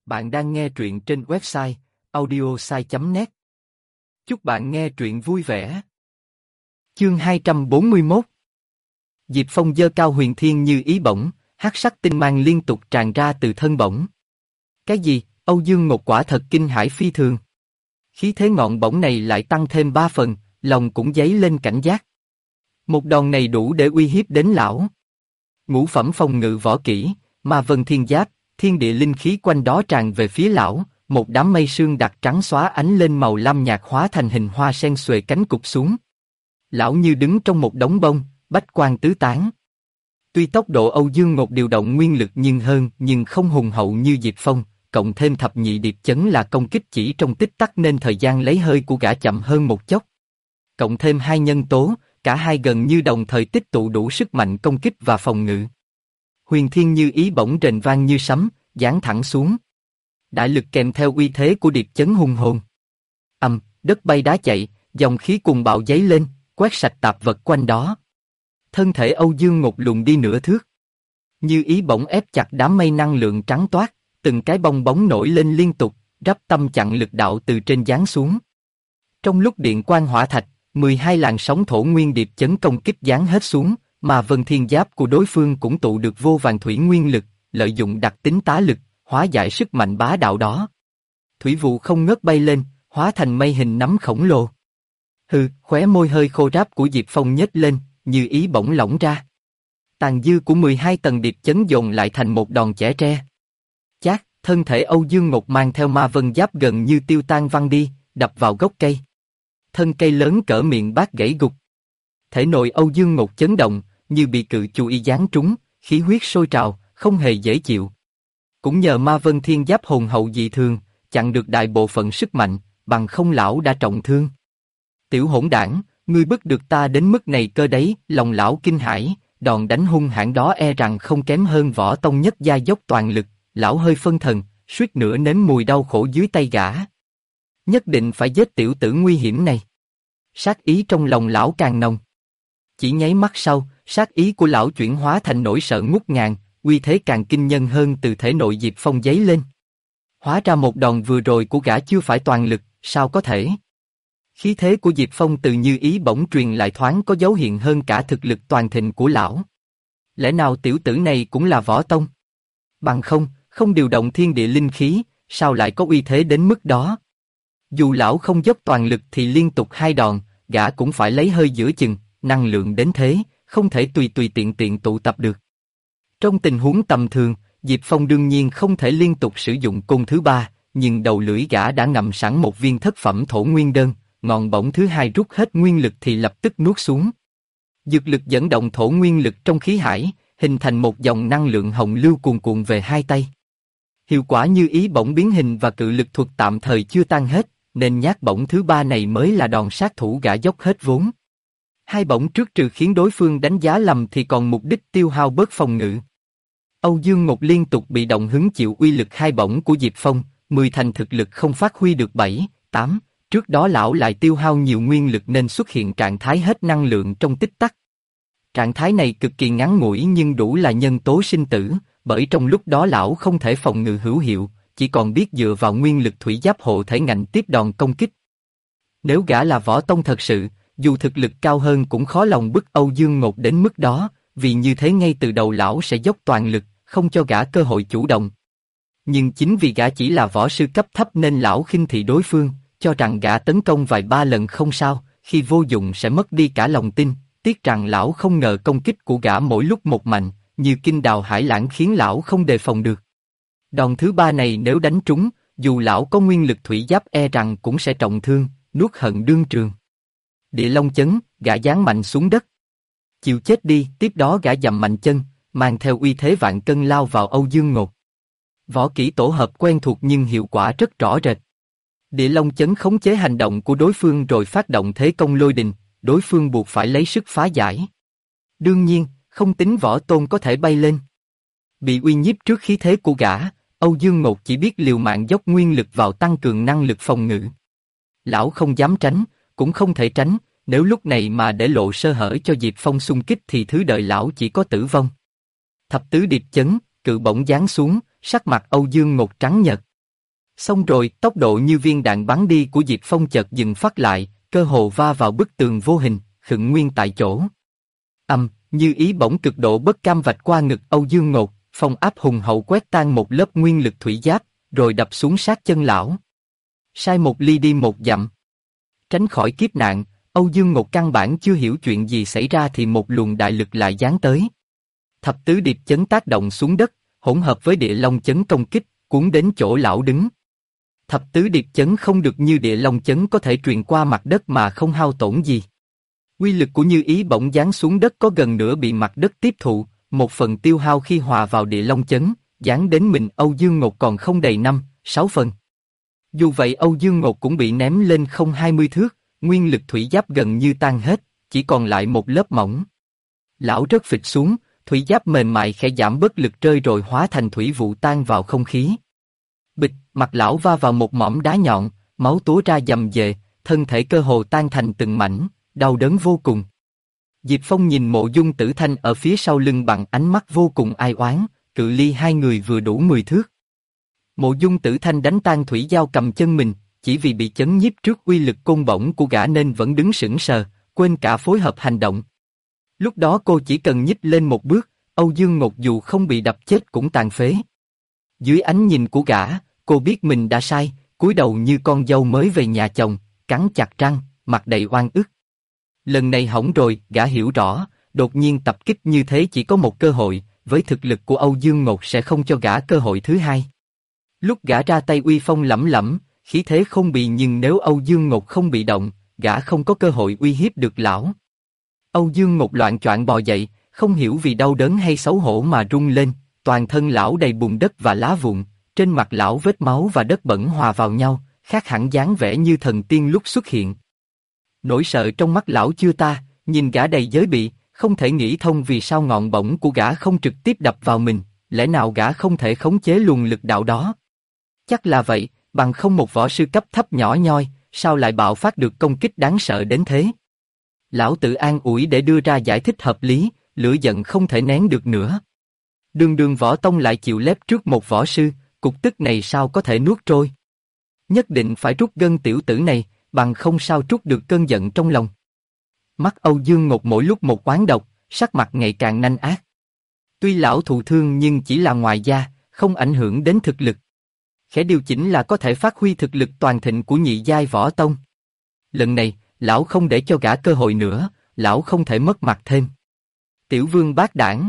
Bạn đang nghe truyện trên website audiosai.net. Chúc bạn nghe truyện vui vẻ. Chương 241. Diệp Phong giơ cao huyền thiên như ý bổng, hắc sắc tinh mang liên tục tràn ra từ thân bổng. Cái gì? Âu Dương Ngột quả thật kinh hãi phi thường. Khí thế ngọn bổng này lại tăng thêm 3 phần, lòng cũng dấy lên cảnh giác. Một đòn này đủ để uy hiếp đến lão. Ngũ phẩm phòng ngự võ kỹ, Ma Vân Thiên Giáp, thiên địa linh khí quanh đó tràn về phía lão, một đám mây sương đặc trắng xóa ánh lên màu lam nhạt hóa thành hình hoa sen xuề cánh cụp xuống. Lão như đứng trong một đống bông, bách quang tứ tán. Tuy tốc độ Âu Dương Ngột điều động nguyên lực nhưng không hùng hậu như Diệp Phong, cộng thêm thập nhị điệp chấn là công kích chỉ trong tích tắc nên thời gian lấy hơi của gã chậm hơn một chốc. Cộng thêm hai nhân tố, cả hai gần như đồng thời tích tụ đủ sức mạnh công kích và phòng ngự. Huyền thiên như ý bỗng rền vang như sấm, giáng thẳng xuống. Đại lực kèm theo uy thế của điệp chấn hùng hồn. Đất bay đá chạy, dòng khí cùng bạo dấy lên, quét sạch tạp vật quanh đó. Thân thể Âu Dương Ngột lùn đi nửa thước. Như ý bỗng ép chặt đám mây năng lượng trắng toát, từng cái bong bóng nổi lên liên tục, rắp tâm chặn lực đạo từ trên giáng xuống. Trong lúc điện quang hỏa thạch, 12 làn sóng thổ nguyên điệp chấn công kích giáng hết xuống, mà Vân Thiên Giáp của đối phương cũng tụ được vô vàn thủy nguyên lực, lợi dụng đặc tính tá lực, hóa giải sức mạnh bá đạo đó. Thủy vụ không ngớt bay lên, hóa thành mây hình nắm khổng lồ. Khóe môi hơi khô ráp của Diệp Phong nhếch lên, như ý bỗng lỏng ra. Tàn dư của 12 tầng điệp chấn dồn lại thành một đòn chẻ tre. Chát, thân thể Âu Dương Ngột mang theo Ma Vân Giáp gần như tiêu tan văng đi, đập vào gốc cây. Thân cây lớn cỡ miệng bát gãy gục. Thể nội Âu Dương Ngột chấn động, như bị cự chu y giáng trúng, khí huyết sôi trào, không hề dễ chịu. Cũng nhờ Ma Vân Thiên Giáp hồn hậu dị thường, chặn được đại bộ phận sức mạnh, bằng không lão đã trọng thương. Tiểu hỗn đảng, ngươi bức được ta đến mức này cơ đấy, lòng lão kinh hãi, đòn đánh hung hãn đó e rằng không kém hơn Võ Tông nhất gia dốc toàn lực, lão hơi phân thần, suýt nữa nếm mùi đau khổ dưới tay gã. Nhất định phải giết tiểu tử nguy hiểm này. Sát ý trong lòng lão càng nồng. Chỉ nháy mắt sau, sát ý của lão chuyển hóa thành nỗi sợ ngút ngàn, uy thế càng kinh nhân hơn từ thể nội Diệp Phong dấy lên. Hóa ra một đòn vừa rồi của gã chưa phải toàn lực, sao có thể? Khí thế của Diệp Phong từ như ý bỗng truyền lại thoáng có dấu hiện hơn cả thực lực toàn thịnh của lão. Lẽ nào tiểu tử này cũng là võ tông? Bằng không điều động thiên địa linh khí, sao lại có uy thế đến mức đó? Dù lão không dốc toàn lực thì liên tục hai đòn, gã cũng phải lấy hơi giữa chừng, năng lượng đến thế, không thể tùy tiện tụ tập được. Trong tình huống tầm thường, Diệp Phong đương nhiên không thể liên tục sử dụng côn thứ ba, nhưng đầu lưỡi gã đã ngậm sẵn một viên thất phẩm thổ nguyên đơn, ngọn bổng thứ hai rút hết nguyên lực thì lập tức nuốt xuống. Dược lực dẫn động thổ nguyên lực trong khí hải, hình thành một dòng năng lượng hồng lưu cuồn cuộn về hai tay. Hiệu quả như ý bổng biến hình và cự lực thuật tạm thời chưa tan hết, nên nhát bổng thứ ba này mới là đòn sát thủ gã dốc hết vốn. Hai bổng trước trừ khiến đối phương đánh giá lầm thì còn mục đích tiêu hao bớt phòng ngự. Âu Dương Ngột liên tục bị động hứng chịu uy lực hai bổng của Diệp Phong, 10 thành thực lực không phát huy được 7, 8, trước đó lão lại tiêu hao nhiều nguyên lực nên xuất hiện trạng thái hết năng lượng trong tích tắc. Trạng thái này cực kỳ ngắn ngủi nhưng đủ là nhân tố sinh tử, bởi trong lúc đó lão không thể phòng ngự hữu hiệu, chỉ còn biết dựa vào nguyên lực thủy giáp hộ thể ngạnh tiếp đòn công kích. Nếu gã là võ tông thật sự, dù thực lực cao hơn cũng khó lòng bức Âu Dương Ngột đến mức đó, vì như thế ngay từ đầu lão sẽ dốc toàn lực, không cho gã cơ hội chủ động. Nhưng chính vì gã chỉ là võ sư cấp thấp nên lão khinh thị đối phương, cho rằng gã tấn công vài ba lần không sao, khi vô dụng sẽ mất đi cả lòng tin, tiếc rằng lão không ngờ công kích của gã mỗi lúc một mạnh, như kinh đào hải lãng khiến lão không đề phòng được. Đòn thứ ba này nếu đánh trúng, dù lão có nguyên lực thủy giáp e rằng cũng sẽ trọng thương, nuốt hận đương trường. Địa Long chấn, gã giáng mạnh xuống đất. Chịu chết đi, tiếp đó gã dậm mạnh chân, mang theo uy thế vạn cân lao vào Âu Dương Ngột. Võ kỹ tổ hợp quen thuộc nhưng hiệu quả rất rõ rệt. Địa Long chấn khống chế hành động của đối phương rồi phát động thế công lôi đình, đối phương buộc phải lấy sức phá giải. Đương nhiên, không tính võ tôn có thể bay lên. Bị uy nhiếp trước khí thế của gã, Âu Dương Ngột chỉ biết liều mạng dốc nguyên lực vào tăng cường năng lực phòng ngự. Lão không dám tránh, cũng không thể tránh, nếu lúc này mà để lộ sơ hở cho Diệp Phong xung kích thì thứ đợi lão chỉ có tử vong. Thập tứ điệp chấn, cự bổng giáng xuống, sắc mặt Âu Dương Ngột trắng nhợt. Xong rồi, tốc độ như viên đạn bắn đi của Diệp Phong chợt dừng phát lại, cơ hồ va vào bức tường vô hình, khựng nguyên tại chỗ. Như ý bỗng cực độ bất cam vạch qua ngực Âu Dương Ngột, phong áp hùng hậu quét tan một lớp nguyên lực thủy giáp, rồi đập xuống sát chân lão. Sai một ly đi một dặm. Tránh khỏi kiếp nạn, Âu Dương Ngột căn bản chưa hiểu chuyện gì xảy ra thì một luồng đại lực lại giáng tới. Thập tứ điệp chấn tác động xuống đất, hỗn hợp với địa long chấn công kích, cuốn đến chỗ lão đứng. Thập tứ điệp chấn không được như địa long chấn có thể truyền qua mặt đất mà không hao tổn gì. Uy lực của Như Ý bỗng giáng xuống đất có gần nửa bị mặt đất tiếp thụ, một phần tiêu hao khi hòa vào địa long chấn, giáng đến mình Âu Dương Ngột còn không đầy 5-6 phần. Dù vậy Âu Dương Ngột cũng bị ném lên không 20 thước, nguyên lực thủy giáp gần như tan hết, chỉ còn lại một lớp mỏng. Lão rớt phịch xuống, thủy giáp mềm mại khẽ giảm bớt lực rơi rồi hóa thành thủy vụ tan vào không khí. Bịch, mặt lão va vào một mỏm đá nhọn, máu túa ra dầm dề, thân thể cơ hồ tan thành từng mảnh, đau đớn vô cùng. Diệp Phong nhìn Mộ Dung Tử Thanh ở phía sau lưng bằng ánh mắt vô cùng ai oán, cự ly hai người vừa đủ 10 thước. Mộ Dung Tử Thanh đánh tan thủy dao cầm chân mình, chỉ vì bị chấn nhiếp trước uy lực côn bổng của gã nên vẫn đứng sững sờ, quên cả phối hợp hành động. Lúc đó cô chỉ cần nhích lên một bước, Âu Dương Ngột dù không bị đập chết cũng tàn phế. Dưới ánh nhìn của gã, cô biết mình đã sai, cúi đầu như con dâu mới về nhà chồng, cắn chặt răng, mặt đầy oan ức. Lần này hỏng rồi, gã hiểu rõ, đột nhiên tập kích như thế chỉ có một cơ hội, với thực lực của Âu Dương Ngột sẽ không cho gã cơ hội thứ hai. Lúc gã ra tay uy phong lẫm lẫm, khí thế không bị nhưng nếu Âu Dương Ngột không bị động, gã không có cơ hội uy hiếp được lão. Âu Dương Ngột loạng choạng bò dậy, không hiểu vì đau đớn hay xấu hổ mà rung lên, toàn thân lão đầy bùn đất và lá vụn, trên mặt lão vết máu và đất bẩn hòa vào nhau, khác hẳn dáng vẻ như thần tiên lúc xuất hiện. Nỗi sợ trong mắt lão chưa ta, nhìn gã đầy giới bị, không thể nghĩ thông vì sao ngọn bổng của gã không trực tiếp đập vào mình, lẽ nào gã không thể khống chế luồng lực đạo đó? Chắc là vậy, bằng không một võ sư cấp thấp nhỏ nhoi, sao lại bạo phát được công kích đáng sợ đến thế? Lão tự an ủi để đưa ra giải thích hợp lý, lửa giận không thể nén được nữa. Đường Đường võ tông lại chịu lép trước một võ sư, cục tức này sao có thể nuốt trôi? Nhất định phải trút gân tiểu tử này, bằng không sao trút được cơn giận trong lòng. Mắt Âu Dương Ngột mỗi lúc một oán độc, sắc mặt ngày càng nanh ác. Tuy lão thụ thương nhưng chỉ là ngoài da, không ảnh hưởng đến thực lực. Khẽ điều chỉnh là có thể phát huy thực lực toàn thịnh của nhị giai võ tông. Lần này, lão không để cho gã cơ hội nữa, lão không thể mất mặt thêm. Tiểu vương bác đảng,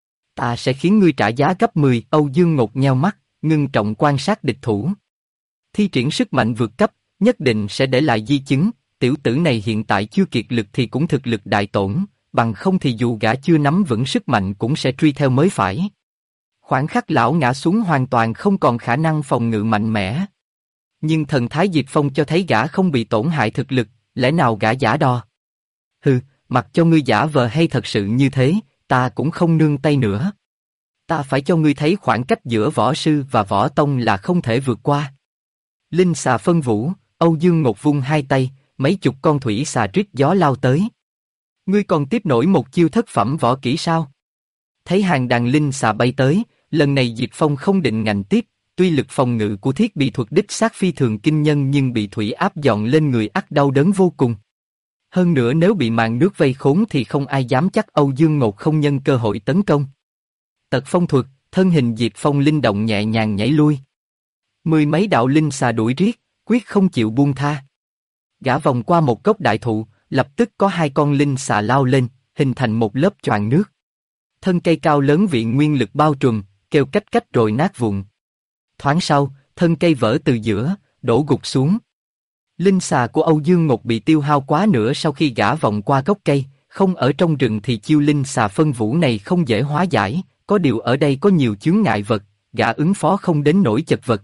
ta sẽ khiến ngươi trả giá gấp 10. Âu Dương Ngột nheo mắt, ngưng trọng quan sát địch thủ. Thi triển sức mạnh vượt cấp, nhất định sẽ để lại di chứng. Tiểu tử này hiện tại chưa kiệt lực thì cũng thực lực đại tổn, bằng không thì dù gã chưa nắm vững sức mạnh cũng sẽ truy theo mới phải. Khoảng khắc lão ngã xuống hoàn toàn không còn khả năng phòng ngự mạnh mẽ. Nhưng thần thái Diệp Phong cho thấy gã không bị tổn hại thực lực, lẽ nào gã giả đo? Hừ, mặc cho ngươi giả vờ hay thật sự như thế, ta cũng không nương tay nữa. Ta phải cho ngươi thấy khoảng cách giữa võ sư và võ tông là không thể vượt qua. Linh xà phân vũ, Âu Dương Ngột vung hai tay, mấy chục con thủy xà rít gió lao tới. Ngươi còn tiếp nổi một chiêu thất phẩm võ kỹ sao? Thấy hàng đàn linh xà bay tới, lần này Diệp Phong không định ngạnh tiếp, tuy lực phòng ngự của thiết bị thuật đích xác phi thường kinh nhân nhưng bị thủy áp dọn lên người ắt đau đớn vô cùng. Hơn nữa nếu bị màn nước vây khốn thì không ai dám chắc Âu Dương Ngột không nhân cơ hội tấn công. Tật phong thuật, thân hình Diệp Phong linh động nhẹ nhàng nhảy lui. Mười mấy đạo linh xà đuổi riết, quyết không chịu buông tha. Gã vòng qua một gốc đại thụ, lập tức có hai con linh xà lao lên, hình thành một lớp choàng nước. Thân cây cao lớn viện nguyên lực bao trùm, kêu cách cách rồi nát vụn. Thoáng sau, thân cây vỡ từ giữa, đổ gục xuống. Linh xà của Âu Dương Ngột bị tiêu hao quá nữa sau khi gã vòng qua gốc cây, không ở trong rừng thì chiêu linh xà phân vũ này không dễ hóa giải, có điều ở đây có nhiều chướng ngại vật, gã ứng phó không đến nỗi chật vật.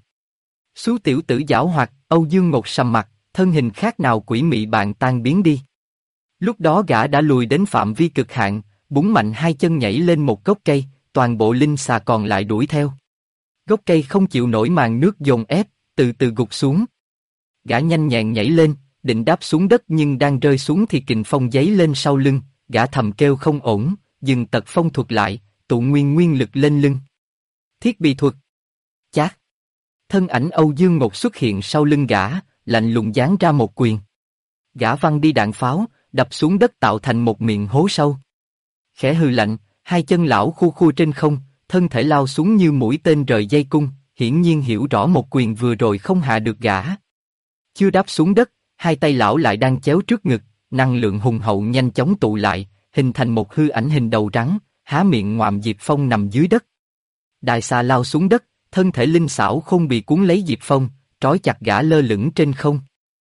Xú tiểu tử giảo hoạt, Âu Dương Ngột sầm mặt, thân hình khác nào quỷ mị bạn tan biến đi. Lúc đó gã đã lùi đến phạm vi cực hạn, búng mạnh hai chân nhảy lên một gốc cây, toàn bộ linh xà còn lại đuổi theo. Gốc cây không chịu nổi màn nước dồn ép, từ từ gục xuống. Gã nhanh nhẹn nhảy lên, định đáp xuống đất nhưng đang rơi xuống thì kình phong giấy lên sau lưng, gã thầm kêu không ổn, dừng tật phong thuật lại, tụ nguyên lực lên lưng. Thiết bị thuật. Chát. thân ảnh Âu Dương Ngột xuất hiện sau lưng gã, lạnh lùng giáng ra một quyền. Gã văng đi đạn pháo, đập xuống đất tạo thành một miệng hố sâu. Khẽ hừ lạnh, hai chân lão khu khu trên không, thân thể lao xuống như mũi tên rời dây cung, hiển nhiên hiểu rõ một quyền vừa rồi không hạ được gã. Chưa đáp xuống đất, hai tay lão lại đang chéo trước ngực, năng lượng hùng hậu nhanh chóng tụ lại, hình thành một hư ảnh hình đầu rắn, há miệng ngoạm Diệp Phong nằm dưới đất. Đại xà lao xuống đất, thân thể linh xảo không bị cuốn lấy Diệp Phong, trói chặt gã lơ lửng trên không.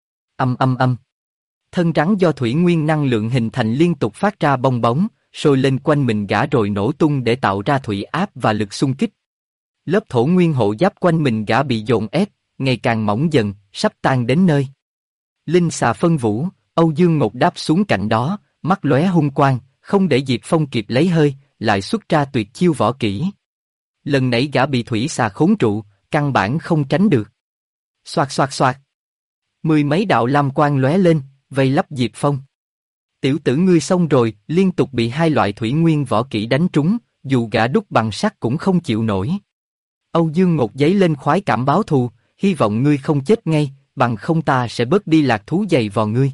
Âm âm âm. Thân rắn do thủy nguyên năng lượng hình thành liên tục phát ra bong bóng, sôi lên quanh mình gã rồi nổ tung để tạo ra thủy áp và lực xung kích. Lớp thổ nguyên hộ giáp quanh mình gã bị dồn ép, ngày càng mỏng dần, sắp tan đến nơi. Linh xà phân vũ, Âu Dương Ngột đáp xuống cạnh đó, mắt lóe hung quang, không để Diệp Phong kịp lấy hơi, lại xuất ra tuyệt chiêu võ kỹ. Lần nãy gã bị thủy xà khốn trụ, căn bản không tránh được. Xoạt xoạt xoạt. Mười mấy đạo lam quang lóe lên, vây lấp Diệp Phong. Tiểu tử ngươi xong rồi, liên tục bị hai loại thủy nguyên võ kỹ đánh trúng, dù gã đúc bằng sắt cũng không chịu nổi. Âu Dương Ngột giấy lên khoái cảm báo thù, hy vọng ngươi không chết ngay, bằng không ta sẽ bớt đi lạc thú giày vò ngươi.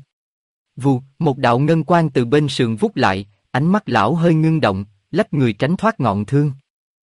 Vù, một đạo ngân quang từ bên sườn vút lại, ánh mắt lão hơi ngưng động, lách người tránh thoát ngọn thương.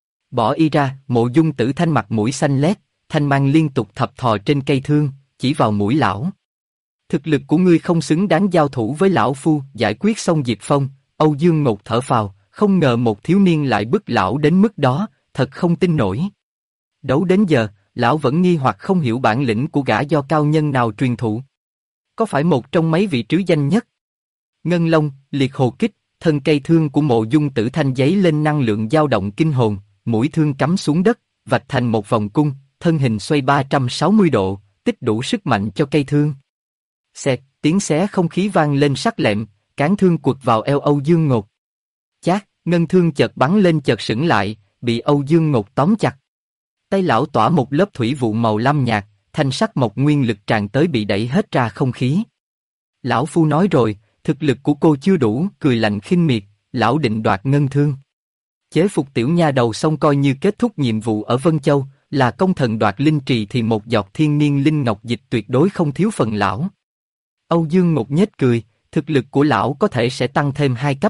Bỏ y ra, Mộ Dung Tử Thanh mặt mũi xanh lét, thanh mang liên tục thập thò trên cây thương, chỉ vào mũi lão. Thực lực của ngươi không xứng đáng giao thủ với lão phu. Giải quyết xong Diệp Phong, Âu Dương Ngột thở phào, không ngờ một thiếu niên lại bức lão đến mức đó, thật không tin nổi. Đấu đến giờ, lão vẫn nghi hoặc không hiểu bản lĩnh của gã do cao nhân nào truyền thụ. Có phải một trong mấy vị trứ danh nhất? Ngân Long, liệt hồ kích, thân cây thương của Mộ Dung Tử Thanh giấy lên năng lượng dao động kinh hồn, mũi thương cắm xuống đất, vạch thành một vòng cung, thân hình xoay 360 độ, tích đủ sức mạnh cho cây thương. Xẹt, tiếng xé không khí vang lên sắc lẹm, cán thương quật vào eo Âu Dương Ngột. Chát, ngân thương chợt bắn lên chợt sững lại, bị Âu Dương Ngột tóm chặt. Tay lão tỏa một lớp thủy vụ màu lam nhạt, thanh sắc mộc nguyên lực tràn tới bị đẩy hết ra không khí. Lão phu nói rồi, thực lực của cô chưa đủ, cười lạnh khinh miệt, lão định đoạt ngân thương. Chế phục tiểu nha đầu xong coi như kết thúc nhiệm vụ ở Vân Châu, là công thần đoạt linh trì thì một giọt thiên niên linh ngọc dịch tuyệt đối không thiếu phần lão. Âu Dương Ngột nhếch cười, thực lực của lão có thể sẽ tăng thêm 2 cấp.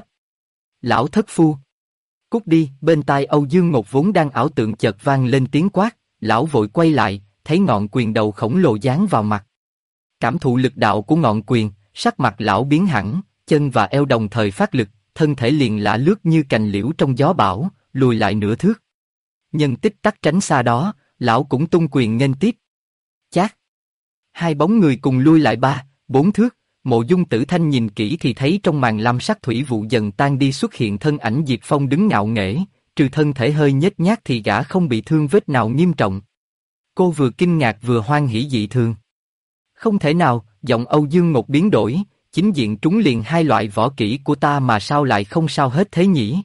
Lão thất phu. Cút đi, bên tai Âu Dương Ngột vốn đang ảo tượng chợt vang lên tiếng quát, lão vội quay lại, thấy ngọn quyền đầu khổng lồ giáng vào mặt. Cảm thụ lực đạo của ngọn quyền, sắc mặt lão biến hẳn, chân và eo đồng thời phát lực, thân thể liền lả lướt như cành liễu trong gió bão, lùi lại nửa thước. Nhân tích tắc tránh xa đó, lão cũng tung quyền nghênh tiếp. Chát. Hai bóng người cùng lui lại 3-4 thước, Mộ Dung Tử Thanh nhìn kỹ thì thấy trong màn lam sắc thủy vụ dần tan đi xuất hiện thân ảnh Diệp Phong đứng ngạo nghễ, trừ thân thể hơi nhếch nhác thì gã không bị thương vết nào nghiêm trọng. Cô vừa kinh ngạc vừa hoan hỉ dị thường. Không thể nào, giọng Âu Dương Ngột biến đổi, chính diện trúng liền hai loại võ kỹ của ta mà sao lại không sao hết thế nhỉ?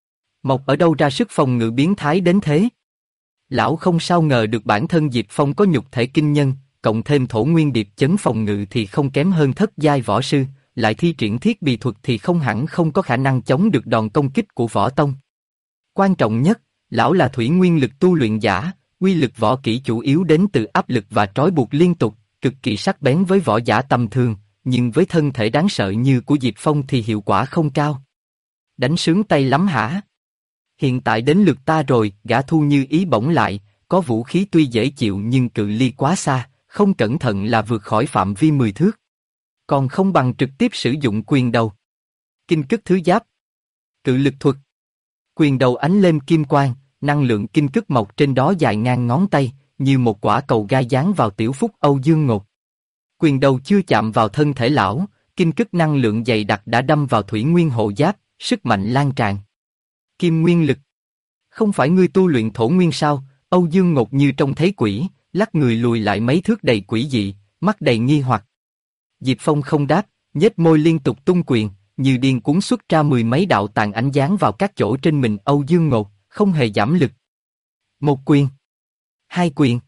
Mộc ở đâu ra sức phòng ngự biến thái đến thế? Lão không sao ngờ được bản thân Diệp Phong có nhục thể kinh nhân, cộng thêm thổ nguyên điệp chấn phòng ngự thì không kém hơn thất giai võ sư, lại thi triển thiết bị thuật thì không hẳn không có khả năng chống được đòn công kích của võ tông. Quan trọng nhất, lão là thủy nguyên lực tu luyện giả, quy lực võ kỹ chủ yếu đến từ áp lực và trói buộc liên tục, cực kỳ sắc bén với võ giả tầm thường, nhưng với thân thể đáng sợ như của Diệp Phong thì hiệu quả không cao. Đánh sướng tay lắm hả? Hiện tại đến lượt ta rồi, gã thu như ý bỗng lại, có vũ khí tuy dễ chịu nhưng cự ly quá xa, không cẩn thận là vượt khỏi phạm vi 10 thước. Còn không bằng trực tiếp sử dụng quyền đầu. Kinh cức thứ giáp. Cự lực thuật. Quyền đầu ánh lên kim quang, năng lượng kinh cức mọc trên đó dài ngang ngón tay, như một quả cầu gai giáng vào tiểu phúc Âu Dương Ngột. Quyền đầu chưa chạm vào thân thể lão, kinh cức năng lượng dày đặc đã đâm vào thủy nguyên hộ giáp, sức mạnh lan tràn. Kim nguyên lực. Không phải ngươi tu luyện thổ nguyên sao? Âu Dương Ngột như trông thấy quỷ, lắc người lùi lại mấy thước đầy quỷ dị, mắt đầy nghi hoặc. Diệp Phong không đáp, nhếch môi liên tục tung quyền, như điên cuốn xuất ra mười mấy đạo tàn ảnh giáng vào các chỗ trên mình Âu Dương Ngột, không hề giảm lực. Một quyền, hai quyền.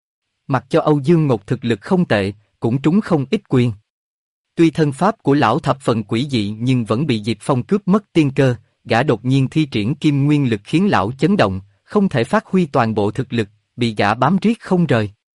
Mặc cho Âu Dương Ngột thực lực không tệ, cũng trúng không ít quyền. Tuy thân pháp của lão thập phần quỷ dị nhưng vẫn bị Diệp Phong cướp mất tiên cơ, gã đột nhiên thi triển kim nguyên lực khiến lão chấn động, không thể phát huy toàn bộ thực lực, bị gã bám riết không rời.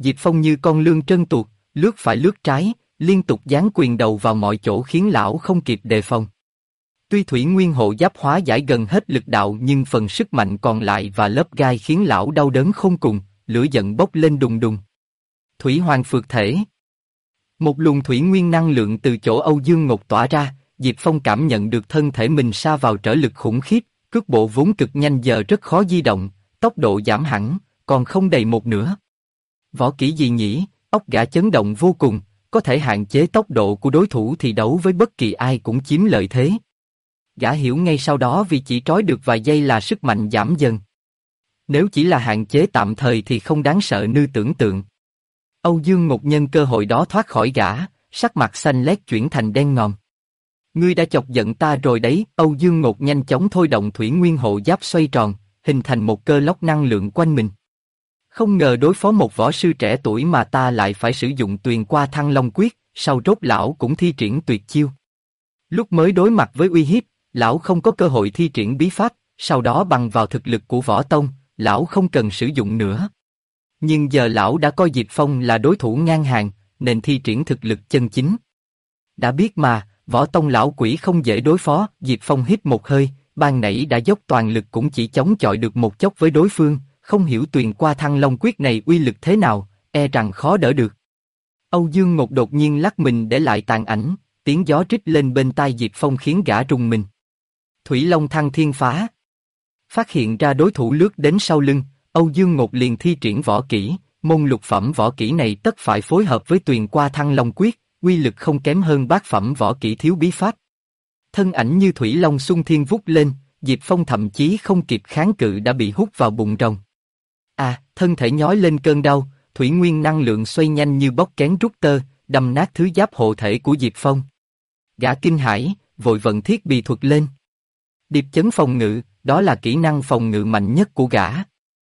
Diệp Phong như con lươn trơn tuột, lướt phải lướt trái, liên tục giáng quyền đầu vào mọi chỗ khiến lão không kịp đề phòng. Tuy Thủy Nguyên hộ giáp hóa giải gần hết lực đạo nhưng phần sức mạnh còn lại và lớp gai khiến lão đau đớn khôn cùng, lửa giận bốc lên đùng đùng. Thủy Hoàng Phược Thể. Một luồng thủy nguyên năng lượng từ chỗ Âu Dương Ngột tỏa ra, Diệp Phong cảm nhận được thân thể mình sa vào trở lực khủng khiếp, cước bộ vốn cực nhanh giờ rất khó di động, tốc độ giảm hẳn, còn không đầy một nửa. Võ kỹ gì nhỉ? Óc gã chấn động vô cùng, có thể hạn chế tốc độ của đối thủ thì đấu với bất kỳ ai cũng chiếm lợi thế. Gã hiểu ngay sau đó vì chỉ trói được vài giây là sức mạnh giảm dần. Nếu chỉ là hạn chế tạm thời thì không đáng sợ như tưởng tượng. Âu Dương Ngột nhân cơ hội đó thoát khỏi gã, sắc mặt xanh lét chuyển thành đen ngòm. Ngươi đã chọc giận ta rồi đấy. Âu Dương Ngột nhanh chóng thôi động thủy nguyên hộ giáp xoay tròn, hình thành một cơ lốc năng lượng quanh mình. Không ngờ đối phó một võ sư trẻ tuổi mà ta lại phải sử dụng Tuyền Qua Thăng Long Quyết, sau rốt lão cũng thi triển tuyệt chiêu. Lúc mới đối mặt với uy hiếp, lão không có cơ hội thi triển bí pháp, sau đó bằng vào thực lực của võ tông, lão không cần sử dụng nữa. Nhưng giờ lão đã coi Diệp Phong là đối thủ ngang hàng, nên thi triển thực lực chân chính. Đã biết mà, võ tông lão quỷ không dễ đối phó. Diệp Phong hít một hơi, ban nãy đã dốc toàn lực cũng chỉ chống chọi được một chốc với đối phương, không hiểu Tuyền Qua Thăng Long Quyết này uy lực thế nào, e rằng khó đỡ được. Âu Dương Ngột đột nhiên lắc mình để lại tàn ảnh, tiếng gió rít lên bên tai Diệp Phong khiến gã rùng mình. Thủy Long Thăng Thiên Phá. Phát hiện ra đối thủ lướt đến sau lưng, Âu Dương Ngột liền thi triển võ kỹ, môn lục phẩm võ kỹ này tất phải phối hợp với Tuyền Qua Thăng Long Quyết, uy lực không kém hơn bát phẩm võ kỹ thiếu bí pháp. Thân ảnh như thủy long xung thiên vút lên, Diệp Phong thậm chí không kịp kháng cự đã bị hút vào bụng rồng. Thân thể nhói lên cơn đau, thủy nguyên năng lượng xoay nhanh như bóc kén rút tơ, đâm nát thứ giáp hộ thể của Diệp Phong. Gã kinh hãi, vội vận thiết bị thuật lên. Điệp chấn phòng ngự, đó là kỹ năng phòng ngự mạnh nhất của gã.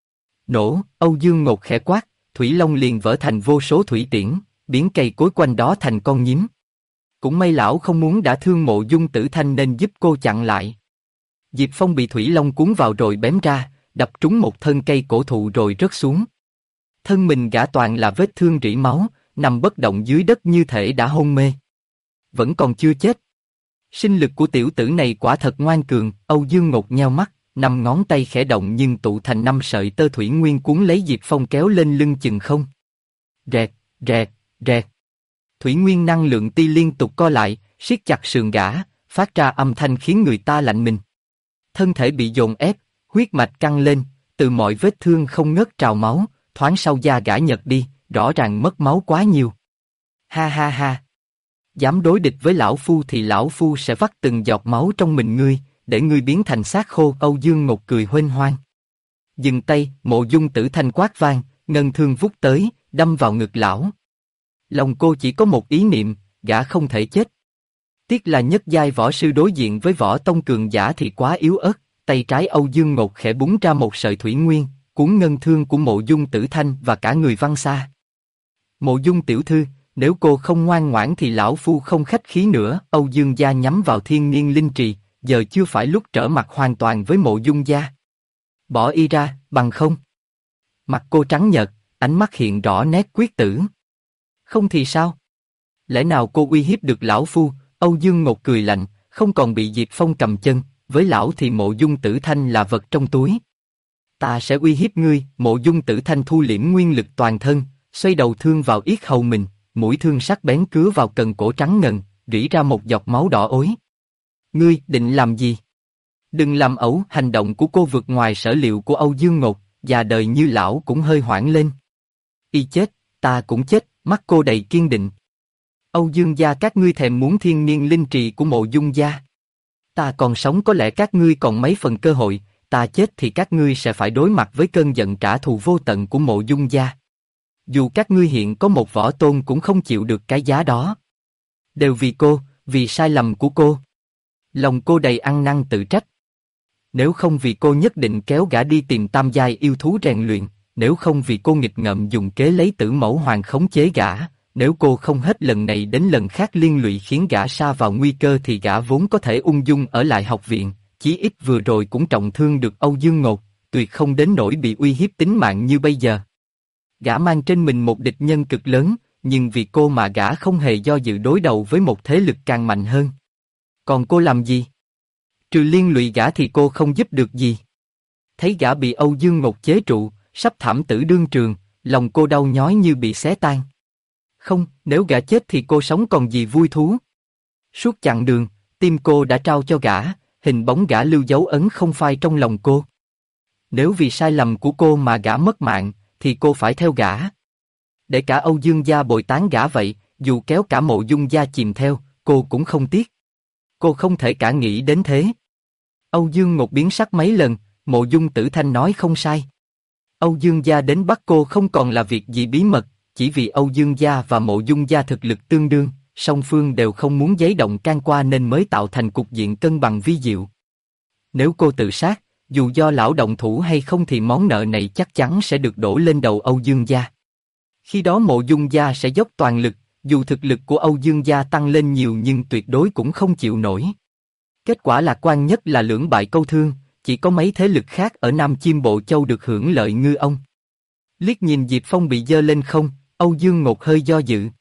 Nổ, Âu Dương Ngột khẽ quát, thủy long liền vỡ thành vô số thủy tiễn, biến cây cối quanh đó thành con nhím. Cũng may lão không muốn đả thương Mộ Dung Tử Thanh nên giúp cô chặn lại. Diệp Phong bị thủy long cuốn vào rồi bém ra, đập trúng một thân cây cổ thụ rồi rớt xuống. Thân mình gã toàn là vết thương rỉ máu, nằm bất động dưới đất như thể đã hôn mê. Vẫn còn chưa chết. Sinh lực của tiểu tử này quả thật ngoan cường. Âu Dương Ngột nheo mắt, 5 ngón tay khẽ động nhưng tụ thành 5 sợi tơ thủy nguyên cuốn lấy Diệp Phong kéo lên lưng chừng không. Rẹt, rẹt, rẹt. Thủy nguyên năng lượng ti liên tục co lại, siết chặt sườn gã, phát ra âm thanh khiến người ta lạnh mình. Thân thể bị dồn ép, huyết mạch căng lên, từ mọi vết thương không ngớt trào máu, thoáng sau da gã nhợt đi, rõ ràng mất máu quá nhiều. Ha ha ha. Dám đối địch với lão phu thì lão phu sẽ vắt từng giọt máu trong mình ngươi, để ngươi biến thành xác khô. Âu Dương Ngột cười huênh hoang. Dừng tay, Mộ Dung Tử Thanh quát vang, ngân thương vút tới, đâm vào ngực lão. Lòng cô chỉ có một ý niệm, gã không thể chết. Tiếc là nhất giai võ sư đối diện với võ tông cường giả thì quá yếu ớt. Tay trái Âu Dương Ngột khẽ búng ra một sợi thủy nguyên, cuốn ngân thương của Mộ Dung Tử Thanh và cả người văng xa. Mộ Dung tiểu thư, nếu cô không ngoan ngoãn thì lão phu không khách khí nữa. Âu Dương gia nhắm vào Thiên Niên Linh Trì, giờ chưa phải lúc trở mặt hoàn toàn với Mộ Dung gia. Bỏ y ra, bằng không. Mặt cô trắng nhợt, ánh mắt hiện rõ nét quyết tử. Không thì sao? Lẽ nào cô uy hiếp được lão phu? Âu Dương Ngột cười lạnh, không còn bị Diệp Phong cầm chân, với lão thì Mộ Dung Tử Thanh là vật trong túi. Ta sẽ uy hiếp ngươi. Mộ Dung Tử Thanh thu liễm nguyên lực toàn thân, xoay đầu thương vào yết hầu mình, mũi thương sắc bén cứa vào cần cổ trắng ngần, rỉ ra một giọt máu đỏ ối. Ngươi định làm gì? Đừng làm ẩu. Hành động của cô vượt ngoài sở liệu của Âu Dương Ngột, già đời như lão cũng hơi hoảng lên. Y chết, ta cũng chết. Mắt cô đầy kiên định. Âu Dương gia các ngươi thèm muốn Thiên Niên Linh Trì của Mộ Dung gia. Ta còn sống có lẽ các ngươi còn mấy phần cơ hội, ta chết thì các ngươi sẽ phải đối mặt với cơn giận trả thù vô tận của Mộ Dung gia. Dù các ngươi hiện có một võ tôn cũng không chịu được cái giá đó. Đều vì cô, vì sai lầm của cô. Lòng cô đầy ăn năn tự trách. Nếu không vì cô nhất định kéo gã đi tìm tam giai yêu thú rèn luyện, nếu không vì cô nghịch ngợm dùng kế lấy Tử Mẫu Hoàng khống chế gã, nếu cô không hết lần này đến lần khác liên lụy khiến gã sa vào nguy cơ thì gã vốn có thể ung dung ở lại học viện, chí ít vừa rồi cũng trọng thương được Âu Dương Ngột, tuyệt không đến nỗi bị uy hiếp tính mạng như bây giờ. gã mang trên mình một địch nhân cực lớn, nhưng vì cô mà gã không hề do dự đối đầu với một thế lực càng mạnh hơn. Còn cô làm gì? Trừ liên lụy gã thì cô không giúp được gì. Thấy gã bị Âu Dương Ngột chế trụ, sắp thảm tử đương trường, lòng cô đau nhói như bị xé tan. Không, nếu gã chết thì cô sống còn gì vui thú. Suốt chặng đường, tim cô đã trao cho gã, hình bóng gã lưu dấu ấn không phai trong lòng cô. Nếu vì sai lầm của cô mà gã mất mạng, thì cô phải theo gã. Để cả Âu Dương gia bồi tán gã vậy, dù kéo cả Mộ Dung gia chìm theo, cô cũng không tiếc. Cô không thể cả nghĩ đến thế. Âu Dương Ngột biến sắc mấy lần, Mộ Dung Tử Thanh nói không sai. Âu Dương gia đến bắt cô không còn là việc gì bí mật, chỉ vì Âu Dương gia và Mộ Dung gia thực lực tương đương, song phương đều không muốn giấy động can qua nên mới tạo thành cục diện cân bằng vi diệu. Nếu cô tự sát, dù do lão động thủ hay không thì món nợ này chắc chắn sẽ được đổ lên đầu Âu Dương gia. Khi đó Mộ Dung gia sẽ dốc toàn lực, dù thực lực của Âu Dương gia tăng lên nhiều nhưng tuyệt đối cũng không chịu nổi. Kết quả lạc quan nhất là lưỡng bại câu thương, chỉ có mấy thế lực khác ở Nam Chiêm Bộ Châu được hưởng lợi ngư ông. Liếc nhìn Diệp Phong bị giơ lên không, Âu Dương Ngột hơi do dự.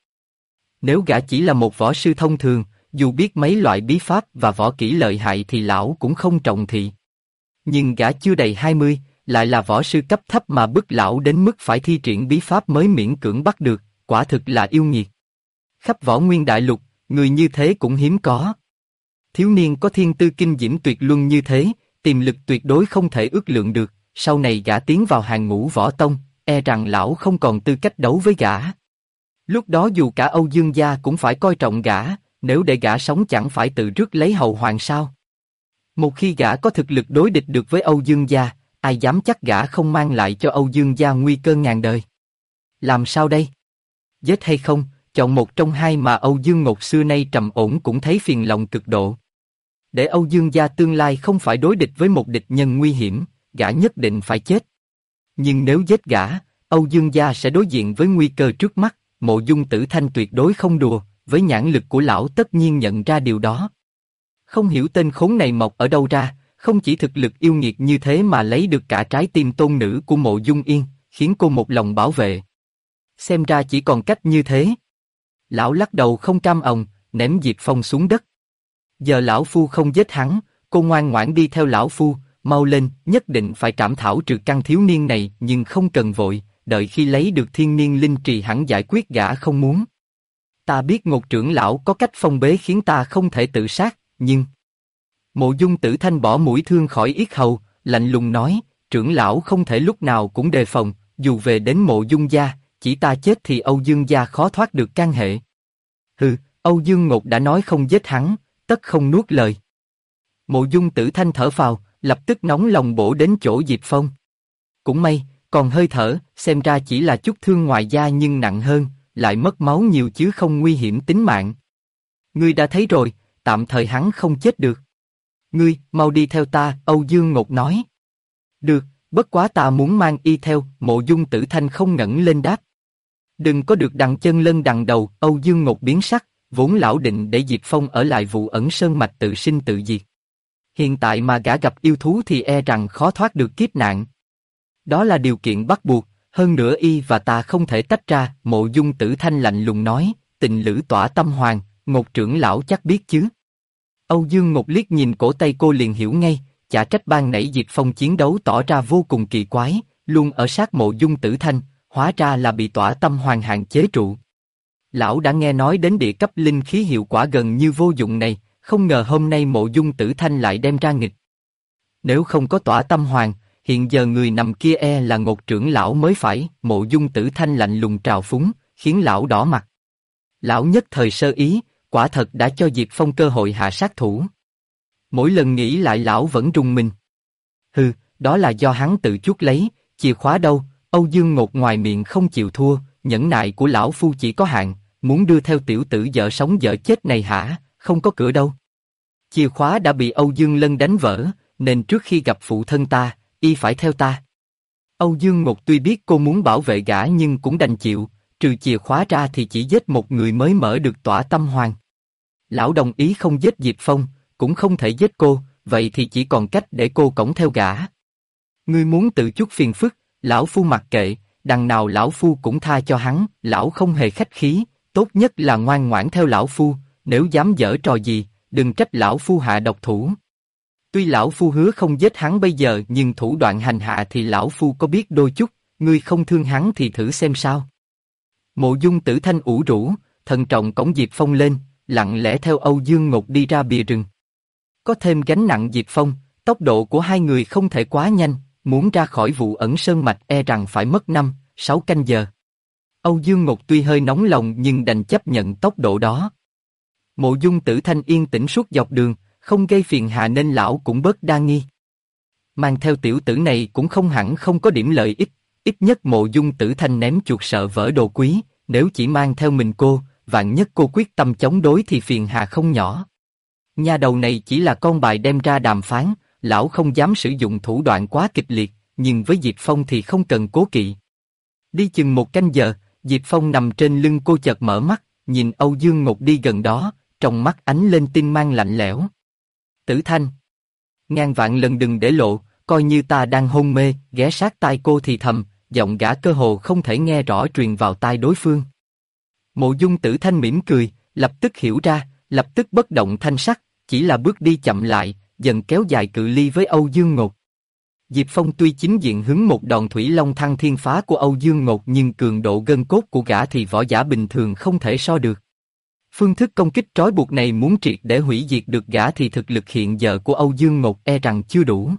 Nếu gã chỉ là một võ sư thông thường, dù biết mấy loại bí pháp và võ kỹ lợi hại thì lão cũng không trọng thị. Nhưng gã chưa đầy 20, lại là võ sư cấp thấp mà bức lão đến mức phải thi triển bí pháp mới miễn cưỡng bắt được, quả thực là yêu nghiệt. Khắp võ nguyên đại lục, người như thế cũng hiếm có. Thiếu niên có thiên tư kinh diễm tuyệt luân như thế, tiềm lực tuyệt đối không thể ước lượng được, sau này gã tiến vào hàng ngũ võ tông, e rằng lão không còn tư cách đấu với gã. Lúc đó dù cả Âu Dương gia cũng phải coi trọng gã, nếu để gã sống chẳng phải tự rước lấy hậu hoàng sao. Một khi gã có thực lực đối địch được với Âu Dương gia, ai dám chắc gã không mang lại cho Âu Dương gia nguy cơ ngàn đời. Làm sao đây? Giết hay không, chọn một trong hai mà Âu Dương Ngột xưa nay trầm ổn cũng thấy phiền lòng cực độ. Để Âu Dương gia tương lai không phải đối địch với một địch nhân nguy hiểm, gã nhất định phải chết. Nhưng nếu giết gã, Âu Dương gia sẽ đối diện với nguy cơ trước mắt, Mộ Dung Tử Thanh tuyệt đối không đùa, với nhãn lực của lão tất nhiên nhận ra điều đó. Không hiểu tên khốn này mọc ở đâu ra, không chỉ thực lực yêu nghiệt như thế mà lấy được cả trái tim tôn nữ của Mộ Dung Yên, khiến cô một lòng bảo vệ. Xem ra chỉ còn cách như thế. Lão lắc đầu không cam lòng, ném Diệp Phong xuống đất. Giờ lão phu không giết hắn, cô ngoan ngoãn đi theo lão phu, mau lên, nhất định phải trảm thảo trừ căn thiếu niên này, nhưng không cần vội, đợi khi lấy được thiên niên linh trì hẳn giải quyết gã không muốn. Ta biết Ngột trưởng lão có cách phong bế khiến ta không thể tự sát, nhưng... Mộ Dung Tử Thanh bỏ mũi thương khỏi yết hầu, lạnh lùng nói, trưởng lão không thể lúc nào cũng đề phòng, dù về đến Mộ Dung gia, chỉ ta chết thì Âu Dương gia khó thoát được can hệ. Hừ, Âu Dương Ngột đã nói không giết hắn, tất không nuốt lời. Mộ Dung Tử Thanh thở phào, lập tức nóng lòng bổ đến chỗ Diệp Phong. Cũng may, còn hơi thở, xem ra chỉ là chút thương ngoài da nhưng nặng hơn, lại mất máu nhiều chứ không nguy hiểm tính mạng. Ngươi đã thấy rồi, tạm thời hắn không chết được. Ngươi, mau đi theo ta, Âu Dương Ngột nói. Được, bất quá ta muốn mang y theo, Mộ Dung Tử Thanh không ngẩng lên đáp. Đừng có được đằng chân lân đằng đầu, Âu Dương Ngột biến sắc, vốn lão định để Diệp Phong ở lại vụ ẩn sơn mạch tự sinh tự diệt. Hiện tại mà gã gặp yêu thú thì e rằng khó thoát được kiếp nạn. Đó là điều kiện bắt buộc, hơn nữa y và ta không thể tách ra, Mộ Dung Tử Thanh lạnh lùng nói, tình lữ tỏa tâm hoàng, Ngột trưởng lão chắc biết chứ. Âu Dương Ngột liếc nhìn cổ tay cô liền hiểu ngay, chả trách ban nãy Diệp Phong chiến đấu tỏ ra vô cùng kỳ quái, luôn ở sát Mộ Dung Tử Thanh, hóa ra là bị tỏa tâm hoàng hạn chế trụ. Lão đã nghe nói đến địa cấp linh khí hiệu quả gần như vô dụng này, không ngờ hôm nay Mộ Dung Tử Thanh lại đem ra nghịch. Nếu không có tỏa tâm hoàng, hiện giờ người nằm kia e là Ngột trưởng lão mới phải, Mộ Dung Tử Thanh lạnh lùng trào phúng, khiến lão đỏ mặt. Lão nhất thời sơ ý, quả thật đã cho Diệp Phong cơ hội hạ sát thủ. Mỗi lần nghĩ lại lão vẫn rùng mình. Hừ, đó là do hắn tự chuốc lấy, chìa khóa đâu, Âu Dương Ngột ngoài miệng không chịu thua, nhẫn nại của lão phu chỉ có hạn, muốn đưa theo tiểu tử vợ sống vợ chết này hả, không có cửa đâu. Chìa khóa đã bị Âu Dương Lân đánh vỡ, nên trước khi gặp phụ thân ta, y phải theo ta. Âu Dương Ngột tuy biết cô muốn bảo vệ gã nhưng cũng đành chịu, trừ chìa khóa ra thì chỉ giết một người mới mở được tỏa tâm hoàng. Lão đồng ý không giết Diệp Phong, cũng không thể giết cô, vậy thì chỉ còn cách để cô cõng theo gã. Ngươi muốn tự chuốc phiền phức, lão phu mặc kệ, đằng nào lão phu cũng tha cho hắn, lão không hề khách khí, tốt nhất là ngoan ngoãn theo lão phu, nếu dám giở trò gì, đừng trách lão phu hạ độc thủ. Tuy lão phu hứa không giết hắn bây giờ nhưng thủ đoạn hành hạ thì lão phu có biết đôi chút, ngươi không thương hắn thì thử xem sao. Mộ Dung Tử Thanh ủ rũ, thận trọng cõng Diệp Phong lên, lặng lẽ theo Âu Dương Ngột đi ra bìa rừng. Có thêm gánh nặng Diệp Phong, tốc độ của hai người không thể quá nhanh, muốn ra khỏi vụ ẩn sơn mạch e rằng phải mất 5-6 canh giờ. Âu Dương Ngột tuy hơi nóng lòng nhưng đành chấp nhận tốc độ đó. Mộ Dung Tử Thanh yên tĩnh suốt dọc đường, không gây phiền hà nên lão cũng bớt đa nghi. Mang theo tiểu tử này cũng không hẳn không có điểm lợi ích, ít nhất Mộ Dung Tử Thanh ném chuột sợ vỡ đồ quý, nếu chỉ mang theo mình cô, vạn nhất cô quyết tâm chống đối thì phiền hà không nhỏ. Nha đầu này chỉ là con bài đem ra đàm phán, lão không dám sử dụng thủ đoạn quá kịch liệt, nhưng với Diệp Phong thì không cần cố kỵ. Đi chừng 1 canh giờ, Diệp Phong nằm trên lưng cô chợt mở mắt, nhìn Âu Dương Ngột đi gần đó, trong mắt ánh lên tinh mang lạnh lẽo. Tử Thanh, ngàn vạn lần đừng để lộ, coi như ta đang hôn mê, ghé sát tai cô thì thầm, giọng gã cơ hồ không thể nghe rõ truyền vào tai đối phương. Mộ Dung Tử Thanh mỉm cười, lập tức hiểu ra, lập tức bất động thanh sắc, chỉ là bước đi chậm lại, dần kéo dài cự ly với Âu Dương Ngột. Diệp Phong tuy chính diện hứng một đòn thủy long thăng thiên phá của Âu Dương Ngột nhưng cường độ gân cốt của gã thì võ giả bình thường không thể so được. Phương thức công kích trói buộc này muốn triệt để hủy diệt được gã thì thực lực hiện giờ của Âu Dương Ngột e rằng chưa đủ.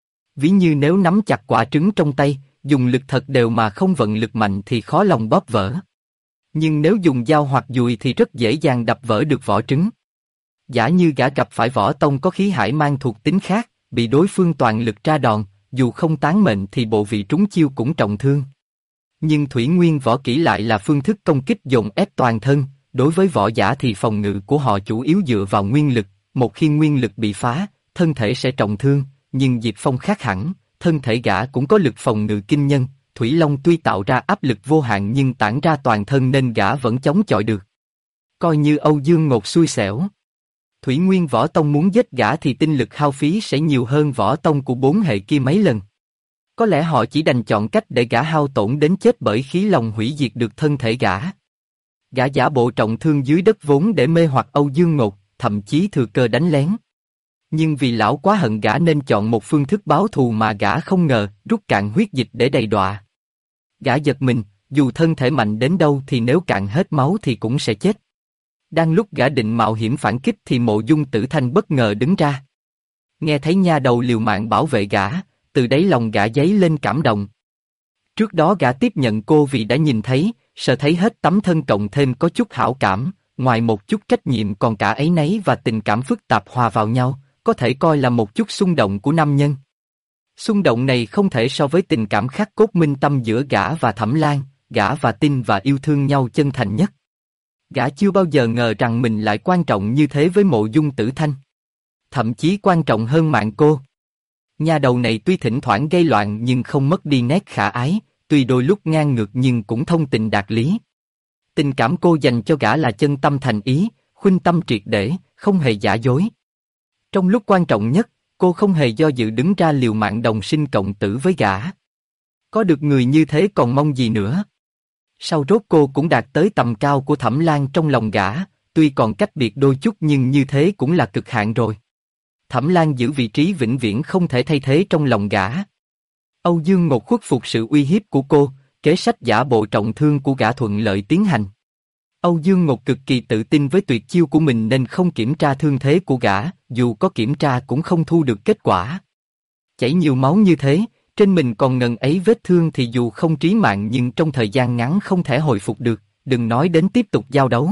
Ví như nếu nắm chặt quả trứng trong tay, dùng lực thật đều mà không vận lực mạnh thì khó lòng bóp vỡ. Nhưng nếu dùng dao hoặc dùi thì rất dễ dàng đập vỡ được vỏ trứng. Giả như gã gặp phải võ tông có khí hải mang thuộc tính khác, bị đối phương toàn lực ra đòn, dù không tán mệnh thì bộ vị trúng chiêu cũng trọng thương. Nhưng Thủy Nguyên võ kỹ lại là phương thức công kích dồn ép toàn thân, đối với võ giả thì phòng ngự của họ chủ yếu dựa vào nguyên lực, một khi nguyên lực bị phá, thân thể sẽ trọng thương, nhưng Diệp Phong khác hẳn, thân thể gã cũng có lực phòng ngự kinh nhân, Thủy Long tuy tạo ra áp lực vô hạn nhưng tản ra toàn thân nên gã vẫn chống chọi được. Coi như Âu Dương Ngột xui xẻo. Thủy Nguyên võ tông muốn giết gã thì tinh lực hao phí sẽ nhiều hơn võ tông của 4 hệ kia mấy lần. Có lẽ họ chỉ đành chọn cách để gã hao tổn đến chết bởi khí lòng hủy diệt được thân thể gã. Gã giả bộ trọng thương dưới đất vốn để mê hoặc Âu Dương Ngột, thậm chí thừa cơ đánh lén. Nhưng vì lão quá hận gã nên chọn một phương thức báo thù mà gã không ngờ, rút cạn huyết dịch để đầy đọa. Gã giật mình, dù thân thể mạnh đến đâu thì nếu cạn hết máu thì cũng sẽ chết. Đang lúc gã định mạo hiểm phản kích thì Mộ Dung Tử Thanh bất ngờ đứng ra. Nghe thấy nha đầu liều mạng bảo vệ gã, từ đáy lòng gã dấy lên cảm động. Trước đó gã tiếp nhận cô vì đã nhìn thấy, sợ thấy hết tấm thân cộng thêm có chút hảo cảm, ngoài một chút trách nhiệm còn cả áy náy và tình cảm phức tạp hòa vào nhau, có thể coi là một chút xung động của nam nhân. Xung động này không thể so với tình cảm khắc cốt minh tâm giữa gã và Thẩm Lan, gã và tin và yêu thương nhau chân thành nhất. Gã chưa bao giờ ngờ rằng mình lại quan trọng như thế với Mộ Dung Tử Thanh. Thậm chí quan trọng hơn mạng cô. Nha đầu này tuy thỉnh thoảng gây loạn nhưng không mất đi nét khả ái, tuy đôi lúc ngang ngược nhưng cũng thông tình đạt lý. Tình cảm cô dành cho gã là chân tâm thành ý, khuynh tâm triệt để, không hề giả dối. Trong lúc quan trọng nhất, cô không hề do dự đứng ra liều mạng đồng sinh cộng tử với gã. Có được người như thế còn mong gì nữa? Sau rốt cô cũng đạt tới tầm cao của Thẩm Lan trong lòng gã, tuy còn cách biệt đôi chút nhưng như thế cũng là cực hạn rồi. Thẩm Lan giữ vị trí vĩnh viễn không thể thay thế trong lòng gã. Âu Dương Ngột khuất phục sự uy hiếp của cô, kế sách giả bộ trọng thương của gã thuận lợi tiến hành. Âu Dương Ngột cực kỳ tự tin với tuyệt chiêu của mình nên không kiểm tra thương thế của gã, dù có kiểm tra cũng không thu được kết quả. Chảy nhiều máu như thế, trên mình còn ngần ấy vết thương thì dù không trí mạng nhưng trong thời gian ngắn không thể hồi phục được, đừng nói đến tiếp tục giao đấu.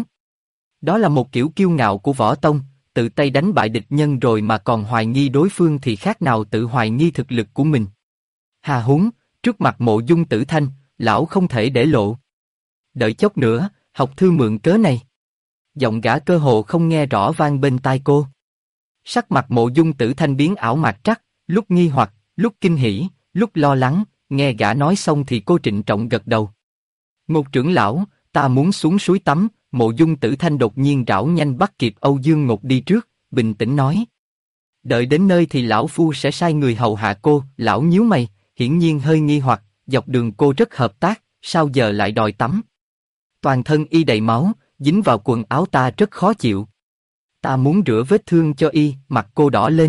Đó là một kiểu kiêu ngạo của võ tông, tự tay đánh bại địch nhân rồi mà còn hoài nghi đối phương thì khác nào tự hoài nghi thực lực của mình. Hà huống, trước mặt Mộ Dung Tử Thanh, lão không thể để lộ. Đợi chốc nữa, học thư mượn cớ này. Giọng gã cơ hồ không nghe rõ vang bên tai cô. Sắc mặt Mộ Dung Tử Thanh biến ảo mạc trắc, lúc nghi hoặc, lúc kinh hỉ, lúc lo lắng, nghe gã nói xong thì cô trịnh trọng gật đầu. Ngột trưởng lão, ta muốn xuống suối tắm. Mộ Dung Tử Thanh đột nhiên rảo nhanh bắt kịp Âu Dương Ngột đi trước, bình tĩnh nói. Đợi đến nơi thì lão phu sẽ sai người hầu hạ cô. Lão nhíu mày, hiển nhiên hơi nghi hoặc, dọc đường cô rất hợp tác, sao giờ lại đòi tắm? Toàn thân y đầy máu, dính vào quần áo ta rất khó chịu. Ta muốn rửa vết thương cho y, mặt cô đỏ lên.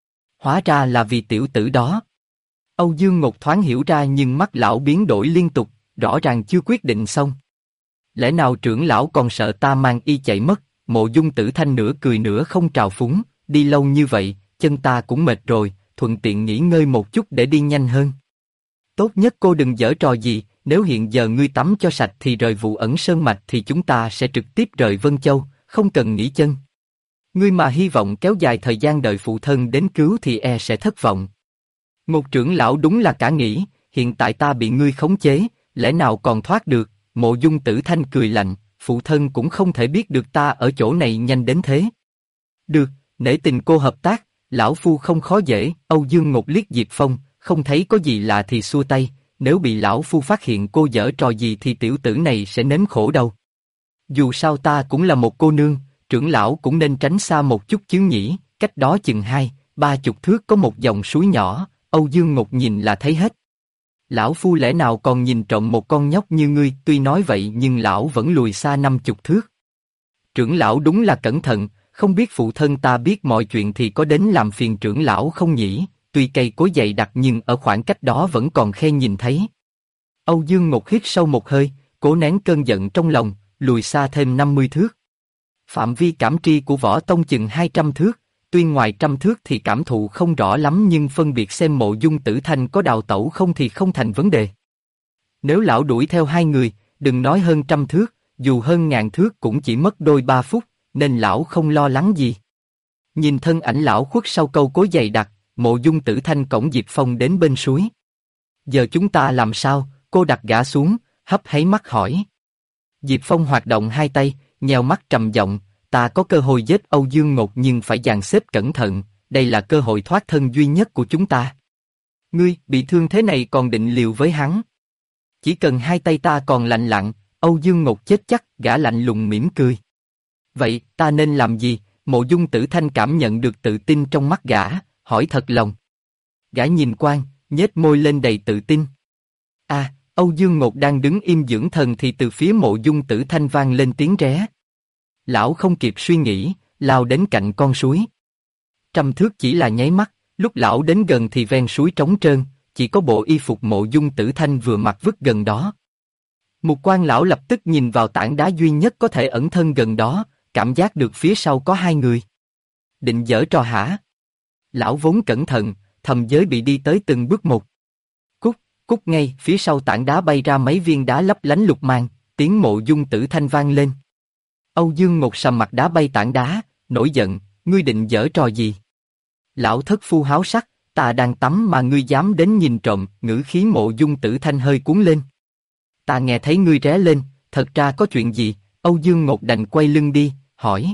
Hóa ra là vì tiểu tử đó. Âu Dương Ngột thoáng hiểu ra nhưng mắt lão biến đổi liên tục, rõ ràng chưa quyết định xong. Lẽ nào trưởng lão còn sợ ta mang y chạy mất? Mộ Dung Tử Thanh nửa cười nửa không trào phúng, đi lâu như vậy, chân ta cũng mệt rồi, thuận tiện nghỉ ngơi một chút để đi nhanh hơn. Tốt nhất cô đừng giở trò gì, nếu hiện giờ ngươi tắm cho sạch thì rời Vụ Ẩn Sơn Mạch thì chúng ta sẽ trực tiếp rời Vân Châu, không cần nghỉ chân. Ngươi mà hy vọng kéo dài thời gian đợi phụ thân đến cứu thì e sẽ thất vọng. Một trưởng lão đúng là cả nghĩ, hiện tại ta bị ngươi khống chế, lẽ nào còn thoát được? Mộ Dung Tử Thanh cười lạnh, phụ thân cũng không thể biết được ta ở chỗ này nhanh đến thế. Được, nể tình cô hợp tác, lão phu không khó dễ. Âu Dương Ngột liếc Diệp Phong, không thấy có gì lạ thì xua tay, nếu bị lão phu phát hiện cô giở trò gì thì tiểu tử này sẽ nếm khổ đâu. Dù sao ta cũng là một cô nương, trưởng lão cũng nên tránh xa một chút chứ nhỉ. Cách đó chừng 20-30 thước có một dòng suối nhỏ, Âu Dương Ngột nhìn là thấy hết. Lão phu lẽ nào còn nhìn trộm một con nhóc như ngươi? Tuy nói vậy nhưng lão vẫn lùi xa 50 thước. Trưởng lão đúng là cẩn thận, không biết phụ thân ta biết mọi chuyện thì có đến làm phiền trưởng lão không nhỉ? Tuy cây cối dày đặc nhưng ở khoảng cách đó vẫn còn khe nhìn thấy. Âu Dương Ngột hít sâu một hơi, cố nén cơn giận trong lòng, lùi xa thêm 50 thước. Phạm vi cảm tri của Võ Tông chừng 200 thước, tuy ngoài 100 thước thì cảm thụ không rõ lắm nhưng phân biệt xem Mộ Dung Tử Thanh có đào tẩu không thì không thành vấn đề. Nếu lão đuổi theo hai người, đừng nói hơn 100 thước, dù hơn 1000 thước cũng chỉ mất đôi 3 phút, nên lão không lo lắng gì. Nhìn thân ảnh lão khuất sau câu cối dày đặc, Mộ Dung Tử Thanh cõng Diệp Phong đến bên suối. Giờ chúng ta làm sao? Cô đặt gã xuống, hấp háy mắt hỏi. Diệp Phong hoạt động hai tay, nheo mắt trầm giọng, ta có cơ hội giết Âu Dương Ngột nhưng phải dàn xếp cẩn thận, đây là cơ hội thoát thân duy nhất của chúng ta. Ngươi, bị thương thế này còn định liều với hắn? Chỉ cần hai tay ta còn lành lặn, Âu Dương Ngột chết chắc, gã lạnh lùng mỉm cười. Vậy, ta nên làm gì? Mộ Dung Tử Thanh cảm nhận được tự tin trong mắt gã, hỏi thật lòng. Gã nhìn quang, nhếch môi lên đầy tự tin. Âu Dương Ngột đang đứng im dưỡng thần thì từ phía Mộ Dung Tử Thanh vang lên tiếng ré. Lão không kịp suy nghĩ, lao đến cạnh con suối. 100 thước chỉ là nháy mắt, lúc lão đến gần thì ven suối trống trơn, chỉ có bộ y phục Mộ Dung Tử Thanh vừa mặc vứt gần đó. Mục quan lão lập tức nhìn vào tảng đá duy nhất có thể ẩn thân gần đó, cảm giác được phía sau có hai người. Định giở trò hả? Lão vốn cẩn thận, thầm giới bị đi tới từng bước một. Cút ngay, phía sau tảng đá bay ra mấy viên đá lấp lánh lục mang, tiếng Mộ Dung Tử Thanh vang lên. Âu Dương Ngột sầm mặt đá bay tảng đá, nổi giận, ngươi định giở trò gì? Lão thất phu háo sắc, ta đang tắm mà ngươi dám đến nhìn trộm, ngữ khí Mộ Dung Tử Thanh hơi cuốn lên. Ta nghe thấy ngươi ré lên, thật ra có chuyện gì? Âu Dương Ngột đành quay lưng đi, hỏi.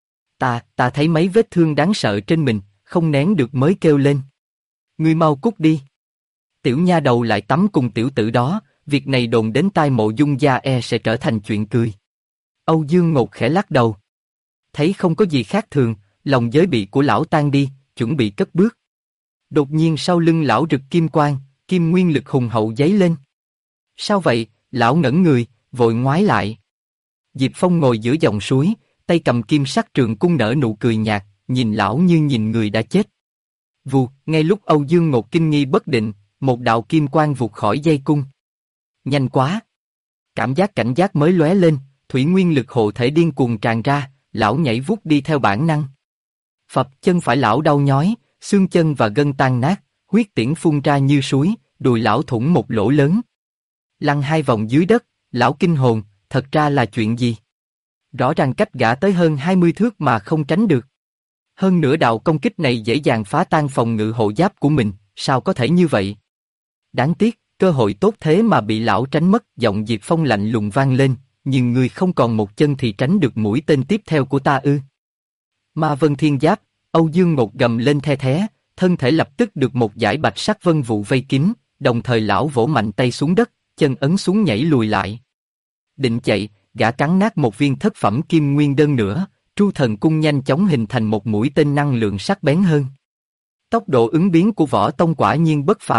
Ta thấy mấy vết thương đáng sợ trên mình, không nén được mới kêu lên. Ngươi mau cút đi. Tiểu nha đầu lại tắm cùng tiểu tử đó, việc này đồn đến tai Mộ Dung gia e sẽ trở thành chuyện cười. Âu Dương Ngột khẽ lắc đầu. Thấy không có gì khác thường, lòng giới bị của lão tan đi, chuẩn bị cất bước. Đột nhiên sau lưng lão rực kim quang, kim nguyên lực hùng hậu giấy lên. Sao vậy? Lão ngẩn người, vội ngoái lại. Diệp Phong ngồi giữa dòng suối, tay cầm kim sắc trường cung nở nụ cười nhạt, nhìn lão như nhìn người đã chết. Vù, ngay lúc Âu Dương Ngột kinh nghi bất định, một đạo kim quang vụt khỏi dây cung. Nhanh quá! Cảm giác cảnh giác mới lóe lên, thủy nguyên lực hộ thể điên cuồng tràn ra, lão nhảy vút đi theo bản năng. Phập, chân phải lão đau nhói, xương chân và gân tan nát, huyết tiễn phun ra như suối, đùi lão thủng một lỗ lớn. Lăn 2 vòng dưới đất, lão kinh hồn, thật ra là chuyện gì? Rõ ràng cách gã tới hơn 20 thước mà không tránh được. Hơn nữa đạo công kích này dễ dàng phá tan phòng ngự hộ giáp của mình, sao có thể như vậy? Đáng tiếc, cơ hội tốt thế mà bị lão tránh mất. Giọng Diệp Phong lạnh lùng vang lên, nhưng ngươi không còn một chân thì tránh được mũi tên tiếp theo của ta ư? Ma Vân Thiên Giáp. Âu Dương Ngột gầm lên the thé, thân thể lập tức được một dải bạch sắc vân vụ vây kín, đồng thời lão vỗ mạnh tay xuống đất, chân ấn xuống nhảy lùi lại. Định chạy, gã cắn nát một viên thất phẩm kim nguyên đơn nữa, Tru Thần Cung nhanh chóng hình thành một mũi tên năng lượng sắc bén hơn. Tốc độ ứng biến của Võ Tông quả nhiên bất phàm,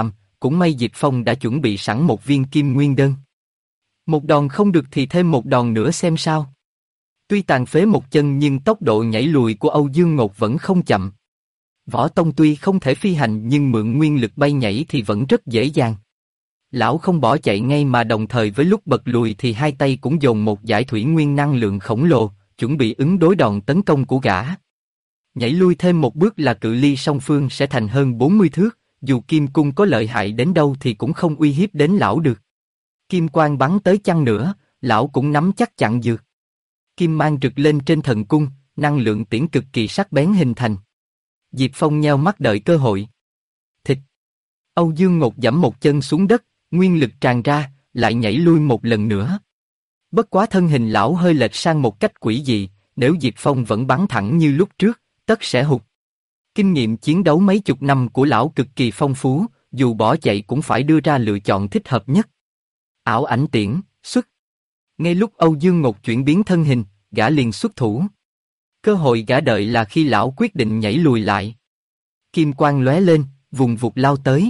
cũng may Diệp Phong đã chuẩn bị sẵn một viên kim nguyên đơn. Một đòn không được thì thêm một đòn nữa xem sao. Tuy tàn phế một chân nhưng tốc độ nhảy lùi của Âu Dương Ngột vẫn không chậm. Võ Tông tuy không thể phi hành nhưng mượn nguyên lực bay nhảy thì vẫn rất dễ dàng. Lão không bỏ chạy ngay mà đồng thời với lúc bật lùi thì hai tay cũng dồn một dải thủy nguyên năng lượng khổng lồ, chuẩn bị ứng đối đòn tấn công của gã. Nhảy lui thêm một bước là cự ly song phương sẽ thành hơn 40 thước, dù kim cung có lợi hại đến đâu thì cũng không uy hiếp đến lão được. Kim quang bắn tới chăng nữa, lão cũng nắm chắc chặn dược. Kim mang rực lên trên thần cung, năng lượng tiễn cực kỳ sắc bén hình thành. Diệp Phong nheo mắt đợi cơ hội. Thịt! Âu Dương Ngột giẫm một chân xuống đất, nguyên lực tràn ra, lại nhảy lui một lần nữa. Bất quá thân hình lão hơi lệch sang một cách quỷ dị, nếu Diệp Phong vẫn bắn thẳng như lúc trước, tất sẽ hụt. Kinh nghiệm chiến đấu mấy chục năm của lão cực kỳ phong phú, dù bỏ chạy cũng phải đưa ra lựa chọn thích hợp nhất. Ảo ảnh tiễn, xuất. Ngay lúc Âu Dương Ngột chuyển biến thân hình, gã liền xuất thủ. Cơ hội gã đợi là khi lão quyết định nhảy lùi lại. Kim quang lóe lên, vùng vụt lao tới.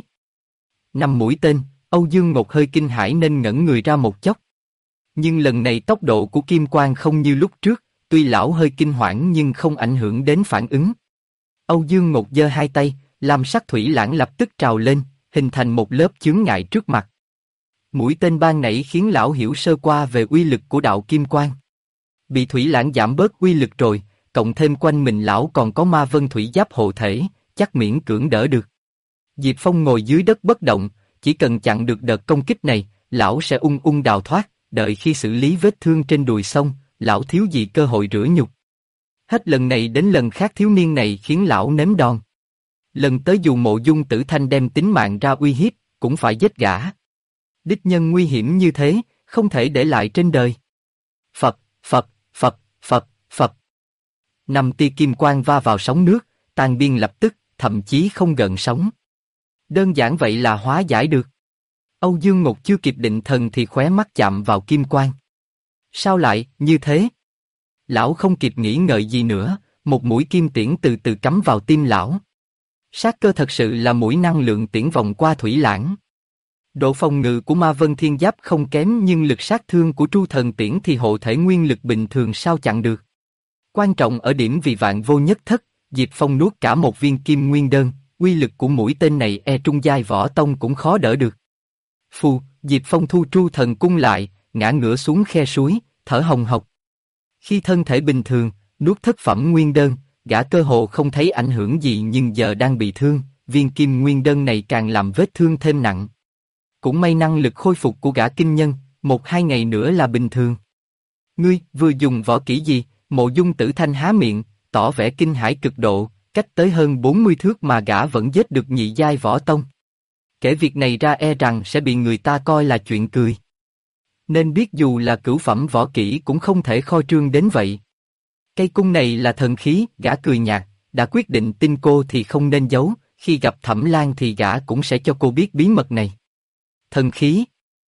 5 mũi tên, Âu Dương Ngột hơi kinh hãi nên ngẩn người ra một chốc. Nhưng lần này tốc độ của kim quang không như lúc trước, tuy lão hơi kinh hoảng nhưng không ảnh hưởng đến phản ứng. Âu Dương Ngột giơ hai tay, làm sắc thủy lãng lập tức trào lên, hình thành một lớp chướng ngại trước mặt. Mũi tên ban nãy khiến lão hiểu sơ qua về uy lực của đạo kim quang. Bị thủy lãng giảm bớt uy lực rồi, cộng thêm quanh mình lão còn có ma vân thủy giáp hộ thể, chắc miễn cưỡng đỡ được. Diệp Phong ngồi dưới đất bất động, chỉ cần chặn được đợt công kích này, lão sẽ ung ung đào thoát, đợi khi xử lý vết thương trên đùi xong, lão thiếu gì cơ hội rửa nhục. Hết lần này đến lần khác thiếu niên này khiến lão nếm đòn. Lần tới dù Mộ Dung Tử Thanh đem tính mạng ra uy hiếp, cũng phải giết gã. Đích nhân nguy hiểm như thế, không thể để lại trên đời. Phập, phập, phập, phập, phập. 5 tia kim quang va vào sóng nước, tan biên lập tức, thậm chí không gợn sóng. Đơn giản vậy là hóa giải được. Âu Dương Ngột chưa kịp định thần thì khóe mắt chạm vào kim quang. Sao lại như thế? Lão không kịp nghĩ ngợi gì nữa, một mũi kim tiễn từ từ cắm vào tim lão. Sát cơ thật sự là mũi năng lượng tiễn vòng qua thủy lãng. Độ phòng ngự của Ma Vân Thiên Giáp không kém nhưng lực sát thương của Tru Thần Tiễn thì hộ thể nguyên lực bình thường sao chặn được. Quan trọng ở điểm vì vạn vô nhất thất, Diệp Phong nuốt cả một viên kim nguyên đơn, uy lực của mũi tên này trung giai võ tông cũng khó đỡ được. Phù, Diệp Phong thu Tru Thần cung lại, ngã ngửa xuống khe suối, thở hồng hộc. Khi thân thể bình thường, nuốt thất phẩm nguyên đơn, gã cơ hồ không thấy ảnh hưởng gì nhưng giờ đang bị thương, viên kim nguyên đơn này càng làm vết thương thêm nặng. Cũng may năng lực khôi phục của gã kinh nhân, 1-2 ngày nữa là bình thường. Ngươi vừa dùng võ kỹ gì? Mộ Dung Tử Thanh há miệng, tỏ vẻ kinh hãi cực độ, cách tới hơn 40 thước mà gã vẫn giết được nhị giai võ tông. Kể việc này ra rằng sẽ bị người ta coi là chuyện cười. Nên biết dù là cửu phẩm võ kỹ cũng không thể khoi trương đến vậy. Cây cung này là thần khí, gã cười nhạt, đã quyết định tin cô thì không nên giấu, khi gặp Thẩm Lan thì gã cũng sẽ cho cô biết bí mật này. Thần khí.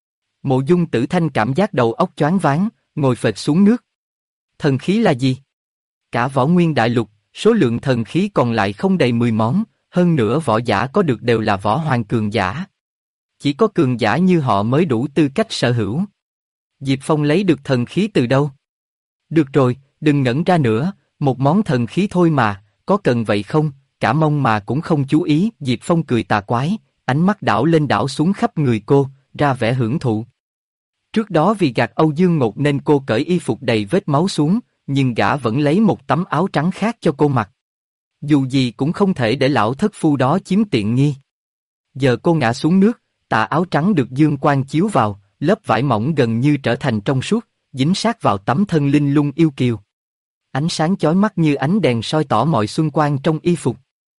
Mộ Dung Tử Thanh cảm giác đầu óc choáng váng, ngồi phệt xuống nước. Thần khí là gì? Cả Võ Nguyên Đại Lục, số lượng thần khí còn lại không đầy 10 món, hơn nữa võ giả có được đều là võ hoàng cường giả. Chỉ có cường giả như họ mới đủ tư cách sở hữu. Diệp Phong lấy được thần khí từ đâu? Được rồi, đừng ngẩn ra nữa, một món thần khí thôi mà, có cần vậy không? Cả mong mà cũng không chú ý. Diệp Phong cười tà quái, ánh mắt đảo lên đảo xuống khắp người cô, ra vẻ hưởng thụ. Trước đó vì gạt Âu Dương Ngột nên cô cởi y phục đầy vết máu xuống, nhưng gã vẫn lấy một tấm áo trắng khác cho cô mặc. Dù gì cũng không thể để lão thất phu đó chiếm tiện nghi. Giờ cô ngã xuống nước, tà áo trắng được dương quang chiếu vào, lớp vải mỏng gần như trở thành trong suốt, dính sát vào tấm thân linh lung yêu kiều. Ánh sáng chói mắt như ánh đèn soi tỏ mọi xuân quang trong y phục.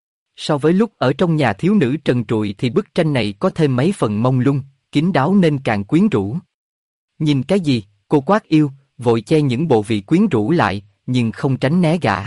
So với lúc ở trong nhà thiếu nữ trần trụi thì bức tranh này có thêm mấy phần mông lung, kín đáo nên càng quyến rũ. Nhìn cái gì? Cô quát yêu, vội che những bộ vị quyến rũ lại, nhưng không tránh né gã.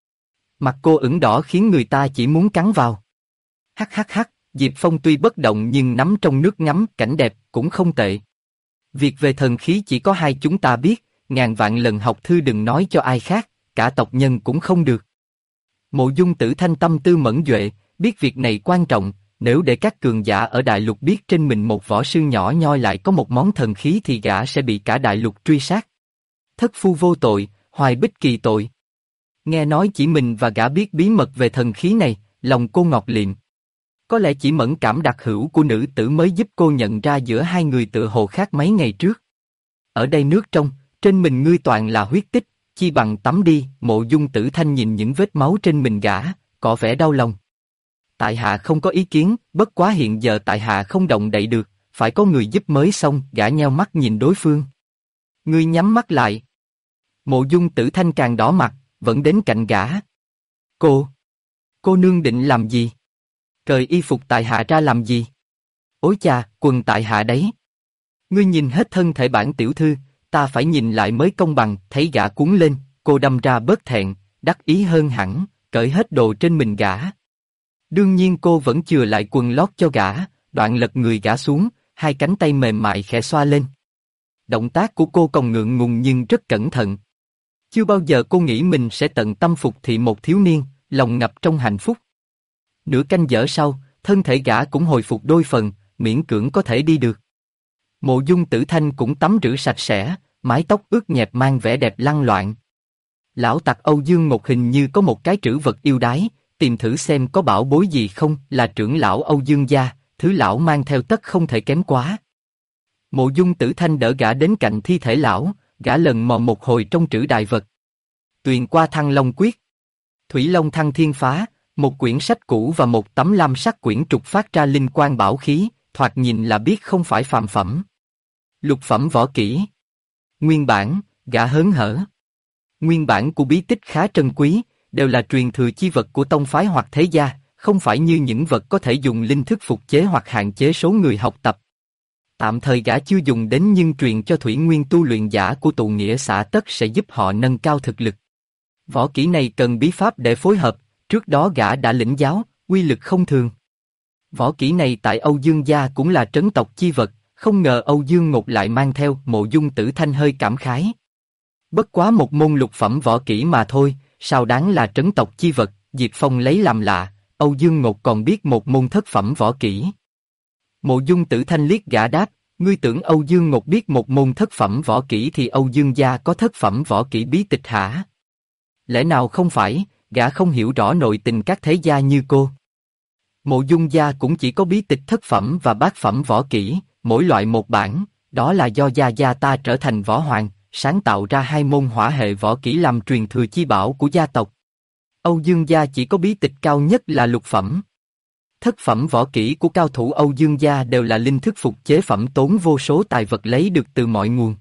Mặt cô ửng đỏ khiến người ta chỉ muốn cắn vào. Hắc hắc hắc, Diệp Phong tuy bất động nhưng nắm trong nước ngắm cảnh đẹp cũng không tệ. Việc về thần khí chỉ có hai chúng ta biết, ngàn vạn lần học thư đừng nói cho ai khác, cả tộc nhân cũng không được. Mộ Dung Tử Thanh tâm tư mẫn duệ, biết việc này quan trọng, Nếu để các cường giả ở đại lục biết trên mình một võ sư nhỏ nhoi lại có một món thần khí thì gã sẽ bị cả đại lục truy sát. Thất phu vô tội, hoài bích kỳ tội. Nghe nói chỉ mình và gã biết bí mật về thần khí này, lòng cô ngọt lịm. Có lẽ chỉ mẫn cảm đặc hữu của nữ tử mới giúp cô nhận ra giữa hai người tựa hồ khác mấy ngày trước. Ở đây nước trong, trên mình ngươi toàn là huyết tích, chi bằng tắm đi. Mộ Dung Tử Thanh nhìn những vết máu trên mình gã, có vẻ đau lòng. Tại hạ không có ý kiến, bất quá hiện giờ tại hạ không động đậy được, phải có người giúp mới xong. Gã nheo mắt nhìn đối phương. Ngươi nhắm mắt lại. Mộ Dung Tử Thanh càng đỏ mặt, vẫn đến cạnh gã. Cô nương định làm gì? Cởi y phục tại hạ ra làm gì? Ối cha, quần tại hạ đấy. Ngươi nhìn hết thân thể bản tiểu thư, ta phải nhìn lại mới công bằng. Thấy gã cuốn lên, cô đâm ra bớt thẹn, đắc ý hơn hẳn, cởi hết đồ trên mình gã. Đương nhiên cô vẫn chừa lại quần lót cho gã, đoạn lật người gã xuống, hai cánh tay mềm mại khẽ xoa lên. Động tác của cô còn ngượng ngùng nhưng rất cẩn thận. Chưa bao giờ cô nghĩ mình sẽ tận tâm phục thị một thiếu niên, lòng ngập trong hạnh phúc. Nửa canh giờ sau, thân thể gã cũng hồi phục đôi phần, miễn cưỡng có thể đi được. Mộ Dung Tử Thanh cũng tắm rửa sạch sẽ, mái tóc ướt nhẹp mang vẻ đẹp lăng loạn. Lão tặc Âu Dương Ngột hình như có một cái trữ vật yêu đái, tìm thử xem có bảo bối gì không. Là trưởng lão Âu Dương gia, thứ lão mang theo tất không thể kém quá. Mộ Dung Tử Thanh đỡ gã đến cạnh thi thể lão, gã lần mò một hồi trong trữ đại vật. Tuyền qua Thăng Long Quyết, Thủy Long Thăng Thiên Phá, một quyển sách cũ và một tấm lam sắc quyển trục phát ra linh quang bảo khí, thoạt nhìn là biết không phải phàm phẩm. Lục phẩm võ kỹ. Nguyên bản, gã hớn hở. Nguyên bản của bí tích khá trân quý, đều là truyền thừa chi vật của tông phái hoặc thế gia, không phải như những vật có thể dùng linh thức phục chế hoặc hạn chế số người học tập. Tạm thời gã chưa dùng đến nhưng truyền cho Thủy Nguyên tu luyện giả của tụ nghĩa xã tất sẽ giúp họ nâng cao thực lực. Võ kỹ này cần bí pháp để phối hợp, trước đó gã đã lĩnh giáo, uy lực không thường. Võ kỹ này tại Âu Dương gia cũng là trấn tộc chi vật, không ngờ Âu Dương Ngột lại mang theo. Mộ Dung Tử Thanh hơi cảm khái. Bất quá một môn lục phẩm võ kỹ mà thôi, sao đáng là trấn tộc chi vật. Diệp Phong lấy làm lạ, Âu Dương Ngột còn biết một môn thất phẩm võ kỹ. Mộ Dung Tử Thanh liếc gã đáp, ngươi tưởng Âu Dương Ngột biết một môn thất phẩm võ kỹ thì Âu Dương gia có thất phẩm võ kỹ bí tịch hả? Lẽ nào không phải, gã không hiểu rõ nội tình các thế gia như cô. Mộ Dung gia cũng chỉ có bí tịch thất phẩm và bát phẩm võ kỹ, mỗi loại một bản, đó là do gia ta trở thành võ hoàng, sáng tạo ra hai môn hỏa hệ võ kỹ làm truyền thừa chi bảo của gia tộc. Âu Dương gia chỉ có bí tịch cao nhất là lục phẩm. Thất phẩm võ kỹ của cao thủ Âu Dương gia đều là linh thức phục chế phẩm tốn vô số tài vật lấy được từ mọi nguồn.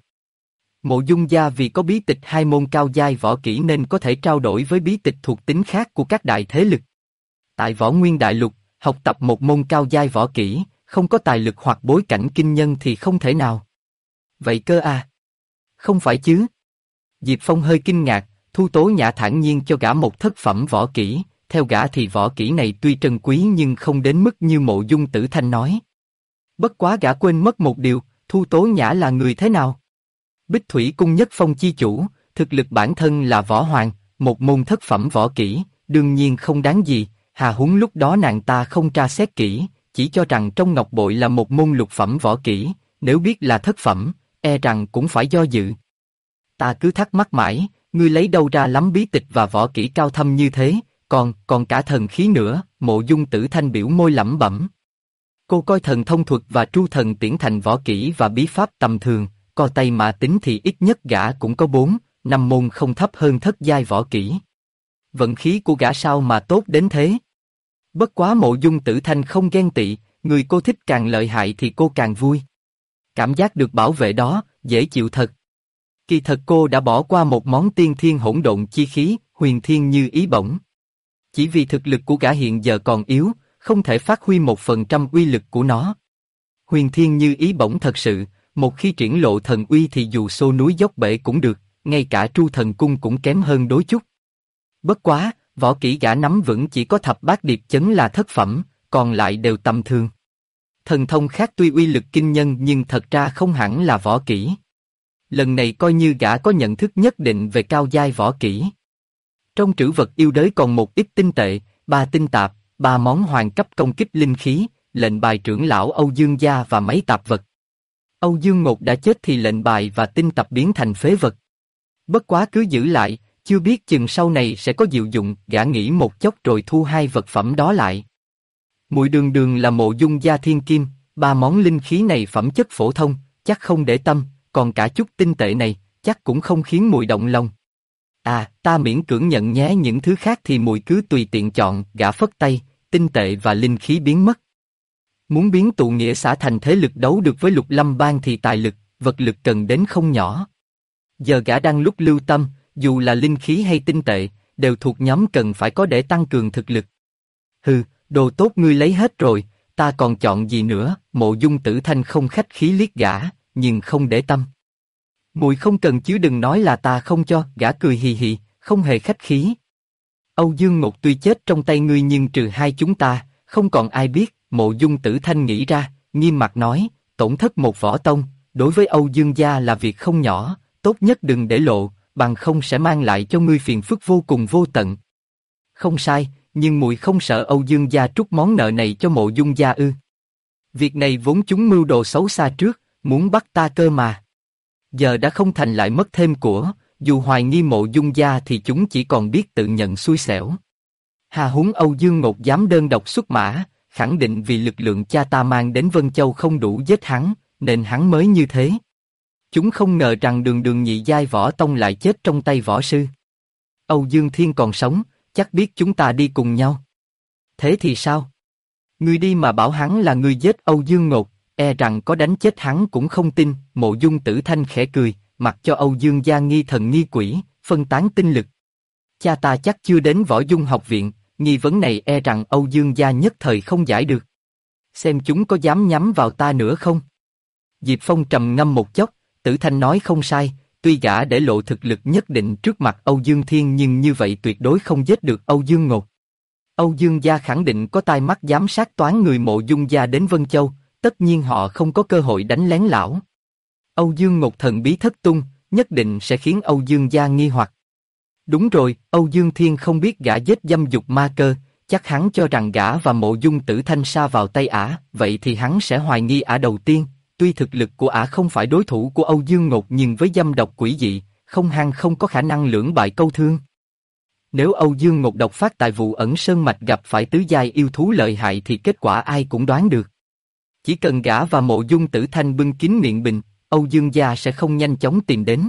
Mộ Dung gia vì có bí tịch hai môn cao giai võ kỹ nên có thể trao đổi với bí tịch thuộc tính khác của các đại thế lực. Tại Võ Nguyên Đại Lục, học tập một môn cao giai võ kỹ, không có tài lực hoặc bối cảnh kinh nhân thì không thể nào. Vậy cơ à? Không phải chứ? Diệp Phong hơi kinh ngạc, Thu Tố Nhã thản nhiên cho gã một thất phẩm võ kỹ, theo gã thì võ kỹ này tuy trân quý nhưng không đến mức như Mộ Dung Tử Thanh nói. Bất quá gã quên mất một điều, Thu Tố Nhã là người thế nào? Bích Thủy Cung Nhất Phong chi chủ, thực lực bản thân là võ hoàng, một môn thất phẩm võ kỹ, đương nhiên không đáng gì, hà huống lúc đó nàng ta không tra xét kỹ, chỉ cho rằng trong ngọc bội là một môn lục phẩm võ kỹ, nếu biết là thất phẩm, e rằng cũng phải do dự. Ta cứ thắc mắc mãi, ngươi lấy đâu ra lắm bí tịch và võ kỹ cao thâm như thế, còn cả thần khí nữa. Mộ Dung Tử Thanh biểu môi lẩm bẩm. Cô coi thần thông thuật và tru thần tiễn thành võ kỹ và bí pháp tầm thường, co tay mà tính thì ít nhất gã cũng có 4-5 môn không thấp hơn thất giai võ kỹ. Vận khí của gã sao mà tốt đến thế? Bất quá Mộ Dung Tử Thanh không ghen tị, người cô thích càng lợi hại thì cô càng vui. Cảm giác được bảo vệ đó, dễ chịu thật. Kỳ thật cô đã bỏ qua một món tiên thiên hỗn độn chi khí, huyền thiên như ý bổng. Chỉ vì thực lực của gã hiện giờ còn yếu, không thể phát huy 1% uy lực của nó. Huyền thiên như ý bổng thật sự, một khi triển lộ thần uy thì dù xô núi dốc bể cũng được, ngay cả Tru Thần Cung cũng kém hơn đôi chút. Bất quá, võ kỹ gã nắm vững chỉ có thập bát điệp chấn là thất phẩm, còn lại đều tầm thường. Thần thông khác tuy uy lực kinh nhân nhưng thật ra không hẳn là võ kỹ. Lần này coi như gã có nhận thức nhất định về cao giai võ kỹ. Trong trữ vật yêu đới còn một ít tinh tệ, 3 tinh tạp, 3 món hoàng cấp công kích linh khí, lệnh bài trưởng lão Âu Dương gia và mấy tạp vật. Âu Dương Ngột đã chết thì lệnh bài và tinh tập biến thành phế vật. Bất quá cứ giữ lại, chưa biết chừng sau này sẽ có diệu dụng, gã nghĩ một chốc rồi thu 2 vật phẩm đó lại. Muội đường đường là Mộ Dung gia thiên kim, 3 món linh khí này phẩm chất phổ thông, chắc không để tâm, còn cả chút tinh tệ này, chắc cũng không khiến muội động lòng. À, ta miễn cưỡng nhận nhé, những thứ khác thì muội cứ tùy tiện chọn, gã phất tay, tinh tệ và linh khí biến mất. Muốn biến tụ nghĩa xã thành thế lực đấu được với Lục Lâm Bang thì tài lực, vật lực cần đến không nhỏ. Giờ gã đang lúc lưu tâm, dù là linh khí hay tinh tệ, đều thuộc nhóm cần phải có để tăng cường thực lực. Hừ, đồ tốt ngươi lấy hết rồi, ta còn chọn gì nữa? Mộ Dung Tử Thanh không khách khí liếc gã, nhưng không để tâm. Muội không cần chứ, đừng nói là ta không cho, gã cười hì hì, không hề khách khí. Âu Dương Ngột tuy chết trong tay ngươi nhưng trừ hai chúng ta, không còn ai biết. Mộ Dung Tử Thanh nghĩ ra, nghiêm mặt nói, tổn thất một võ tông, đối với Âu Dương gia là việc không nhỏ, tốt nhất đừng để lộ, bằng không sẽ mang lại cho ngươi phiền phức vô cùng vô tận. Không sai, nhưng muội không sợ Âu Dương gia trút món nợ này cho Mộ Dung gia ư? Việc này vốn chúng mưu đồ xấu xa trước, muốn bắt ta cơ mà. Giờ đã không thành lại mất thêm của, dù hoài nghi Mộ Dung gia thì chúng chỉ còn biết tự nhận xui xẻo. Hà huống Âu Dương Ngột dám đơn độc xuất mã, khẳng định vì lực lượng cha ta mang đến Vân Châu không đủ giết hắn, nên hắn mới như thế. Chúng không ngờ rằng đường đường nhị giai võ tông lại chết trong tay võ sư. Âu Dương Thiên còn sống, chắc biết chúng ta đi cùng nhau. Thế thì sao? Ngươi đi mà bảo hắn là ngươi giết Âu Dương Ngột, e rằng có đánh chết hắn cũng không tin. Mộ Dung Tử Thanh khẽ cười, mặc cho Âu Dương gia nghi thần nghi quỷ, phân tán tinh lực. Cha ta chắc chưa đến Võ Dung học viện, nghi vấn này e rằng Âu Dương gia nhất thời không giải được. Xem chúng có dám nhắm vào ta nữa không? Diệp Phong trầm ngâm một chốc, Tử Thanh nói không sai, tuy gã để lộ thực lực nhất định trước mặt Âu Dương Thiên nhưng như vậy tuyệt đối không giết được Âu Dương Ngột. Âu Dương gia khẳng định có tai mắt giám sát toán người Mộ Dung gia đến Vân Châu, tất nhiên họ không có cơ hội đánh lén lão. Âu Dương Ngột thần bí thất tung, nhất định sẽ khiến Âu Dương gia nghi hoặc. Đúng rồi, Âu Dương Thiên không biết gã giết dâm dục ma cơ, chắc hắn cho rằng gã và Mộ Dung Tử Thanh sa vào tay ả, vậy thì hắn sẽ hoài nghi ả đầu tiên. Tuy thực lực của ả không phải đối thủ của Âu Dương Ngột nhưng với dâm độc quỷ dị, không có khả năng lưỡng bại câu thương. Nếu Âu Dương Ngột độc phát tại vụ ẩn sơn mạch gặp phải tứ giai yêu thú lợi hại thì kết quả ai cũng đoán được. Chỉ cần gã và Mộ Dung Tử Thanh bưng kín miệng bình, Âu Dương gia sẽ không nhanh chóng tìm đến.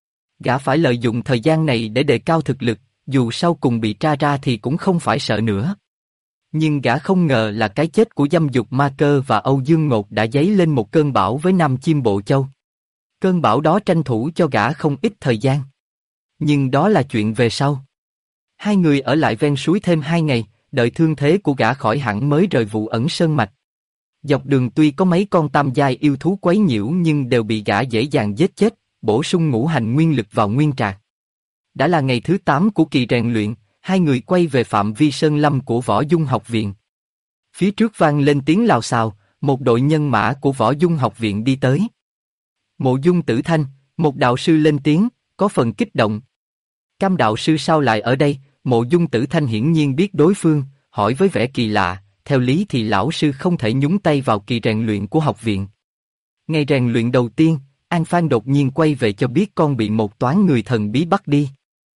Gã phải lợi dụng thời gian này để đề cao thực lực, dù sau cùng bị tra ra thì cũng không phải sợ nữa. Nhưng gã không ngờ là cái chết của dâm dục ma cơ và Âu Dương Ngột đã dấy lên một cơn bão với Nam Chiêm Bộ Châu. Cơn bão đó tranh thủ cho gã không ít thời gian. Nhưng đó là chuyện về sau. Hai người ở lại ven suối thêm 2 ngày, đợi thương thế của gã khỏi hẳn mới rời vụ ẩn sơn mạch. Dọc đường tuy có mấy con tam giai yêu thú quấy nhiễu nhưng đều bị gã dễ dàng giết chết, bổ sung ngũ hành nguyên lực vào nguyên trạc. Đã là ngày thứ 8 của kỳ rèn luyện, hai người quay về phạm vi sơn lâm của Võ Dung học viện. Phía trước vang lên tiếng lào xào, một đội nhân mã của Võ Dung học viện đi tới. Mộ Dung Tử Thanh, một đạo sư lên tiếng, có phần kích động. Cam đạo sư sao lại ở đây? Mộ Dung Tử Thanh hiển nhiên biết đối phương, hỏi với vẻ kỳ lạ, theo lý thì lão sư không thể nhúng tay vào kỳ rèn luyện của học viện. Ngày rèn luyện đầu tiên, An Phan đột nhiên quay về cho biết con bị một toán người thần bí bắt đi.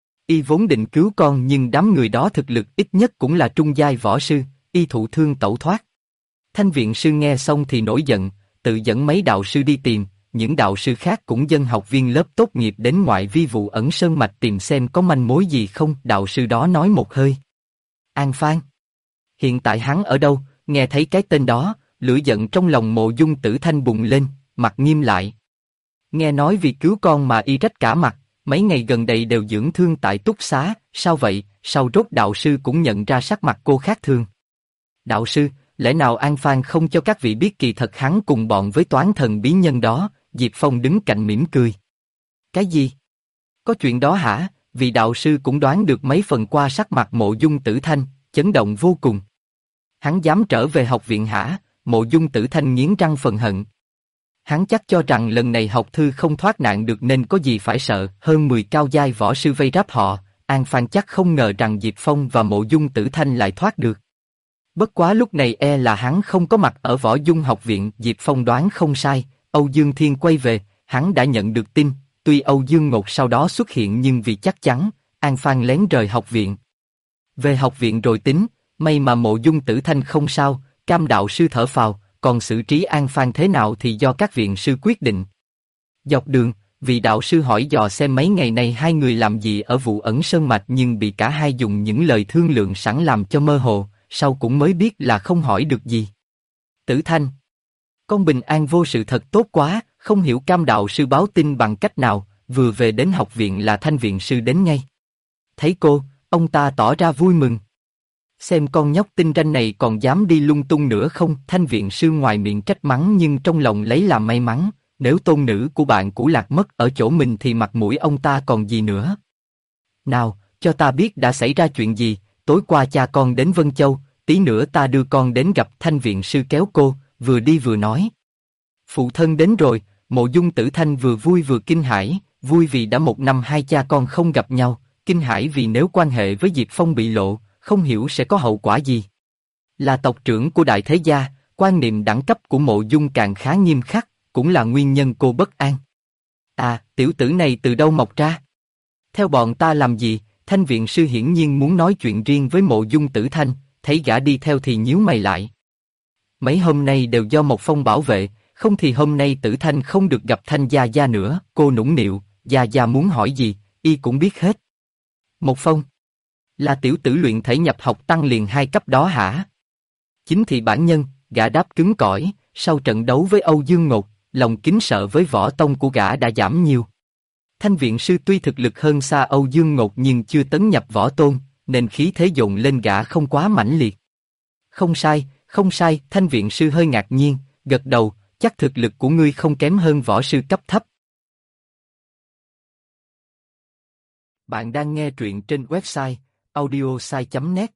Y vốn định cứu con nhưng đám người đó thực lực ít nhất cũng là trung giai võ sư, y thụ thương tẩu thoát. Thanh viện sư nghe xong thì nổi giận, tự dẫn mấy đạo sư đi tìm, những đạo sư khác cũng dâng học viên lớp tốt nghiệp đến ngoại vi vụ ẩn sơn mạch tìm xem có manh mối gì không. Đạo sư đó nói một hơi. An Phan. Hiện tại hắn ở đâu? Nghe thấy cái tên đó, lửa giận trong lòng Mộ Dung Tử Thanh bùng lên, mặt nghiêm lại. Nghe nói vì cứu con mà y rách cả mặt, mấy ngày gần đây đều dưỡng thương tại túc xá. Sao vậy? Sau rốt đạo sư cũng nhận ra sắc mặt cô khác thường. Đạo sư, lẽ nào An Phan không cho các vị biết kỳ thật hắn cùng bọn với toán thần bí nhân đó? Diệp Phong đứng cạnh mỉm cười. Cái gì? Có chuyện đó hả? Vì đạo sư cũng đoán được mấy phần qua sắc mặt Mộ Dung Tử Thanh, chấn động vô cùng. Hắn dám trở về học viện hả? Mộ Dung Tử Thanh nghiến răng phần hận. Hắn chắc cho rằng lần này học thư không thoát nạn được nên có gì phải sợ. Hơn 10 cao giai võ sư vây ráp họ, An Phan chắc không ngờ rằng Diệp Phong và Mộ Dung Tử Thanh lại thoát được. Bất quá lúc này là hắn không có mặt ở Võ Dung học viện. Diệp Phong đoán không sai, Âu Dương Thiên quay về, hắn đã nhận được tin, tuy Âu Dương Ngột sau đó xuất hiện nhưng vì chắc chắn, An Phan lén rời học viện. Về học viện rồi tính, may mà Mộ Dung Tử Thanh không sao, Cam đạo sư thở phào, còn xử trí An Phan thế nào thì do các viện sư quyết định. Dọc đường, vị đạo sư hỏi dò xem mấy ngày này hai người làm gì ở Vụ Ẩn Sơn Mạch nhưng bị cả hai dùng những lời thương lượng sẵn làm cho mơ hồ, sau cũng mới biết là không hỏi được gì. Tử Thanh, con bình an vô sự thật tốt quá, không hiểu Cam đạo sư báo tin bằng cách nào, vừa về đến học viện là Thanh viện sư đến ngay. Thấy cô, ông ta tỏ ra vui mừng. Xem con nhóc tinh ranh này còn dám đi lung tung nữa không? Thanh viện sư ngoài miệng trách mắng nhưng trong lòng lấy làm may mắn, nếu tôn nữ của bạn cũ lạc mất ở chỗ mình thì mặt mũi ông ta còn gì nữa. Nào, cho ta biết đã xảy ra chuyện gì, tối qua cha con đến Vân Châu, tí nữa ta đưa con đến gặp. Thanh viện sư kéo cô, vừa đi vừa nói. Phụ thân đến rồi. Mộ Dung Tử Thanh vừa vui vừa kinh hãi, vui vì đã 1 năm hai cha con không gặp nhau, kinh hãi vì nếu quan hệ với Diệp Phong bị lộ, không hiểu sẽ có hậu quả gì. Là tộc trưởng của đại thế gia, quan niệm đẳng cấp của Mộ Dung càng khá nghiêm khắc, cũng là nguyên nhân cô bất an. À, tiểu tử này từ đâu mọc ra? Theo bọn ta làm gì? Thanh viện sư hiển nhiên muốn nói chuyện riêng với Mộ Dung Tử Thanh, thấy gã đi theo thì nhíu mày lại. Mấy hôm nay đều do Mộc Phong bảo vệ, không thì hôm nay Tử Thanh không được gặp Thanh gia gia nữa. Cô nũng nịu, gia gia muốn hỏi gì, y cũng biết hết. Mộc Phong là tiểu tử luyện thể nhập học tăng liền 2 cấp đó hả? Chính thị bản nhân, gã đáp cứng cỏi, sau trận đấu với Âu Dương Ngột, lòng kính sợ với võ tông của gã đã giảm nhiều. Thanh viện sư tuy thực lực hơn xa Âu Dương Ngột nhưng chưa tấn nhập võ tôn, nên khí thế dồn lên gã không quá mãnh liệt. Không sai, không sai. Thanh viện sư hơi ngạc nhiên, gật đầu, chắc thực lực của ngươi không kém hơn võ sư cấp thấp. Bạn đang nghe truyện trên website audiosai.net.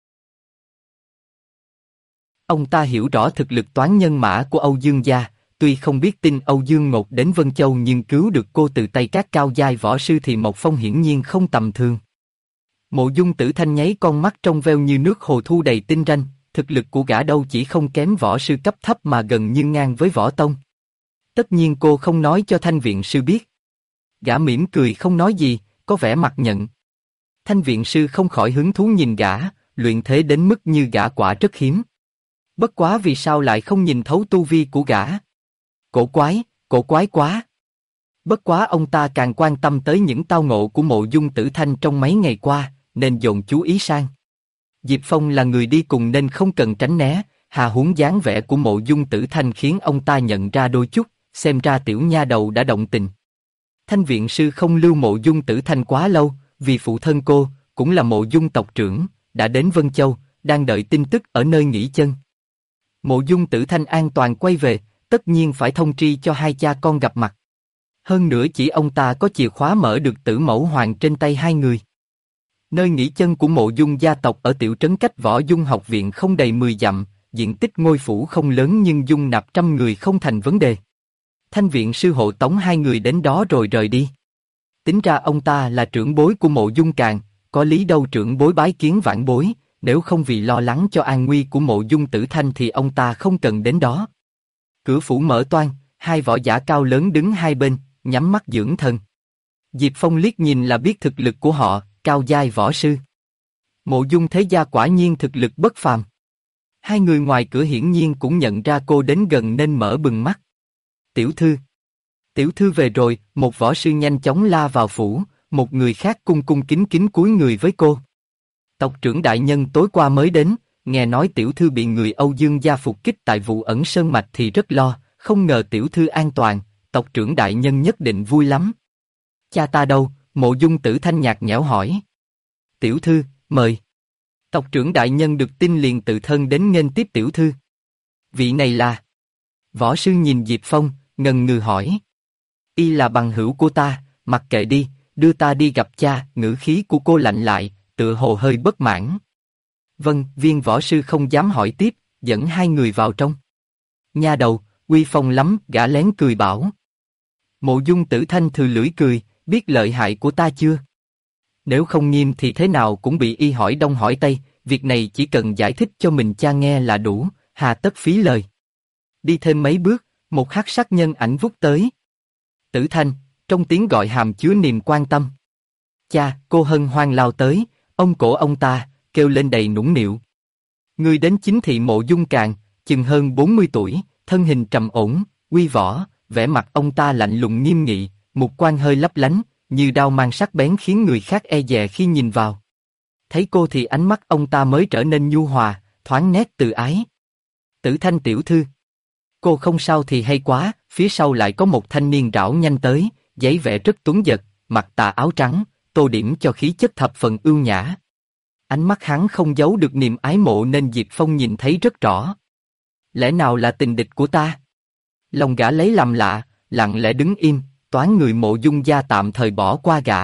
Ông ta hiểu rõ thực lực toán nhân mã của Âu Dương gia, tuy không biết tin Âu Dương Ngột đến Vân Châu nhưng cứu được cô từ tay các cao giai võ sư thì Mộc Phong hiển nhiên không tầm thường. Mộ Dung Tử Thanh nháy con mắt trong veo như nước hồ thu đầy tinh ranh, thực lực của gã đâu chỉ không kém võ sư cấp thấp mà gần như ngang với võ tông. Tất nhiên cô không nói cho Thanh viện sư biết. Gã mỉm cười không nói gì, có vẻ mặc nhận. Thanh viện sư không khỏi hứng thú nhìn gã, luyện thế đến mức như gã quả rất hiếm. Bất quá vì sao lại không nhìn thấu tu vi của gã? Cổ quái quá. Bất quá ông ta càng quan tâm tới những tao ngộ của Mộ Dung Tử Thanh trong mấy ngày qua, nên dồn chú ý sang. Diệp Phong là người đi cùng nên không cần tránh né, hà huống dáng vẻ của Mộ Dung Tử Thanh khiến ông ta nhận ra đôi chút, xem ra tiểu nha đầu đã động tình. Thanh viện sư không lưu Mộ Dung Tử Thanh quá lâu, vì phụ thân cô, cũng là Mộ Dung tộc trưởng, đã đến Vân Châu, đang đợi tin tức ở nơi nghỉ chân. Mộ Dung Tử Thanh an toàn quay về, tất nhiên phải thông tri cho hai cha con gặp mặt. Hơn nữa chỉ ông ta có chìa khóa mở được Tử Mẫu Hoàng trên tay hai người. Nơi nghỉ chân của Mộ Dung gia tộc ở tiểu trấn cách Võ Dung học viện không đầy 10 dặm, diện tích ngôi phủ không lớn nhưng dung nạp 100 người không thành vấn đề. Thanh viện sư hộ tống hai người đến đó rồi rời đi. Tính ra ông ta là trưởng bối của Mộ Dung Càn, có lý đâu trưởng bối bái kiến vãn bối, nếu không vì lo lắng cho an nguy của Mộ Dung Tử Thanh thì ông ta không cần đến đó. Cửa phủ mở toang, hai võ giả cao lớn đứng hai bên, nhắm mắt dưỡng thần. Diệp Phong liếc nhìn là biết thực lực của họ, cao giai võ sư. Mộ Dung thế gia quả nhiên thực lực bất phàm. Hai người ngoài cửa hiển nhiên cũng nhận ra cô đến gần nên mở bừng mắt. Tiểu thư về rồi. Một võ sư nhanh chóng la vào phủ, một người khác cung cung kính kính cúi người với cô. Tộc trưởng đại nhân tối qua mới đến, nghe nói tiểu thư bị người Âu Dương gia phục kích tại Vụ Ẩn Sơn Mạch thì rất lo, không ngờ tiểu thư an toàn, tộc trưởng đại nhân nhất định vui lắm. Cha ta đâu? Mộ Dung Tử Thanh nhạt nhẽo hỏi. Tiểu thư, mời. Tộc trưởng đại nhân được tin liền tự thân đến nghênh tiếp tiểu thư. Vị này là... Võ sư nhìn Diệp Phong, ngần ngừ hỏi. Y là bằng hữu của ta, mặc kệ đi, đưa ta đi gặp cha. Ngữ khí của cô lạnh lại, tựa hồ hơi bất mãn. Vâng, viên võ sư không dám hỏi tiếp, dẫn hai người vào trong. Nha đầu, uy phong lắm, gã lén cười bảo. Mộ Dung Tử Thanh thừ lưỡi cười, biết lợi hại của ta chưa? Nếu không nghiêm thì thế nào cũng bị y hỏi đông hỏi tây, việc này chỉ cần giải thích cho mình cha nghe là đủ, hà tất phí lời. Đi thêm mấy bước, một hắc sắc nhân ảnh vút tới. Tử Thanh, trong tiếng gọi hàm chứa niềm quan tâm. Cha, cô hân hoan lao tới, ông cổ ông ta, kêu lên đầy nũng nịu. Người đến chính thị Mộ Dung Càn, chừng hơn 40 tuổi, thân hình trầm ổn, uy võ, vẻ mặt ông ta lạnh lùng nghiêm nghị, mục quan hơi lấp lánh, như đao mang sắc bén khiến người khác e dè khi nhìn vào. Thấy cô thì ánh mắt ông ta mới trở nên nhu hòa, thoáng nét từ ái. Tử Thanh tiểu thư. Cô không sao thì hay quá, phía sau lại có một thanh niên rảo nhanh tới, dáng vẻ rất tuấn dật, mặc tà áo trắng, tô điểm cho khí chất thập phần ưu nhã. Ánh mắt hắn không giấu được niềm ái mộ nên Diệp Phong nhìn thấy rất rõ. Lẽ nào là tình địch của ta? Lòng gã lấy làm lạ, lặng lẽ đứng im, toán người Mộ Dung gia tạm thời bỏ qua gã.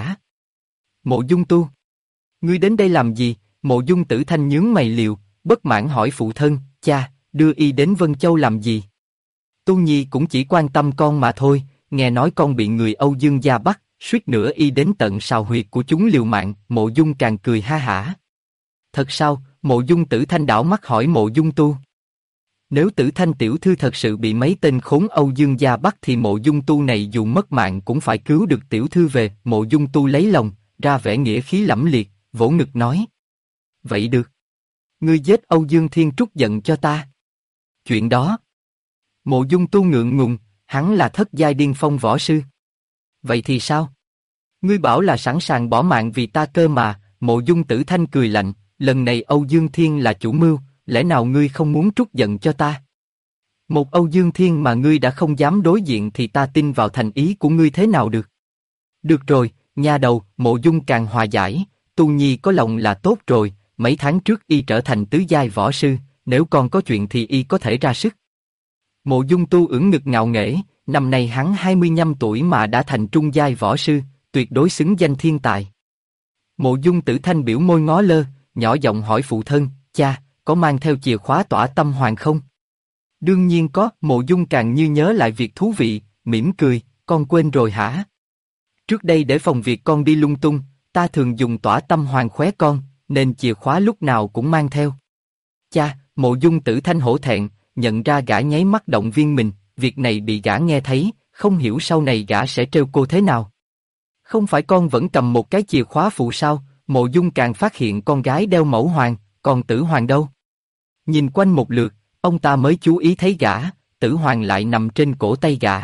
Mộ Dung Tu, ngươi đến đây làm gì? Mộ Dung Tử Thanh nhướng mày liều, bất mãn hỏi phụ thân, cha, đưa y đến Vân Châu làm gì? Tu Nhi cũng chỉ quan tâm con mà thôi, nghe nói con bị người Âu Dương gia bắt, suýt nữa y đến tận sào huyệt của chúng liều mạng. Mộ Dung càng cười ha hả. Thật sao? Mộ Dung Tử Thanh đảo mắt hỏi Mộ Dung Tu. Nếu Tử Thanh tiểu thư thật sự bị mấy tên khốn Âu Dương gia bắt thì Mộ Dung Tu này dù mất mạng cũng phải cứu được tiểu thư về. Mộ Dung Tu lấy lòng, ra vẻ nghĩa khí lẫm liệt, vỗ ngực nói. Vậy được. Ngươi giết Âu Dương Thiên trút giận cho ta. Chuyện đó. Mộ Dung Tu ngượng ngùng, hắn là thất giai điên phong võ sư. Vậy thì sao? Ngươi bảo là sẵn sàng bỏ mạng vì ta cơ mà. Mộ Dung Tử Thanh cười lạnh, lần này Âu Dương Thiên là chủ mưu, lẽ nào ngươi không muốn trút giận cho ta? Một Âu Dương Thiên mà ngươi đã không dám đối diện thì ta tin vào thành ý của ngươi thế nào được? Được rồi, nha đầu. Mộ Dung càng hòa giải, Tu Nhi có lòng là tốt rồi, mấy tháng trước y trở thành tứ giai võ sư, nếu còn có chuyện thì y có thể ra sức. Mộ Dung Tu ưỡn ngực ngạo nghễ, năm nay hắn 25 tuổi mà đã thành trung giai võ sư, tuyệt đối xứng danh thiên tài. Mộ Dung Tử Thanh biểu môi ngó lơ, nhỏ giọng hỏi phụ thân, cha, có mang theo chìa khóa tỏa tâm hoàng không? Đương nhiên có. Mộ Dung càng như nhớ lại việc thú vị, mỉm cười, con quên rồi hả? Trước đây để phòng việc con đi lung tung, ta thường dùng tỏa tâm hoàng khóe con, nên chìa khóa lúc nào cũng mang theo. Cha, Mộ Dung Tử Thanh hổ thẹn, nhận ra gã nháy mắt động viên mình, việc này bị gã nghe thấy, không hiểu sau này gã sẽ trêu cô thế nào. Không phải con vẫn cầm một cái chìa khóa phụ sao? Mộ Dung càng phát hiện con gái đeo mẫu hoàng, còn tử hoàng đâu? Nhìn quanh một lượt, ông ta mới chú ý thấy gã, tử hoàng lại nằm trên cổ tay gã.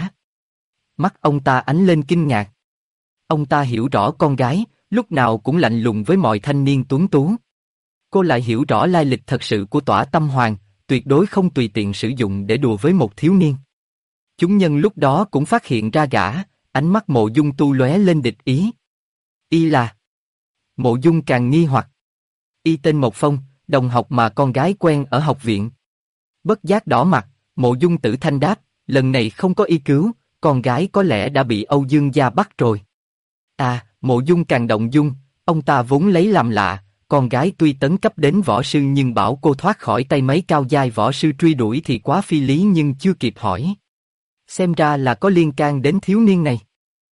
Mắt ông ta ánh lên kinh ngạc. Ông ta hiểu rõ con gái, lúc nào cũng lạnh lùng với mọi thanh niên tuấn tú. Cô lại hiểu rõ lai lịch thật sự của tỏa tâm hoàng, tuyệt đối không tùy tiện sử dụng để đùa với một thiếu niên. Chúng nhân lúc đó cũng phát hiện ra gã, ánh mắt Mộ Dung Tu lóe lên địch ý. Y là... Mộ Dung càng nghi hoặc. Y tên Mộc Phong, đồng học mà con gái quen ở học viện. Bất giác đỏ mặt, Mộ Dung Tử Thanh đáp, lần này không có y cứu, con gái có lẽ đã bị Âu Dương gia bắt rồi. À, Mộ Dung càng động dung, ông ta vốn lấy làm lạ, con gái tuy tấn cấp đến võ sư nhưng bảo cô thoát khỏi tay mấy cao giai võ sư truy đuổi thì quá phi lý, nhưng chưa kịp hỏi. Xem ra là có liên can đến thiếu niên này.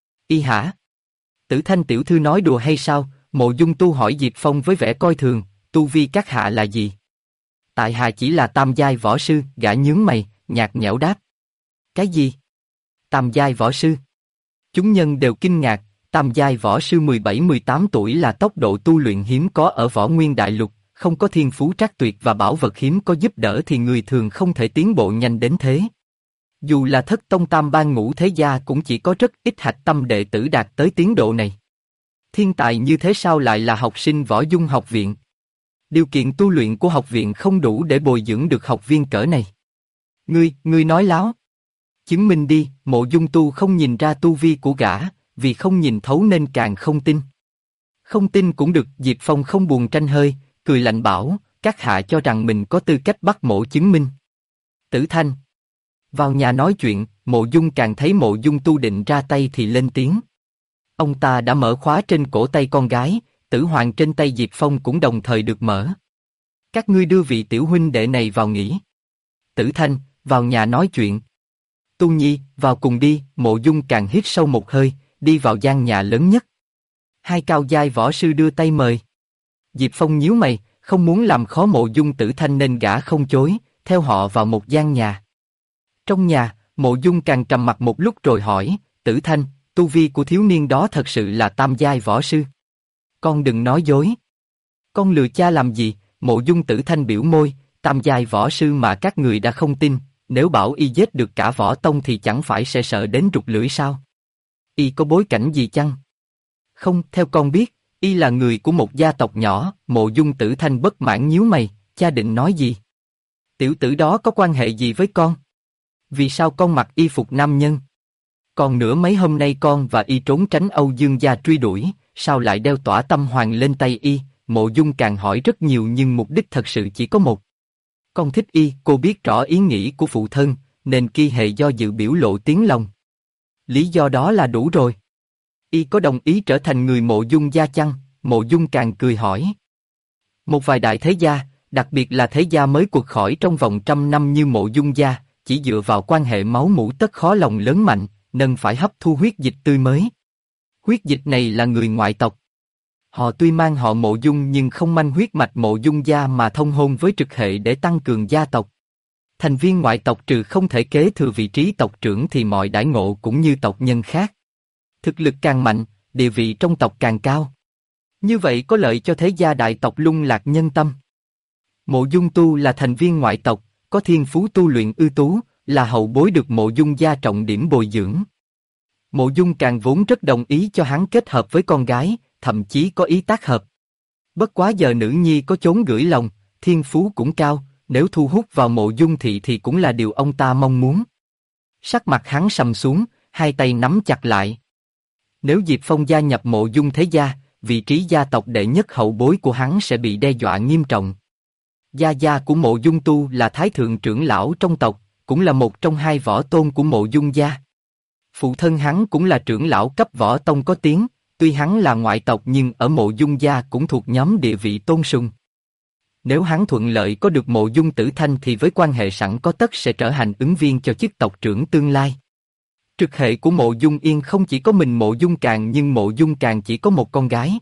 Y hả? Tử Thanh tiểu thư nói đùa hay sao? Mộ Dung Tu hỏi Diệp Phong với vẻ coi thường, tu vi các hạ là gì? Tại hạ chỉ là tam giai võ sư. Gã nhướng mày, nhạt nhẽo đáp. Cái gì? Tam giai võ sư? Chúng nhân đều kinh ngạc. Tam giai võ sư 17-18 tuổi là tốc độ tu luyện hiếm có ở Võ Nguyên Đại Lục, không có thiên phú trắc tuyệt và bảo vật hiếm có giúp đỡ thì người thường không thể tiến bộ nhanh đến thế. Dù là thất tông tam ban ngũ thế gia cũng chỉ có rất ít hạch tâm đệ tử đạt tới tiến độ này. Thiên tài như thế sao lại là học sinh Võ Dung học viện? Điều kiện tu luyện của học viện không đủ để bồi dưỡng được học viên cỡ này. Ngươi nói láo. Chứng minh đi. Mộ Dung Tu không nhìn ra tu vi của gã, vì không nhìn thấu nên càng không tin. Không tin cũng được. Diệp Phong không buồn tranh hơi, cười lạnh bảo, các hạ cho rằng mình có tư cách bắt mộ chứng minh. Tử Thanh. Vào nhà nói chuyện. Mộ Dung càng thấy Mộ Dung Tu định ra tay thì lên tiếng. Ông ta đã mở khóa trên cổ tay con gái, tử hoàng trên tay Diệp Phong cũng đồng thời được mở. Các ngươi đưa vị tiểu huynh đệ này vào nghỉ. Tử Thanh, vào nhà nói chuyện. Tu Nhi, vào cùng đi. Mộ Dung càng hít sâu một hơi, đi vào gian nhà lớn nhất. Hai cao giai võ sư đưa tay mời. Diệp Phong nhíu mày, không muốn làm khó Mộ Dung Tử Thanh nên gã không chối, theo họ vào một gian nhà. Trong nhà, Mộ Dung càng trầm mặc một lúc rồi hỏi, Tử Thanh, tu vi của thiếu niên đó thật sự là tam giai võ sư. Con đừng nói dối. Con lừa cha làm gì? Mộ Dung Tử Thanh biểu môi, tam giai võ sư mà các người đã không tin, nếu bảo y giết được cả võ tông thì chẳng phải sẽ sợ đến rụt lưỡi sao? Y có bối cảnh gì chăng? Không, theo con biết, y là người của một gia tộc nhỏ. Mộ Dung Tử Thanh bất mãn nhíu mày, cha định nói gì? Tiểu tử đó có quan hệ gì với con? Vì sao con mặc y phục nam nhân? Còn nữa mấy hôm nay con và y trốn tránh Âu Dương gia truy đuổi, sao lại đeo tỏa tâm hoàng lên tay y? Mộ Dung càng hỏi rất nhiều nhưng mục đích thật sự chỉ có một. Con thích y, cô biết rõ ý nghĩ của phụ thân, nên Ki hề do dự biểu lộ tiếng lòng. Lý do đó là đủ rồi. Y có đồng ý trở thành người Mộ Dung gia chăng? Mộ Dung càng cười hỏi. Một vài đại thế gia, đặc biệt là thế gia mới quật khỏi trong vòng 100 năm như Mộ Dung gia, chỉ dựa vào quan hệ máu mủ tất khó lòng lớn mạnh, nên phải hấp thu huyết dịch tươi mới. Huyết dịch này là người ngoại tộc. Họ tuy mang họ Mộ Dung nhưng không manh huyết mạch Mộ Dung gia mà thông hôn với trực hệ để tăng cường gia tộc. Thành viên ngoại tộc trừ không thể kế thừa vị trí tộc trưởng thì mọi đãi ngộ cũng như tộc nhân khác. Thực lực càng mạnh, địa vị trong tộc càng cao. Như vậy có lợi cho thế gia đại tộc lung lạc nhân tâm. Mộ Dung Tu là thành viên ngoại tộc, có thiên phú tu luyện ưu tú, là hậu bối được Mộ Dung gia trọng điểm bồi dưỡng. Mộ Dung càng vốn rất đồng ý cho hắn kết hợp với con gái, thậm chí có ý tác hợp. Bất quá giờ nữ nhi có chốn gửi lòng, thiên phú cũng cao, nếu thu hút vào Mộ Dung thị thì cũng là điều ông ta mong muốn. Sắc mặt hắn sầm xuống, hai tay nắm chặt lại. Nếu Diệp Phong gia nhập Mộ Dung thế gia, vị trí gia tộc đệ nhất hậu bối của hắn sẽ bị đe dọa nghiêm trọng. Gia gia của Mộ Dung Tu là thái thượng trưởng lão trong tộc, cũng là một trong hai võ tôn của Mộ Dung gia. Phụ thân hắn cũng là trưởng lão cấp võ tông có tiếng, tuy hắn là ngoại tộc nhưng ở Mộ Dung gia cũng thuộc nhóm địa vị tôn sùng. Nếu hắn thuận lợi có được Mộ Dung Tử Thanh thì với quan hệ sẵn có tất sẽ trở thành ứng viên cho chức tộc trưởng tương lai. Trực hệ của Mộ Dung Yên không chỉ có mình Mộ Dung Càng nhưng Mộ Dung Càng chỉ có một con gái.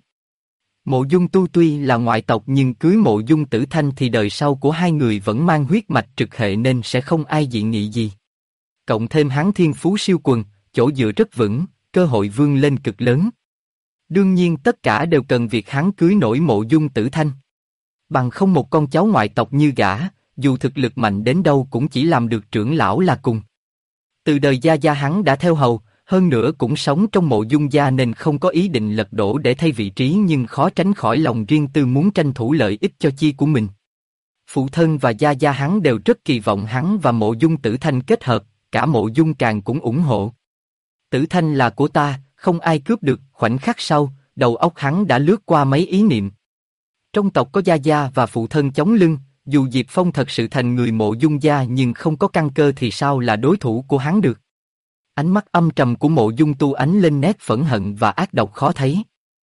Mộ Dung Tu tuy là ngoại tộc nhưng cưới Mộ Dung Tử Thanh thì đời sau của hai người vẫn mang huyết mạch trực hệ nên sẽ không ai dị nghị gì. Cộng thêm hắn thiên phú siêu quần, chỗ dựa rất vững, cơ hội vươn lên cực lớn. Đương nhiên tất cả đều cần việc hắn cưới nổi Mộ Dung Tử Thanh. Bằng không một con cháu ngoại tộc như gã, dù thực lực mạnh đến đâu cũng chỉ làm được trưởng lão là cùng. Từ đời gia gia hắn đã theo hầu, hơn nữa cũng sống trong Mộ Dung gia nên không có ý định lật đổ để thay vị trí nhưng khó tránh khỏi lòng riêng tư muốn tranh thủ lợi ích cho chi của mình. Phụ thân và gia gia hắn đều rất kỳ vọng hắn và Mộ Dung Tử Thanh kết hợp, cả Mộ Dung Càng cũng ủng hộ. Tử Thanh là của ta, không ai cướp được. Khoảnh khắc sau, đầu óc hắn đã lướt qua mấy ý niệm. Trong tộc có gia gia và phụ thân chống lưng, dù Diệp Phong thật sự thành người Mộ Dung gia nhưng không có căn cơ thì sao là đối thủ của hắn được. Ánh mắt âm trầm của Mộ Dung Tu ánh lên nét phẫn hận và ác độc khó thấy.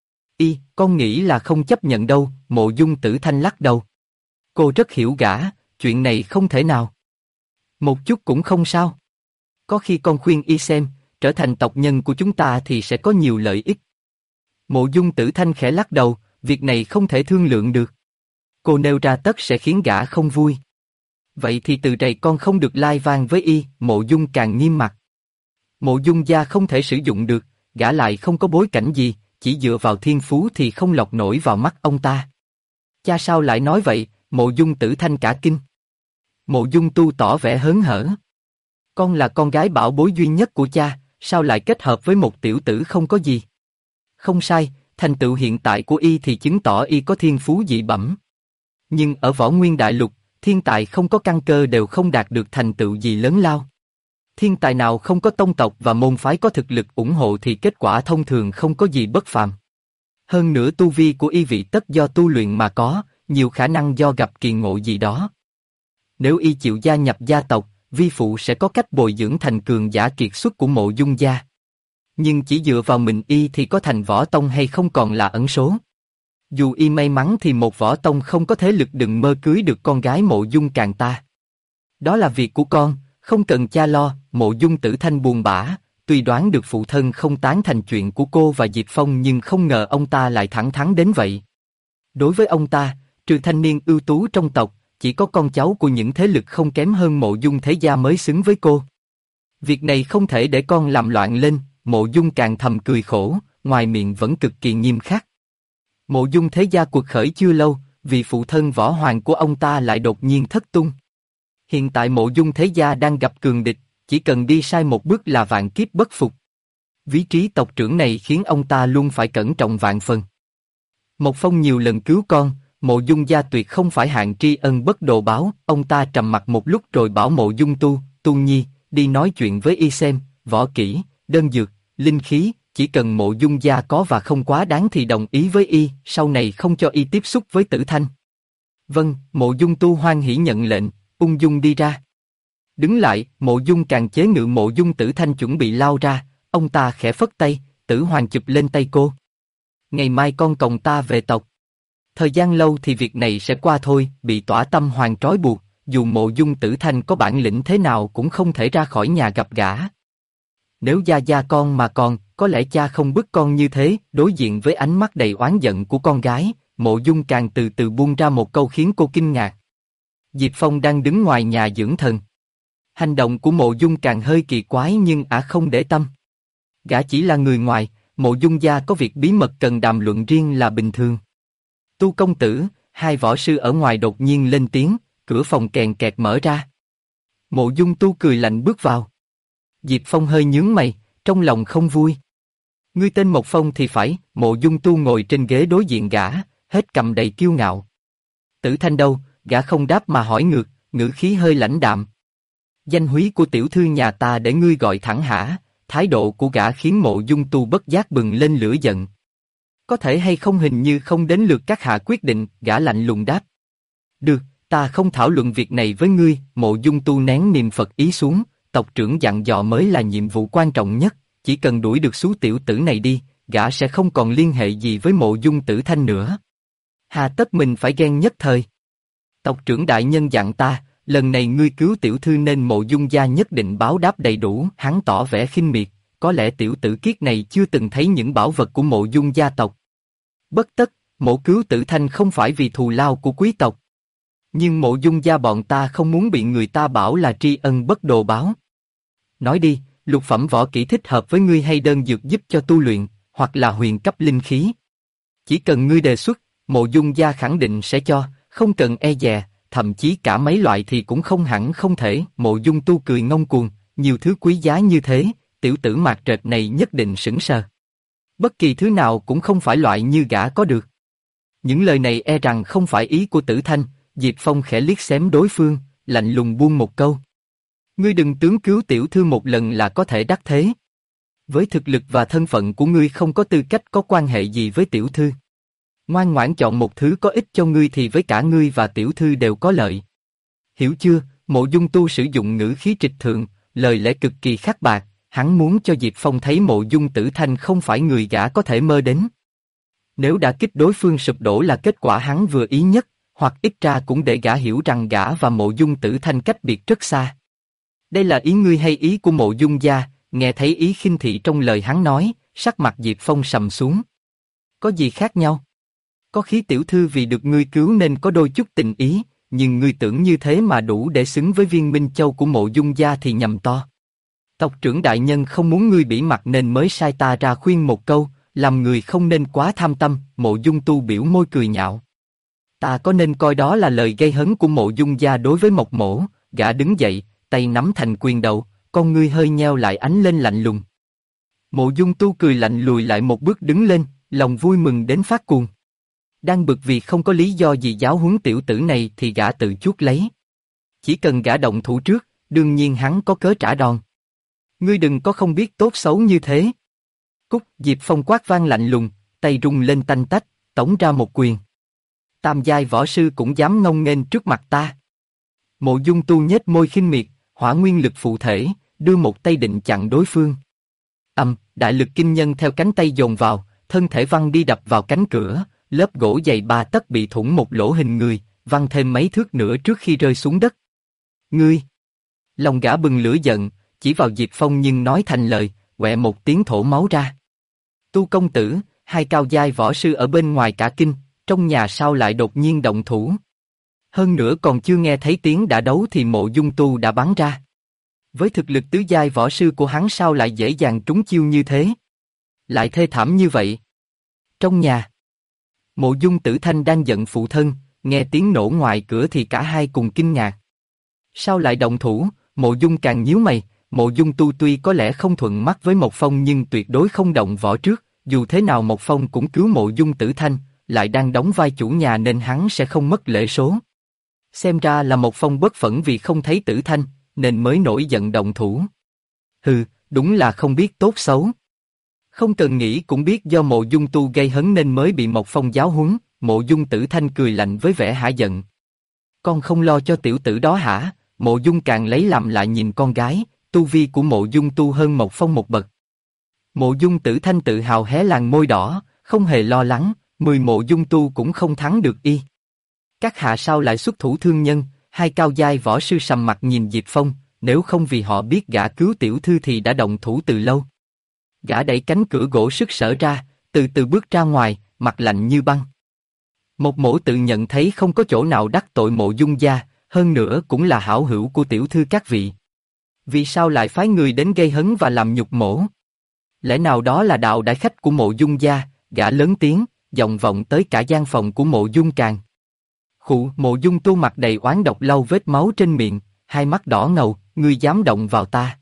Con nghĩ là không chấp nhận đâu. Mộ Dung Tử Thanh lắc đầu. Cô rất hiểu gã, chuyện này không thể nào. Một chút cũng không sao. Có khi con khuyên y xem, trở thành tộc nhân của chúng ta thì sẽ có nhiều lợi ích. Mộ Dung Tử Thanh khẽ lắc đầu, việc này không thể thương lượng được. Cô nêu ra tất sẽ khiến gã không vui. Vậy thì từ rày con không được lai vang với y. Mộ Dung càng nghiêm mặt. Mộ Dung gia không thể sử dụng được, gã lại không có bối cảnh gì, chỉ dựa vào thiên phú thì không lọt nổi vào mắt ông ta. Cha sao lại nói vậy? Mộ Dung Tử Thanh cả kinh. Mộ Dung Tu tỏ vẻ hớn hở. Con là con gái bảo bối duy nhất của cha, sao lại kết hợp với một tiểu tử không có gì? Không sai, thành tựu hiện tại của y thì chứng tỏ y có thiên phú dị bẩm. Nhưng ở Võ Nguyên Đại Lục, thiên tài không có căn cơ đều không đạt được thành tựu gì lớn lao. Thiên tài nào không có tông tộc và môn phái có thực lực ủng hộ thì kết quả thông thường không có gì bất phàm. Hơn nữa tu vi của y vị tất do tu luyện mà có, nhiều khả năng do gặp kỳ ngộ gì đó. Nếu y chịu gia nhập gia tộc, vi phụ sẽ có cách bồi dưỡng thành cường giả kiệt xuất của Mộ Dung gia. Nhưng chỉ dựa vào mình y thì có thành võ tông hay không còn là ẩn số. Dù y may mắn thì một võ tông không có thế lực đừng mơ cưới được con gái Mộ Dung Càng ta. Đó là việc của con, không cần cha lo. Mộ Dung Tử Thanh buồn bã, tuy đoán được phụ thân không tán thành chuyện của cô và Diệp Phong nhưng không ngờ ông ta lại thẳng thắn đến vậy. Đối với ông ta, trừ thanh niên ưu tú trong tộc, chỉ có con cháu của những thế lực không kém hơn Mộ Dung thế gia mới xứng với cô. Việc này không thể để con làm loạn lên, Mộ Dung càng thầm cười khổ, ngoài miệng vẫn cực kỳ nghiêm khắc. Mộ Dung thế gia cuộc khởi chưa lâu, vì phụ thân võ hoàng của ông ta lại đột nhiên thất tung. Hiện tại Mộ Dung thế gia đang gặp cường địch, chỉ cần đi sai một bước là vạn kiếp bất phục. Vị trí tộc trưởng này khiến ông ta luôn phải cẩn trọng vạn phần. Một Phong nhiều lần cứu con, Mộ Dung gia tuyệt không phải hạng tri ân bất đồ báo. Ông ta trầm mặc một lúc rồi bảo Mộ Dung Tu Nhi, đi nói chuyện với y xem, võ kỹ, đơn dược, linh khí, chỉ cần Mộ Dung gia có và không quá đáng thì đồng ý với y, sau này không cho y tiếp xúc với Tử Thanh. Vâng, Mộ Dung Tu hoan hỉ nhận lệnh, ung dung đi ra. Đứng lại, Mộ Dung càng chế ngự Mộ Dung Tử Thanh chuẩn bị lao ra, ông ta khẽ phất tay, Tử Hoàng chụp lên tay cô. Ngày mai con còng ta về tộc. Thời gian lâu thì việc này sẽ qua thôi, bị Tỏa Tâm Hoàng trói buộc, dù Mộ Dung Tử Thanh có bản lĩnh thế nào cũng không thể ra khỏi nhà gặp gã. Nếu gia con mà còn, có lẽ cha không bức con như thế. Đối diện với ánh mắt đầy oán giận của con gái, Mộ Dung càng từ từ buông ra một câu khiến cô kinh ngạc. Diệp Phong đang đứng ngoài nhà dưỡng thần. Hành động của Mộ Dung càng hơi kỳ quái nhưng ả không để tâm. Gã chỉ là người ngoài, Mộ Dung gia có việc bí mật cần đàm luận riêng là bình thường. Tu công tử, hai võ sư ở ngoài đột nhiên lên tiếng, cửa phòng kèn kẹt mở ra. Mộ Dung Tu cười lạnh bước vào. Diệp Phong hơi nhướng mày, trong lòng không vui. Ngươi tên Mộc Phong thì phải. Mộ Dung Tu ngồi trên ghế đối diện gã, hết cầm đầy kiêu ngạo. Tử Thanh đâu? Gã không đáp mà hỏi ngược, ngữ khí hơi lãnh đạm. Danh húy của tiểu thư nhà ta để ngươi gọi thẳng hả? Thái độ của gã khiến Mộ Dung Tu bất giác bừng lên lửa giận. Có thể hay không hình như không đến lượt các hạ quyết định, gã lạnh lùng đáp. Được, ta không thảo luận việc này với ngươi. Mộ Dung Tu nén niềm Phật ý xuống, tộc trưởng dặn dò mới là nhiệm vụ quan trọng nhất, chỉ cần đuổi được số tiểu tử này đi, gã sẽ không còn liên hệ gì với Mộ Dung Tử Thanh nữa. Hà tất mình phải ghen nhất thời. Tộc trưởng đại nhân dặn ta, lần này ngươi cứu tiểu thư nên Mộ Dung gia nhất định báo đáp đầy đủ. Hắn tỏ vẻ khinh miệt, có lẽ tiểu tử kiết này chưa từng thấy những bảo vật của Mộ Dung gia tộc. Bất tất, mộ cứu Tử Thanh không phải vì thù lao của quý tộc. Nhưng Mộ Dung gia bọn ta không muốn bị người ta bảo là tri ân bất đồ báo. Nói đi, lục phẩm võ kỹ thích hợp với ngươi hay đơn dược giúp cho tu luyện, hoặc là huyền cấp linh khí. Chỉ cần ngươi đề xuất, Mộ Dung gia khẳng định sẽ cho, không cần e dè, thậm chí cả mấy loại thì cũng không hẳn không thể. Mộ Dung Tu cười ngông cuồng, nhiều thứ quý giá như thế, tiểu tử mạc trệt này nhất định sững sờ. Bất kỳ thứ nào cũng không phải loại như gã có được. Những lời này e rằng không phải ý của Tử Thanh. Diệp Phong khẽ liếc xém đối phương, lạnh lùng buông một câu. Ngươi đừng tưởng cứu tiểu thư một lần là có thể đắc thế. Với thực lực và thân phận của ngươi không có tư cách có quan hệ gì với tiểu thư. Ngoan ngoãn chọn một thứ có ích cho ngươi thì với cả ngươi và tiểu thư đều có lợi. Hiểu chưa? Mộ Dung Tu sử dụng ngữ khí trịch thượng, lời lẽ cực kỳ khắc bạc. Hắn muốn cho Diệp Phong thấy Mộ Dung Tử Thanh không phải người gã có thể mơ đến. Nếu đã kích đối phương sụp đổ là kết quả hắn vừa ý nhất, hoặc ít ra cũng để gã hiểu rằng gã và Mộ Dung Tử Thanh cách biệt rất xa. Đây là ý ngươi hay ý của Mộ Dung gia? Nghe thấy ý khinh thị trong lời hắn nói, sắc mặt Diệp Phong sầm xuống. Có gì khác nhau? Có khí tiểu thư vì được ngươi cứu nên có đôi chút tình ý, nhưng ngươi tưởng như thế mà đủ để xứng với viên minh châu của Mộ Dung gia thì nhầm to. Tộc trưởng đại nhân không muốn ngươi bỉ mặt nên mới sai ta ra khuyên một câu, làm người không nên quá tham tâm. Mộ Dung Tu biểu môi cười nhạo. Ta có nên coi đó là lời gây hấn của Mộ Dung gia đối với Mộc Mỗ? Gã đứng dậy, tay nắm thành quyền đầu, con ngươi hơi nheo lại ánh lên lạnh lùng. Mộ Dung Tu cười lạnh lùi lại một bước đứng lên, lòng vui mừng đến phát cuồng. Đang bực vì không có lý do gì giáo huấn tiểu tử này thì gã tự chuốc lấy. Chỉ cần gã động thủ trước, đương nhiên hắn có cớ trả đòn. Ngươi đừng có không biết tốt xấu như thế. Cút! Diệp Phong quát vang lạnh lùng, tay rung lên tanh tách, tống ra một quyền. Tam giai võ sư cũng dám ngông nghênh trước mặt ta. Mộ Dung Tu nhếch môi khinh miệt, hỏa nguyên lực phụ thể, đưa một tay định chặn đối phương. Đại lực kinh nhân theo cánh tay dồn vào, thân thể văng đi đập vào cánh cửa, lớp gỗ dày 3 tấc bị thủng một lỗ hình người, văng thêm mấy thước nữa trước khi rơi xuống đất. Ngươi! Lòng gã bừng lửa giận, chỉ vào Diệp Phong nhưng nói thành lời, quẹ một tiếng thổ máu ra. Tu công tử, hai cao giai võ sư ở bên ngoài cả kinh, Trong nhà sao lại đột nhiên động thủ? Hơn nữa còn chưa nghe thấy tiếng đã đấu thì Mộ Dung Tu đã bắn ra. Với thực lực tứ giai võ sư của hắn sao lại dễ dàng trúng chiêu như thế? Lại thê thảm như vậy. Trong nhà, Mộ Dung Tử Thanh đang giận phụ thân, nghe tiếng nổ ngoài cửa thì cả hai cùng kinh ngạc. Sao lại động thủ? Mộ Dung càng nhíu mày. Mộ Dung Tu tuy có lẽ không thuận mắt với Mộc Phong nhưng tuyệt đối không động võ trước, dù thế nào Mộc Phong cũng cứu Mộ Dung Tử Thanh, lại đang đóng vai chủ nhà nên hắn sẽ không mất lễ số. Xem ra là Mộc Phong bất phẫn vì không thấy Tử Thanh, nên mới nổi giận động thủ. Hừ, đúng là không biết tốt xấu. Không cần nghĩ cũng biết do Mộ Dung Tu gây hấn nên mới bị Mộc Phong giáo huấn. Mộ Dung Tử Thanh cười lạnh với vẻ hả giận. Con không lo cho tiểu tử đó hả? Mộ Dung càng lấy làm lại nhìn con gái, tu vi của Mộ Dung Tu hơn Mộc Phong một bậc. Mộ Dung Tử Thanh tự hào hé làn môi đỏ, không hề lo lắng, 10 Mộ Dung Tu cũng không thắng được y. Các hạ sao lại xuất thủ thương nhân? Hai cao giai võ sư sầm mặt nhìn Diệp Phong, nếu không vì họ biết gã cứu tiểu thư thì đã động thủ từ lâu. Gã đẩy cánh cửa gỗ sức sở ra, từ từ bước ra ngoài, mặt lạnh như băng. Một Mộ tự nhận thấy không có chỗ nào đắc tội Mộ Dung gia, hơn nữa cũng là hảo hữu của tiểu thư các vị. Vì sao lại phái người đến gây hấn và làm nhục Mỗ? Lẽ nào đó là đạo đại khách của Mộ Dung gia? Gã lớn tiếng, giọng vọng tới cả gian phòng của Mộ Dung Càng. Khụ, Mộ Dung Tu mặt đầy oán độc lau vết máu trên miệng, hai mắt đỏ ngầu, ngươi dám động vào ta?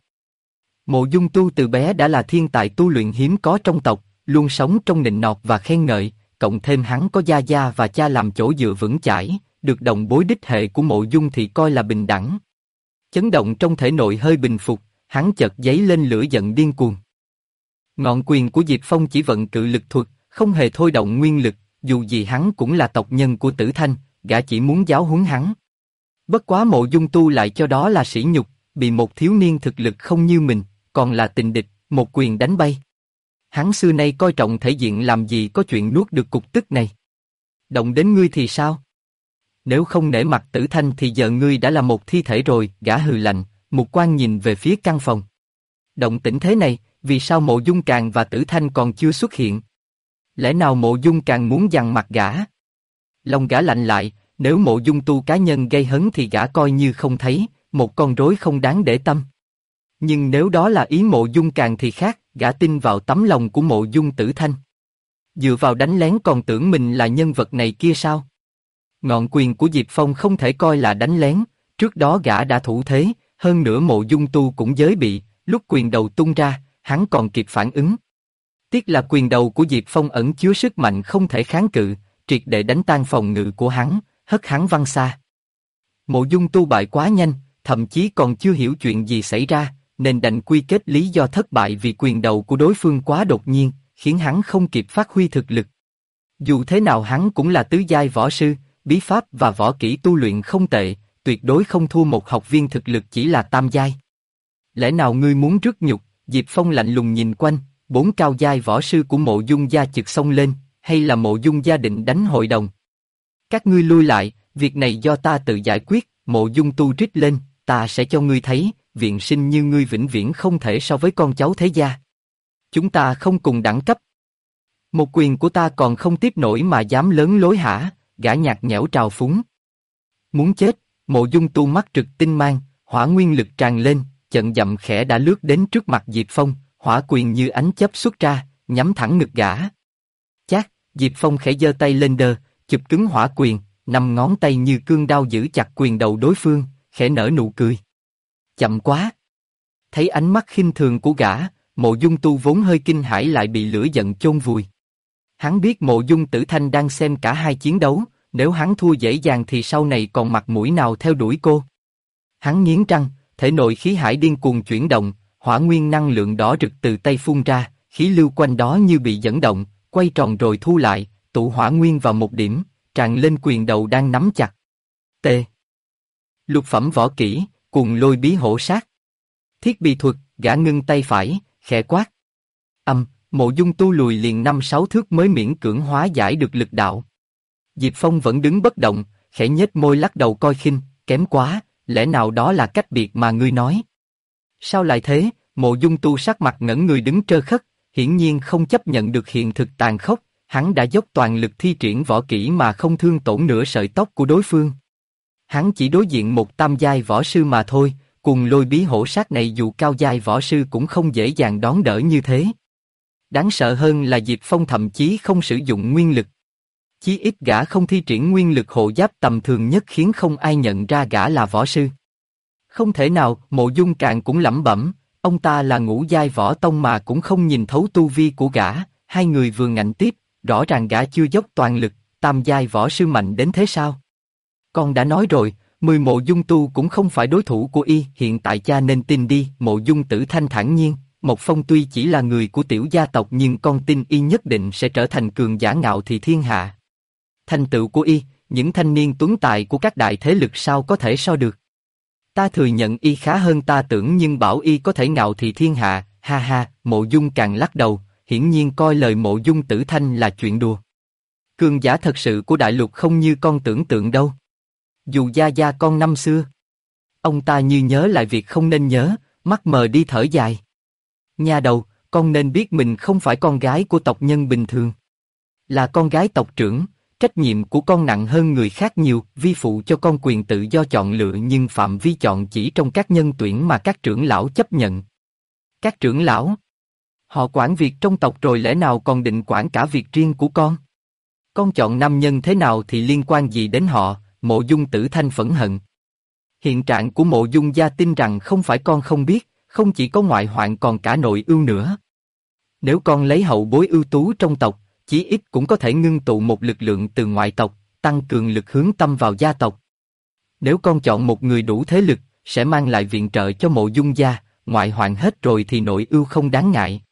Mộ Dung Tu từ bé đã là thiên tài tu luyện hiếm có trong tộc, luôn sống trong nịnh nọt và khen ngợi, cộng thêm hắn có gia gia và cha làm chỗ dựa vững chãi, được đồng bối đích hệ của Mộ Dung thì coi là bình đẳng. Chấn động trong thể nội hơi bình phục, hắn chợt giấy lên lửa giận điên cuồng. Ngọn quyền của Diệp Phong chỉ vận cự lực thuật, không hề thôi động nguyên lực, dù gì hắn cũng là tộc nhân của Tử Thanh, gã chỉ muốn giáo huấn hắn. Bất quá Mộ Dung Tu lại cho đó là sỉ nhục, bị một thiếu niên thực lực không như mình, còn là tình địch, một quyền đánh bay. Hắn xưa nay coi trọng thể diện làm gì có chuyện nuốt được cục tức này. Động đến ngươi thì sao? Nếu không nể mặt Tử Thanh thì giờ ngươi đã là một thi thể rồi, gã hừ lạnh, mục quan nhìn về phía căn phòng. Động tĩnh thế này, vì sao Mộ Dung Càng và Tử Thanh còn chưa xuất hiện? Lẽ nào Mộ Dung Càng muốn giằng mặt gã? Lòng gã lạnh lại, nếu Mộ Dung Tu cá nhân gây hấn thì gã coi như không thấy, một con rối không đáng để tâm. Nhưng nếu đó là ý Mộ Dung Càng thì khác, gã tin vào tấm lòng của Mộ Dung Tử Thanh. Dựa vào đánh lén còn tưởng mình là nhân vật này kia sao? Ngọn quyền của Diệp Phong không thể coi là đánh lén, trước đó gã đã thủ thế, hơn nữa Mộ Dung Tu cũng giới bị, lúc quyền đầu tung ra, hắn còn kịp phản ứng. Tiếc là quyền đầu của Diệp Phong ẩn chứa sức mạnh không thể kháng cự, triệt để đánh tan phòng ngự của hắn, hất hắn văng xa. Mộ Dung Tu bại quá nhanh, thậm chí còn chưa hiểu chuyện gì xảy ra, nên đành quy kết lý do thất bại vì quyền đầu của đối phương quá đột nhiên, khiến hắn không kịp phát huy thực lực. Dù thế nào hắn cũng là tứ giai võ sư, bí pháp và võ kỹ tu luyện không tệ, tuyệt đối không thua một học viên thực lực chỉ là tam giai. Lẽ nào ngươi muốn rước nhục? Diệp Phong lạnh lùng nhìn quanh, 4 cao giai võ sư của Mộ Dung gia chực xông lên, hay là Mộ Dung gia định đánh hội đồng? Các ngươi lui lại, việc này do ta tự giải quyết. Mộ Dung Tu rít lên, ta sẽ cho ngươi thấy, viện sinh như ngươi vĩnh viễn không thể so với con cháu thế gia. Chúng ta không cùng đẳng cấp. Một quyền của ta còn không tiếp nổi mà dám lớn lối hả? Gã nhạt nhẽo trào phúng. Muốn chết? Mộ Dung Tu mắt trực tinh mang, hỏa nguyên lực tràn lên, chận dậm khẽ đã lướt đến trước mặt Diệp Phong, hỏa quyền như ánh chớp xuất ra, nhắm thẳng ngực gã. Chát, Diệp Phong khẽ giơ tay lên đơ, chụp cứng hỏa quyền, 5 ngón tay như cương đao giữ chặt quyền đầu đối phương, khẽ nở nụ cười. Chậm quá. Thấy ánh mắt khinh thường của gã, Mộ Dung Tu vốn hơi kinh hãi lại bị lửa giận chôn vùi. Hắn biết Mộ Dung Tử Thanh đang xem cả hai chiến đấu, nếu hắn thua dễ dàng thì sau này còn mặt mũi nào theo đuổi cô. Hắn nghiến răng, thể nội khí hải điên cuồng chuyển động, hỏa nguyên năng lượng đỏ rực từ tay phun ra, khí lưu quanh đó như bị dẫn động, quay tròn rồi thu lại, tụ hỏa nguyên vào một điểm, tràn lên quyền đầu đang nắm chặt. T. Lục phẩm võ kỹ, cuồng lôi bí hổ sát. Thiết bị thuật, gã ngưng tay phải, khẽ quát. Mộ Dung Tu lùi liền 5-6 thước mới miễn cưỡng hóa giải được lực đạo. Diệp Phong vẫn đứng bất động, khẽ nhếch môi lắc đầu coi khinh, kém quá, lẽ nào đó là cách biệt mà ngươi nói? Sao lại thế? Mộ Dung Tu sắc mặt ngẩn người đứng trơ khất, hiển nhiên không chấp nhận được hiện thực tàn khốc, Hắn đã dốc toàn lực thi triển võ kỹ mà không thương tổn nửa sợi tóc của đối phương. Hắn chỉ đối diện một tam giai võ sư mà thôi, cùng lôi bí hổ sát này dù cao giai võ sư cũng không dễ dàng đón đỡ như thế. Đáng sợ hơn là Diệp Phong thậm chí không sử dụng nguyên lực. Chí ít gã không thi triển nguyên lực hộ giáp tầm thường nhất khiến không ai nhận ra gã là võ sư. Không thể nào, Mộ Dung Càn cũng lẩm bẩm, ông ta là ngũ giai võ tông mà cũng không nhìn thấu tu vi của gã. Hai người vừa ngạnh tiếp, rõ ràng gã chưa dốc toàn lực, tam giai võ sư mạnh đến thế sao? Con đã nói rồi, 10 Mộ Dung tu cũng không phải đối thủ của y, hiện tại cha nên tin đi. Mộ Dung Tử Thanh thản nhiên, Mộc Phong tuy chỉ là người của tiểu gia tộc nhưng con tin y nhất định sẽ trở thành cường giả ngạo thị thiên hạ. Thành tựu của y, những thanh niên tuấn tài của các đại thế lực sao có thể so được. Ta thừa nhận y khá hơn ta tưởng nhưng bảo y có thể ngạo thị thiên hạ, ha ha. Mộ Dung Càn lắc đầu, hiển nhiên coi lời Mộ Dung Tử Thanh là chuyện đùa. Cường giả thật sự của đại lục không như con tưởng tượng đâu. Dù gia gia con năm xưa. Ông ta như nhớ lại việc không nên nhớ, mắt mờ đi thở dài. Nha đầu, con nên biết mình không phải con gái của tộc nhân bình thường. Là con gái tộc trưởng, trách nhiệm của con nặng hơn người khác nhiều, vi phụ cho con quyền tự do chọn lựa nhưng phạm vi chọn chỉ trong các nhân tuyển mà các trưởng lão chấp nhận. Các trưởng lão? Họ quản việc trong tộc rồi lẽ nào còn định quản cả việc riêng của con? Con chọn nam nhân thế nào thì liên quan gì đến họ? Mộ Dung Tử Thanh phẫn hận. Hiện trạng của Mộ Dung gia tin rằng không phải con không biết, không chỉ có ngoại hoạn còn cả nội ưu nữa. Nếu con lấy hậu bối ưu tú trong tộc, chí ít cũng có thể ngưng tụ một lực lượng từ ngoại tộc, tăng cường lực hướng tâm vào gia tộc. Nếu con chọn một người đủ thế lực, sẽ mang lại viện trợ cho Mộ Dung gia, ngoại hoạn hết rồi thì nội ưu không đáng ngại.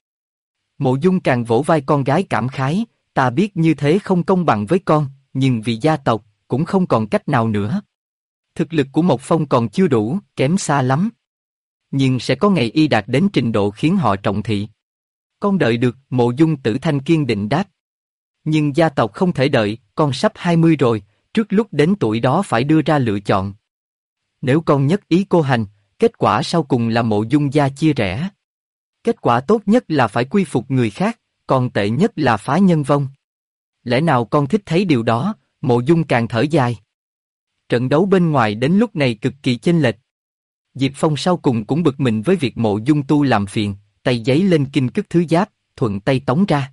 Mộ Dung càng vỗ vai con gái cảm khái, ta biết như thế không công bằng với con, nhưng vì gia tộc, cũng không còn cách nào nữa. Thực lực của Mộc Phong còn chưa đủ, kém xa lắm. Nhưng sẽ có ngày y đạt đến trình độ khiến họ trọng thị. Con đợi được, Mộ Dung Tử Thanh kiên định đáp. Nhưng gia tộc không thể đợi, con sắp 20 rồi, trước lúc đến tuổi đó phải đưa ra lựa chọn. Nếu con nhất ý cô hành, kết quả sau cùng là Mộ Dung gia chia rẽ. Kết quả tốt nhất là phải quy phục người khác, còn tệ nhất là phá nhân vong. Lẽ nào con thích thấy điều đó? Mộ Dung càng thở dài. Trận đấu bên ngoài đến lúc này cực kỳ chênh lệch. Diệp Phong sau cùng cũng bực mình với việc Mộ Dung tu làm phiền, tay giấy lên kinh cức thứ giáp, thuận tay tống ra.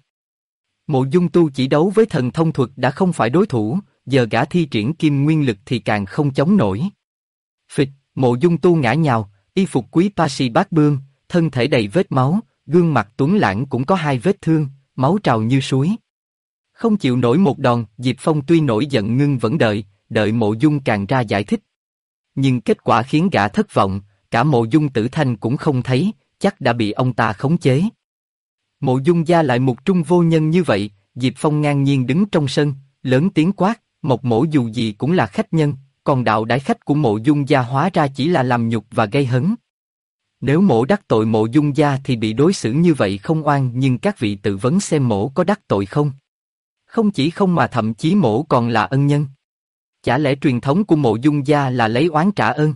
Mộ Dung tu chỉ đấu với thần thông thuật đã không phải đối thủ, giờ gã thi triển kim nguyên lực thì càng không chống nổi. Phịch, Mộ Dung tu ngã nhào, y phục quý Pasi bát bương, thân thể đầy vết máu, gương mặt tuấn lãng cũng có 2 vết thương, máu trào như suối. Không chịu nổi một đòn, Diệp Phong tuy nổi giận nhưng vẫn đợi Mộ Dung càng ra giải thích. Nhưng kết quả khiến gã thất vọng, cả Mộ Dung Tử Thanh cũng không thấy, chắc đã bị ông ta khống chế. Mộ Dung gia lại mục trung vô nhân như vậy, Diệp Phong ngang nhiên đứng trong sân, lớn tiếng quát, Mộc mỗ dù gì cũng là khách nhân, còn đạo đãi khách của Mộ Dung gia hóa ra chỉ là làm nhục và gây hấn. Nếu mỗ đắc tội Mộ Dung gia thì bị đối xử như vậy không oan, nhưng các vị tự vấn xem mỗ có đắc tội không? Không chỉ không mà thậm chí mỗ còn là ân nhân. Chả lẽ truyền thống của Mộ Dung gia là lấy oán trả ơn?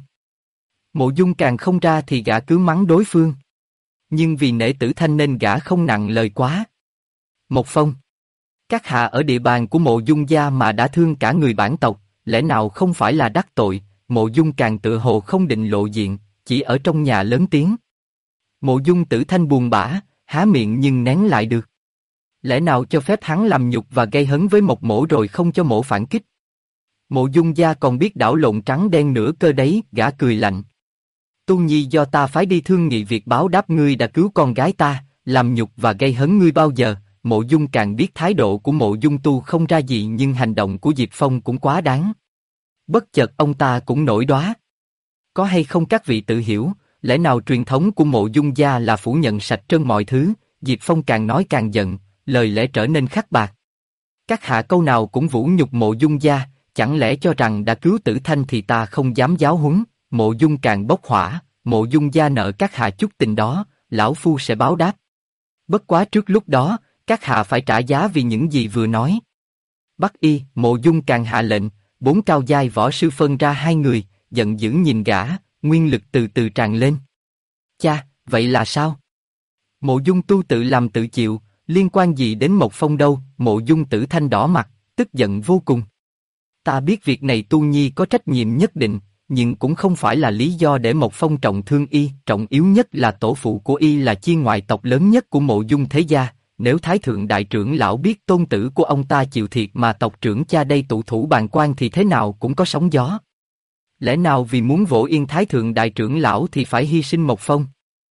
Mộ Dung càng không ra thì gã cứ mắng đối phương. Nhưng vì nể Tử Thanh nên gã không nặng lời quá. Mộc Phong, các hạ ở địa bàn của Mộ Dung gia mà đã thương cả người bản tộc, lẽ nào không phải là đắc tội? Mộ Dung càng tựa hồ không định lộ diện, chỉ ở trong nhà lớn tiếng. Mộ Dung Tử Thanh buồn bã, há miệng nhưng nén lại được. Lẽ nào cho phép hắn làm nhục và gây hấn với Mộc mỗ rồi không cho mỗ phản kích? Mộ Dung gia còn biết đảo lộn trắng đen nửa cơ đấy, gã cười lạnh. Tu Nhi do ta phái đi thương nghị việc báo đáp ngươi đã cứu con gái ta, làm nhục và gây hấn ngươi bao giờ? Mộ Dung càng biết thái độ của Mộ Dung tu không ra gì nhưng hành động của Diệp Phong cũng quá đáng. Bất chợt ông ta cũng nổi đoá. Có hay không các vị tự hiểu, lẽ nào truyền thống của Mộ Dung gia là phủ nhận sạch trơn mọi thứ? Diệp Phong càng nói càng giận, lời lẽ trở nên khắc bạc. Các hạ câu nào cũng vũ nhục Mộ Dung gia, chẳng lẽ cho rằng đã cứu Tử Thanh thì ta không dám giáo huấn? Mộ Dung càng bốc hỏa, Mộ Dung gia nợ các hạ chút tình đó, lão phu sẽ báo đáp. Bất quá trước lúc đó, các hạ phải trả giá vì những gì vừa nói. Bắt y, Mộ Dung càng hạ lệnh, 4 cao giai võ sư phân ra 2 người, giận dữ nhìn gã, nguyên lực từ từ tràn lên. Cha, vậy là sao? Mộ Dung tu tự làm tự chịu, Liên quan gì đến Mộc Phong đâu? Mộ Dung Tử Thanh đỏ mặt, tức giận vô cùng. Ta biết việc này Tu Nhi có trách nhiệm nhất định, nhưng cũng không phải là lý do để Mộc Phong trọng thương y. Trọng yếu nhất là tổ phụ của y là chi ngoại tộc lớn nhất của Mộ Dung thế gia. Nếu Thái Thượng Đại trưởng lão biết tôn tử của ông ta chịu thiệt mà tộc trưởng cha đây tụ thủ bàn quan thì thế nào cũng có sóng gió. Lẽ nào vì muốn vỗ yên Thái Thượng Đại trưởng lão thì phải hy sinh Mộc Phong?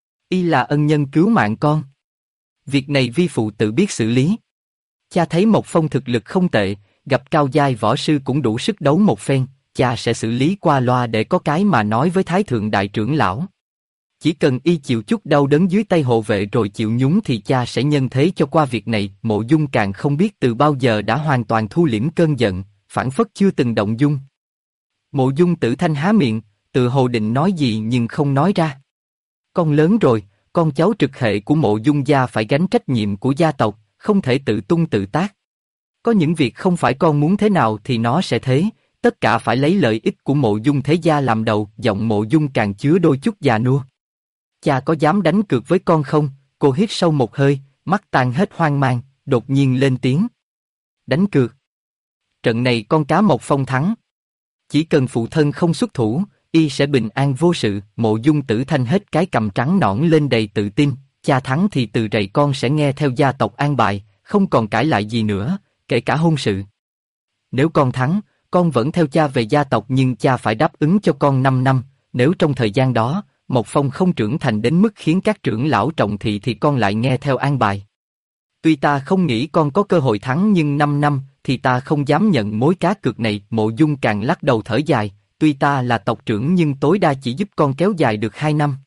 Y là ân nhân cứu mạng con. Việc này vi phụ tự biết xử lý. Cha thấy Mộc Phong thực lực không tệ, gặp cao giai võ sư cũng đủ sức đấu một phen, cha sẽ xử lý qua loa để có cái mà nói với Thái Thượng Đại trưởng lão. Chỉ cần y chịu chút đau đớn dưới tay hộ vệ rồi chịu nhúng thì cha sẽ nhân thế cho qua việc này. Mộ Dung càng không biết từ bao giờ đã hoàn toàn thu liễm cơn giận, phảng phất chưa từng động dung. Mộ Dung Tử Thanh há miệng, tự hồ định nói gì nhưng không nói ra. Con lớn rồi, con cháu trực hệ của Mộ Dung gia phải gánh trách nhiệm của gia tộc, không thể tự tung tự tác. Có những việc không phải con muốn thế nào thì nó sẽ thế, tất cả phải lấy lợi ích của Mộ Dung thế gia làm đầu. Giọng Mộ Dung càng chứa đôi chút già nua. Cha có dám đánh cược với con không? Cô hít sâu một hơi, mắt tan hết hoang mang, đột nhiên lên tiếng. Đánh cược? Trận này con cá Mộc Phong thắng. Chỉ cần phụ thân không xuất thủ, y sẽ bình an vô sự. Mộ Dung Tử Thanh hết cái cằm trắng nõn lên đầy tự tin. Cha thắng thì từ rày con sẽ nghe theo gia tộc an bài, không còn cãi lại gì nữa, kể cả hôn sự. Nếu con thắng, con vẫn theo cha về gia tộc nhưng cha phải đáp ứng cho con 5 năm. Nếu trong thời gian đó, Mộc Phong không trưởng thành đến mức khiến các trưởng lão trọng thị thì con lại nghe theo an bài. Tuy ta không nghĩ con có cơ hội thắng nhưng 5 năm thì ta không dám nhận mối cá cược này. Mộ Dung càng lắc đầu thở dài, tuy ta là tộc trưởng nhưng tối đa chỉ giúp con kéo dài được 2 năm.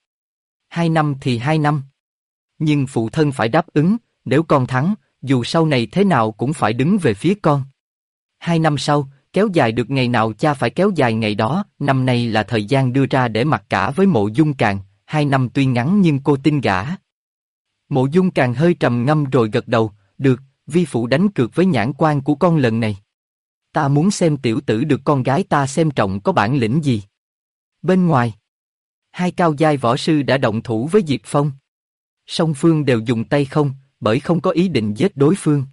2 năm thì 2 năm. Nhưng phụ thân phải đáp ứng, nếu con thắng, dù sau này thế nào cũng phải đứng về phía con. 2 năm sau, kéo dài được ngày nào cha phải kéo dài ngày đó. Năm nay là thời gian đưa ra để mặc cả với Mộ Dung Càng. 2 năm tuy ngắn nhưng cô tin gã. Mộ Dung Càng hơi trầm ngâm rồi gật đầu. Được, vi phụ đánh cược với nhãn quan của con lần này. Ta muốn xem tiểu tử được con gái ta xem trọng có bản lĩnh gì. Bên ngoài, hai cao giai võ sư đã động thủ với Diệp Phong. Song phương đều dùng tay không, bởi không có ý định giết đối phương.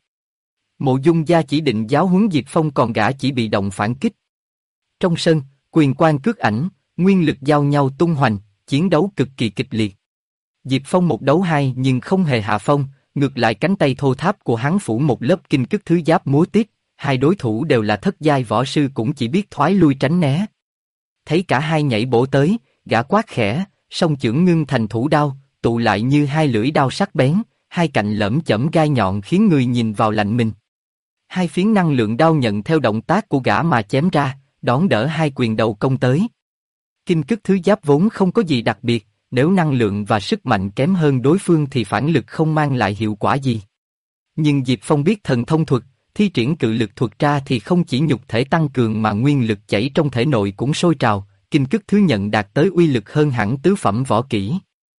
Mộ Dung gia chỉ định giáo huấn Diệp Phong còn gã chỉ bị động phản kích. Trong sân, quyền quan cước ảnh, nguyên lực giao nhau tung hoành, chiến đấu cực kỳ kịch liệt. Diệp Phong một đấu hai nhưng không hề hạ phong, ngược lại cánh tay thô tháp của hắn phủ một lớp kinh cức thứ giáp múa tiếp. Hai đối thủ đều là thất giai võ sư cũng chỉ biết thoái lui tránh né. Thấy cả hai nhảy bổ tới, gã quát khẽ, song chưởng ngưng thành thủ đao, tụ lại như hai lưỡi đao sắc bén, hai cạnh lởm chởm gai nhọn khiến người nhìn vào lạnh mình. Hai phiến năng lượng đao nhận theo động tác của gã mà chém ra, đón đỡ hai quyền đầu công tới. Kinh cức thứ giáp vốn không có gì đặc biệt, nếu năng lượng và sức mạnh kém hơn đối phương thì phản lực không mang lại hiệu quả gì. Nhưng Diệp Phong biết thần thông thuật, thi triển cự lực thuật ra thì không chỉ nhục thể tăng cường mà nguyên lực chảy trong thể nội cũng sôi trào, kinh cức thứ nhận đạt tới uy lực hơn hẳn tứ phẩm võ kỹ.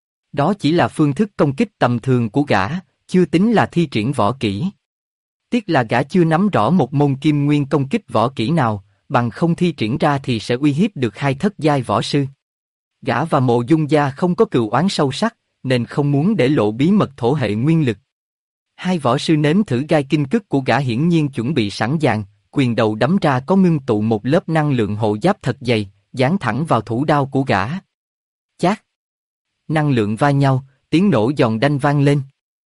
Đó chỉ là phương thức công kích tầm thường của gã, chưa tính là thi triển võ kỹ. Tiếc là gã chưa nắm rõ một môn kim nguyên công kích võ kỹ nào, bằng không thi triển ra thì sẽ uy hiếp được hai thất giai võ sư. Gã và Mộ Dung gia không có cừu oán sâu sắc, nên không muốn để lộ bí mật thổ hệ nguyên lực. Hai võ sư nếm thử gai kinh cức của gã hiển nhiên chuẩn bị sẵn sàng, quyền đầu đấm ra có ngưng tụ một lớp năng lượng hộ giáp thật dày, dán thẳng vào thủ đao của gã. Chát! Năng lượng va nhau, tiếng nổ giòn đanh vang lên.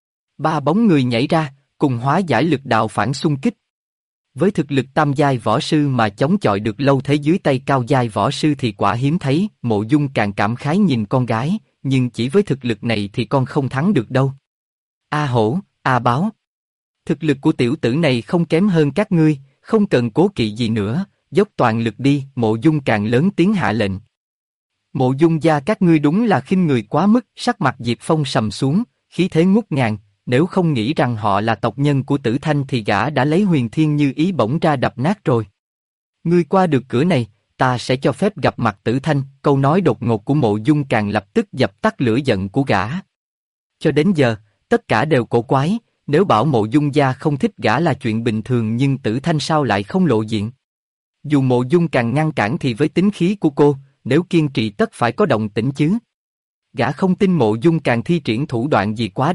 Ba bóng người nhảy ra, cùng hóa giải lực đạo phản xung kích. Với thực lực tam giai võ sư mà chống chọi được lâu thế dưới tay cao giai võ sư thì quả hiếm thấy. Mộ Dung càng cảm khái nhìn con gái, nhưng chỉ với thực lực này thì con không thắng được đâu. A Hổ, A Báo. Thực lực của tiểu tử này không kém hơn các ngươi, không cần cố kỵ gì nữa, dốc toàn lực đi. Mộ Dung càng lớn tiếng hạ lệnh. Mộ Dung gia các ngươi đúng là khinh người quá mức. Sắc mặt Diệp Phong sầm xuống, khí thế ngút ngàn. Nếu không nghĩ rằng họ là tộc nhân của Tử Thanh thì gã đã lấy Huyền Thiên Như Ý bổng ra đập nát rồi. Ngươi qua được cửa này, ta sẽ cho phép gặp mặt Tử Thanh. Câu nói đột ngột của Mộ Dung càng lập tức dập tắt lửa giận của gã. Cho đến giờ, tất cả đều cổ quái. Nếu bảo Mộ Dung gia không thích gã là chuyện bình thường, nhưng Tử Thanh sao lại không lộ diện? Dù Mộ Dung càng ngăn cản thì với tính khí của cô, nếu kiên trì tất phải có động tĩnh chứ. Gã không tin Mộ Dung càng thi triển thủ đoạn gì quá đáng,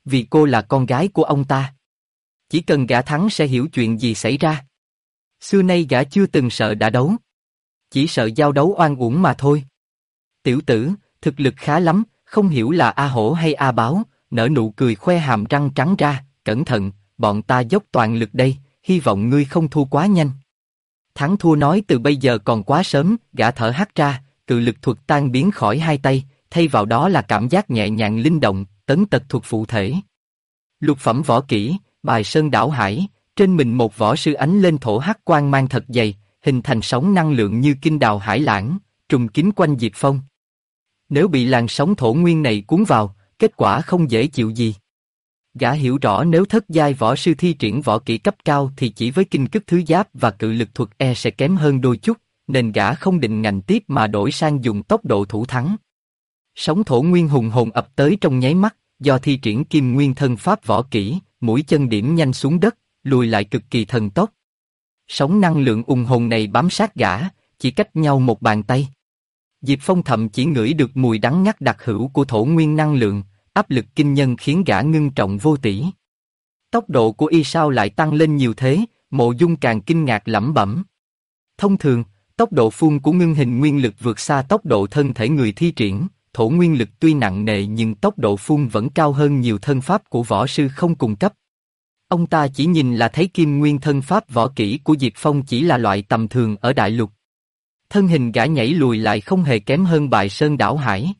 vì cô là con gái của ông ta. Chỉ cần gã thắng sẽ hiểu chuyện gì xảy ra. Xưa nay gã chưa từng sợ đã đấu. Chỉ sợ giao đấu oan uổng mà thôi. Tiểu tử, thực lực khá lắm, không hiểu là A Hổ hay A Báo, nở nụ cười khoe hàm răng trắng ra, cẩn thận, bọn ta dốc toàn lực đây, hy vọng ngươi không thua quá nhanh. Thắng thua nói từ bây giờ còn quá sớm, gã thở hắt ra, cự lực thuật tan biến khỏi hai tay, thay vào đó là cảm giác nhẹ nhàng linh động, tấn tật thuật phụ thể. Lục phẩm võ kỹ, bài sơn đảo hải, trên mình một võ sư ánh lên thổ hắc quang mang thật dày, hình thành sóng năng lượng như kinh đào hải lãng, trùng kín quanh Diệp Phong. Nếu bị làn sóng thổ nguyên này cuốn vào, kết quả không dễ chịu gì. Gã hiểu rõ nếu thất giai võ sư thi triển võ kỹ cấp cao thì chỉ với kinh cức thứ giáp và cự lực thuật sẽ kém hơn đôi chút, nên gã không định ngạnh tiếp mà đổi sang dùng tốc độ thủ thắng. Sóng thổ nguyên hùng hồn ập tới trong nháy mắt, do thi triển kim nguyên thân pháp võ kỹ, mũi chân điểm nhanh xuống đất, lùi lại cực kỳ thần tốc. Sóng năng lượng ùng hồn này bám sát gã, chỉ cách nhau một bàn tay. Diệp Phong thậm chỉ ngửi được mùi đắng ngắt đặc hữu của thổ nguyên năng lượng, áp lực kinh nhân khiến gã ngưng trọng vô tỷ. Tốc độ của y sao lại tăng lên nhiều thế, Mộ Dung càng kinh ngạc lẩm bẩm. Thông thường, tốc độ phun của ngưng hình nguyên lực vượt xa tốc độ thân thể người thi triển, thổ nguyên lực tuy nặng nề nhưng tốc độ phun vẫn cao hơn nhiều thân pháp của võ sư không cùng cấp. Ông ta chỉ nhìn là thấy kim nguyên thân pháp võ kỹ của Diệp Phong chỉ là loại tầm thường ở đại lục. Thân hình gã nhảy lùi lại không hề kém hơn bài sơn đảo hải.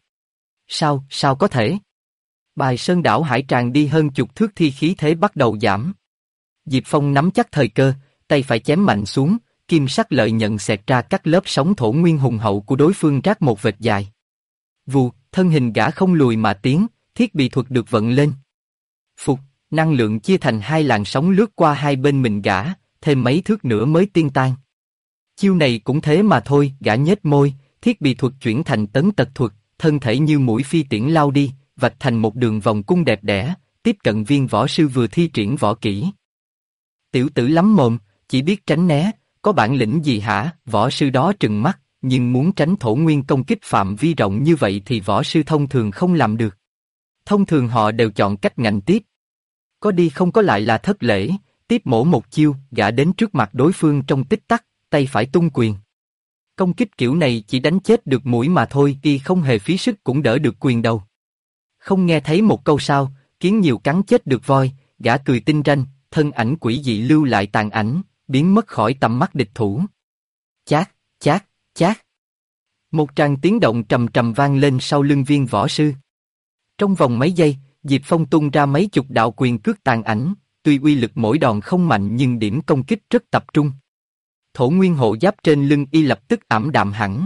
Sao có thể? Bài sơn đảo hải tràn đi hơn chục thước thi khí thế bắt đầu giảm. Diệp Phong nắm chắc thời cơ, tay phải chém mạnh xuống, kim sắc lợi nhận xẹt ra các lớp sóng thổ nguyên hùng hậu của đối phương rát một vệt dài. Vù, thân hình gã không lùi mà tiến, thiết bị thuật được vận lên. Phục, năng lượng chia thành hai làn sóng lướt qua hai bên mình gã, thêm mấy thước nữa mới tiên tan. Chiêu này cũng thế mà thôi, gã nhếch môi, thiết bị thuật chuyển thành tấn tật thuật, thân thể như mũi phi tiễn lao đi, vạch thành một đường vòng cung đẹp đẽ, tiếp cận viên võ sư vừa thi triển võ kỹ. Tiểu tử lắm mồm, chỉ biết tránh né, có bản lĩnh gì hả? Võ sư đó trừng mắt, nhưng muốn tránh thổ nguyên công kích phạm vi rộng như vậy thì võ sư thông thường không làm được. Thông thường họ đều chọn cách ngạnh tiếp. Có đi không có lại là thất lễ, tiếp mổ một chiêu, gã đến trước mặt đối phương trong tích tắc, tay phải tung quyền. Công kích kiểu này chỉ đánh chết được mũi mà thôi, y không hề phí sức cũng đỡ được quyền đầu. Không nghe thấy một câu sao, kiến nhiều cắn chết được voi, gã cười tinh ranh, thân ảnh quỷ dị lưu lại tàn ảnh, biến mất khỏi tầm mắt địch thủ. Chát, chát, chát. Một tràng tiếng động trầm trầm vang lên sau lưng viên võ sư. Trong vòng mấy giây, Diệp Phong tung ra mấy chục đạo quyền cước tàn ảnh, tuy uy lực mỗi đòn không mạnh nhưng điểm công kích rất tập trung. Thổ nguyên hộ giáp trên lưng y lập tức ảm đạm hẳn.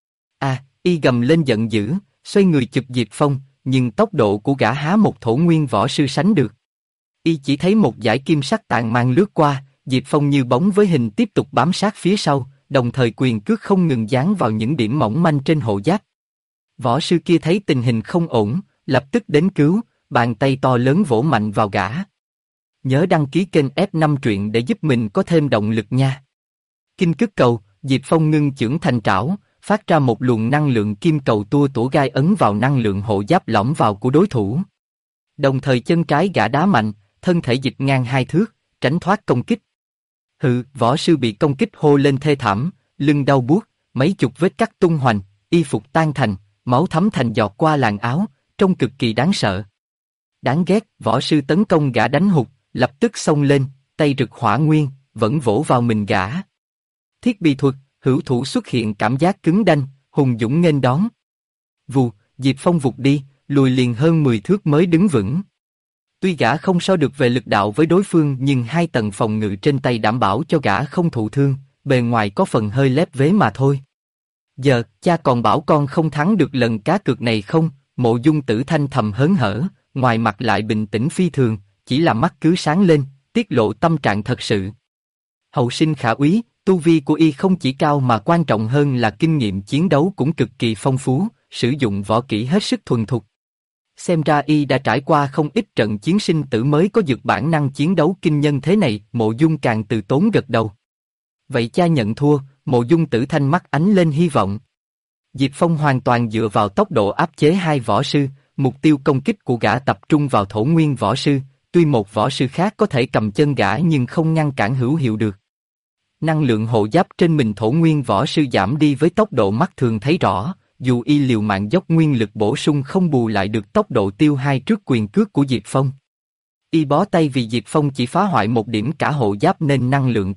Y gầm lên giận dữ, xoay người chụp Diệp Phong, nhưng tốc độ của gã há một thổ nguyên võ sư sánh được. Y chỉ thấy một dải kim sắc tàn mang lướt qua, Diệp Phong như bóng với hình tiếp tục bám sát phía sau, đồng thời quyền cước không ngừng giáng vào những điểm mỏng manh trên hộ giáp. Võ sư kia thấy tình hình không ổn, lập tức đến cứu, bàn tay to lớn vỗ mạnh vào gã. Nhớ đăng ký kênh F5 truyện để giúp mình có thêm động lực nha. Kinh cức cầu, Diệp Phong ngưng chưởng thành trảo, phát ra một luồng năng lượng kim cầu tua tủa gai ấn vào năng lượng hộ giáp lõm vào của đối thủ. Đồng thời chân trái gã đá mạnh, thân thể dịch ngang hai thước, tránh thoát công kích. Võ sư bị công kích hô lên thê thảm, lưng đau buốt, mấy chục vết cắt tung hoành, y phục tan thành, máu thấm thành giọt qua làn áo, trông cực kỳ đáng sợ. Đáng ghét, võ sư tấn công gã đánh hụt, lập tức xông lên, tay rực hỏa nguyên, vẫn vỗ vào mình gã. Thiết bị thuật, hữu thủ xuất hiện cảm giác cứng đanh, hùng dũng nghênh đón. Vù, Diệp Phong vụt đi, lùi liền hơn 10 thước mới đứng vững. Tuy gã không so được về lực đạo với đối phương nhưng hai tầng phòng ngự trên tay đảm bảo cho gã không thụ thương, bề ngoài có phần hơi lép vế mà thôi. Giờ, cha còn bảo con không thắng được lần cá cược này không? Mộ Dung Tử Thanh thầm hớn hở, ngoài mặt lại bình tĩnh phi thường, chỉ là mắt cứ sáng lên, tiết lộ tâm trạng thật sự. Hậu sinh khả úy, tu vi của y không chỉ cao mà quan trọng hơn là kinh nghiệm chiến đấu cũng cực kỳ phong phú, sử dụng võ kỹ hết sức thuần thục. Xem ra y đã trải qua không ít trận chiến sinh tử mới có được bản năng chiến đấu kinh nhân thế này, Mộ Dung càng từ tốn gật đầu. Vậy cha nhận thua, Mộ Dung Tử Thanh mắt ánh lên hy vọng. Diệp Phong hoàn toàn dựa vào tốc độ áp chế hai võ sư, mục tiêu công kích của gã tập trung vào Thổ Nguyên võ sư, tuy một võ sư khác có thể cầm chân gã nhưng không ngăn cản hữu hiệu được. Năng lượng hộ giáp trên mình Thổ Nguyên võ sư giảm đi với tốc độ mắt thường thấy rõ, dù y liều mạng dốc nguyên lực bổ sung không bù lại được tốc độ tiêu hao trước quyền cước của Diệp Phong. Y bó tay vì Diệp Phong chỉ phá hoại một điểm cả hộ giáp nên năng lượng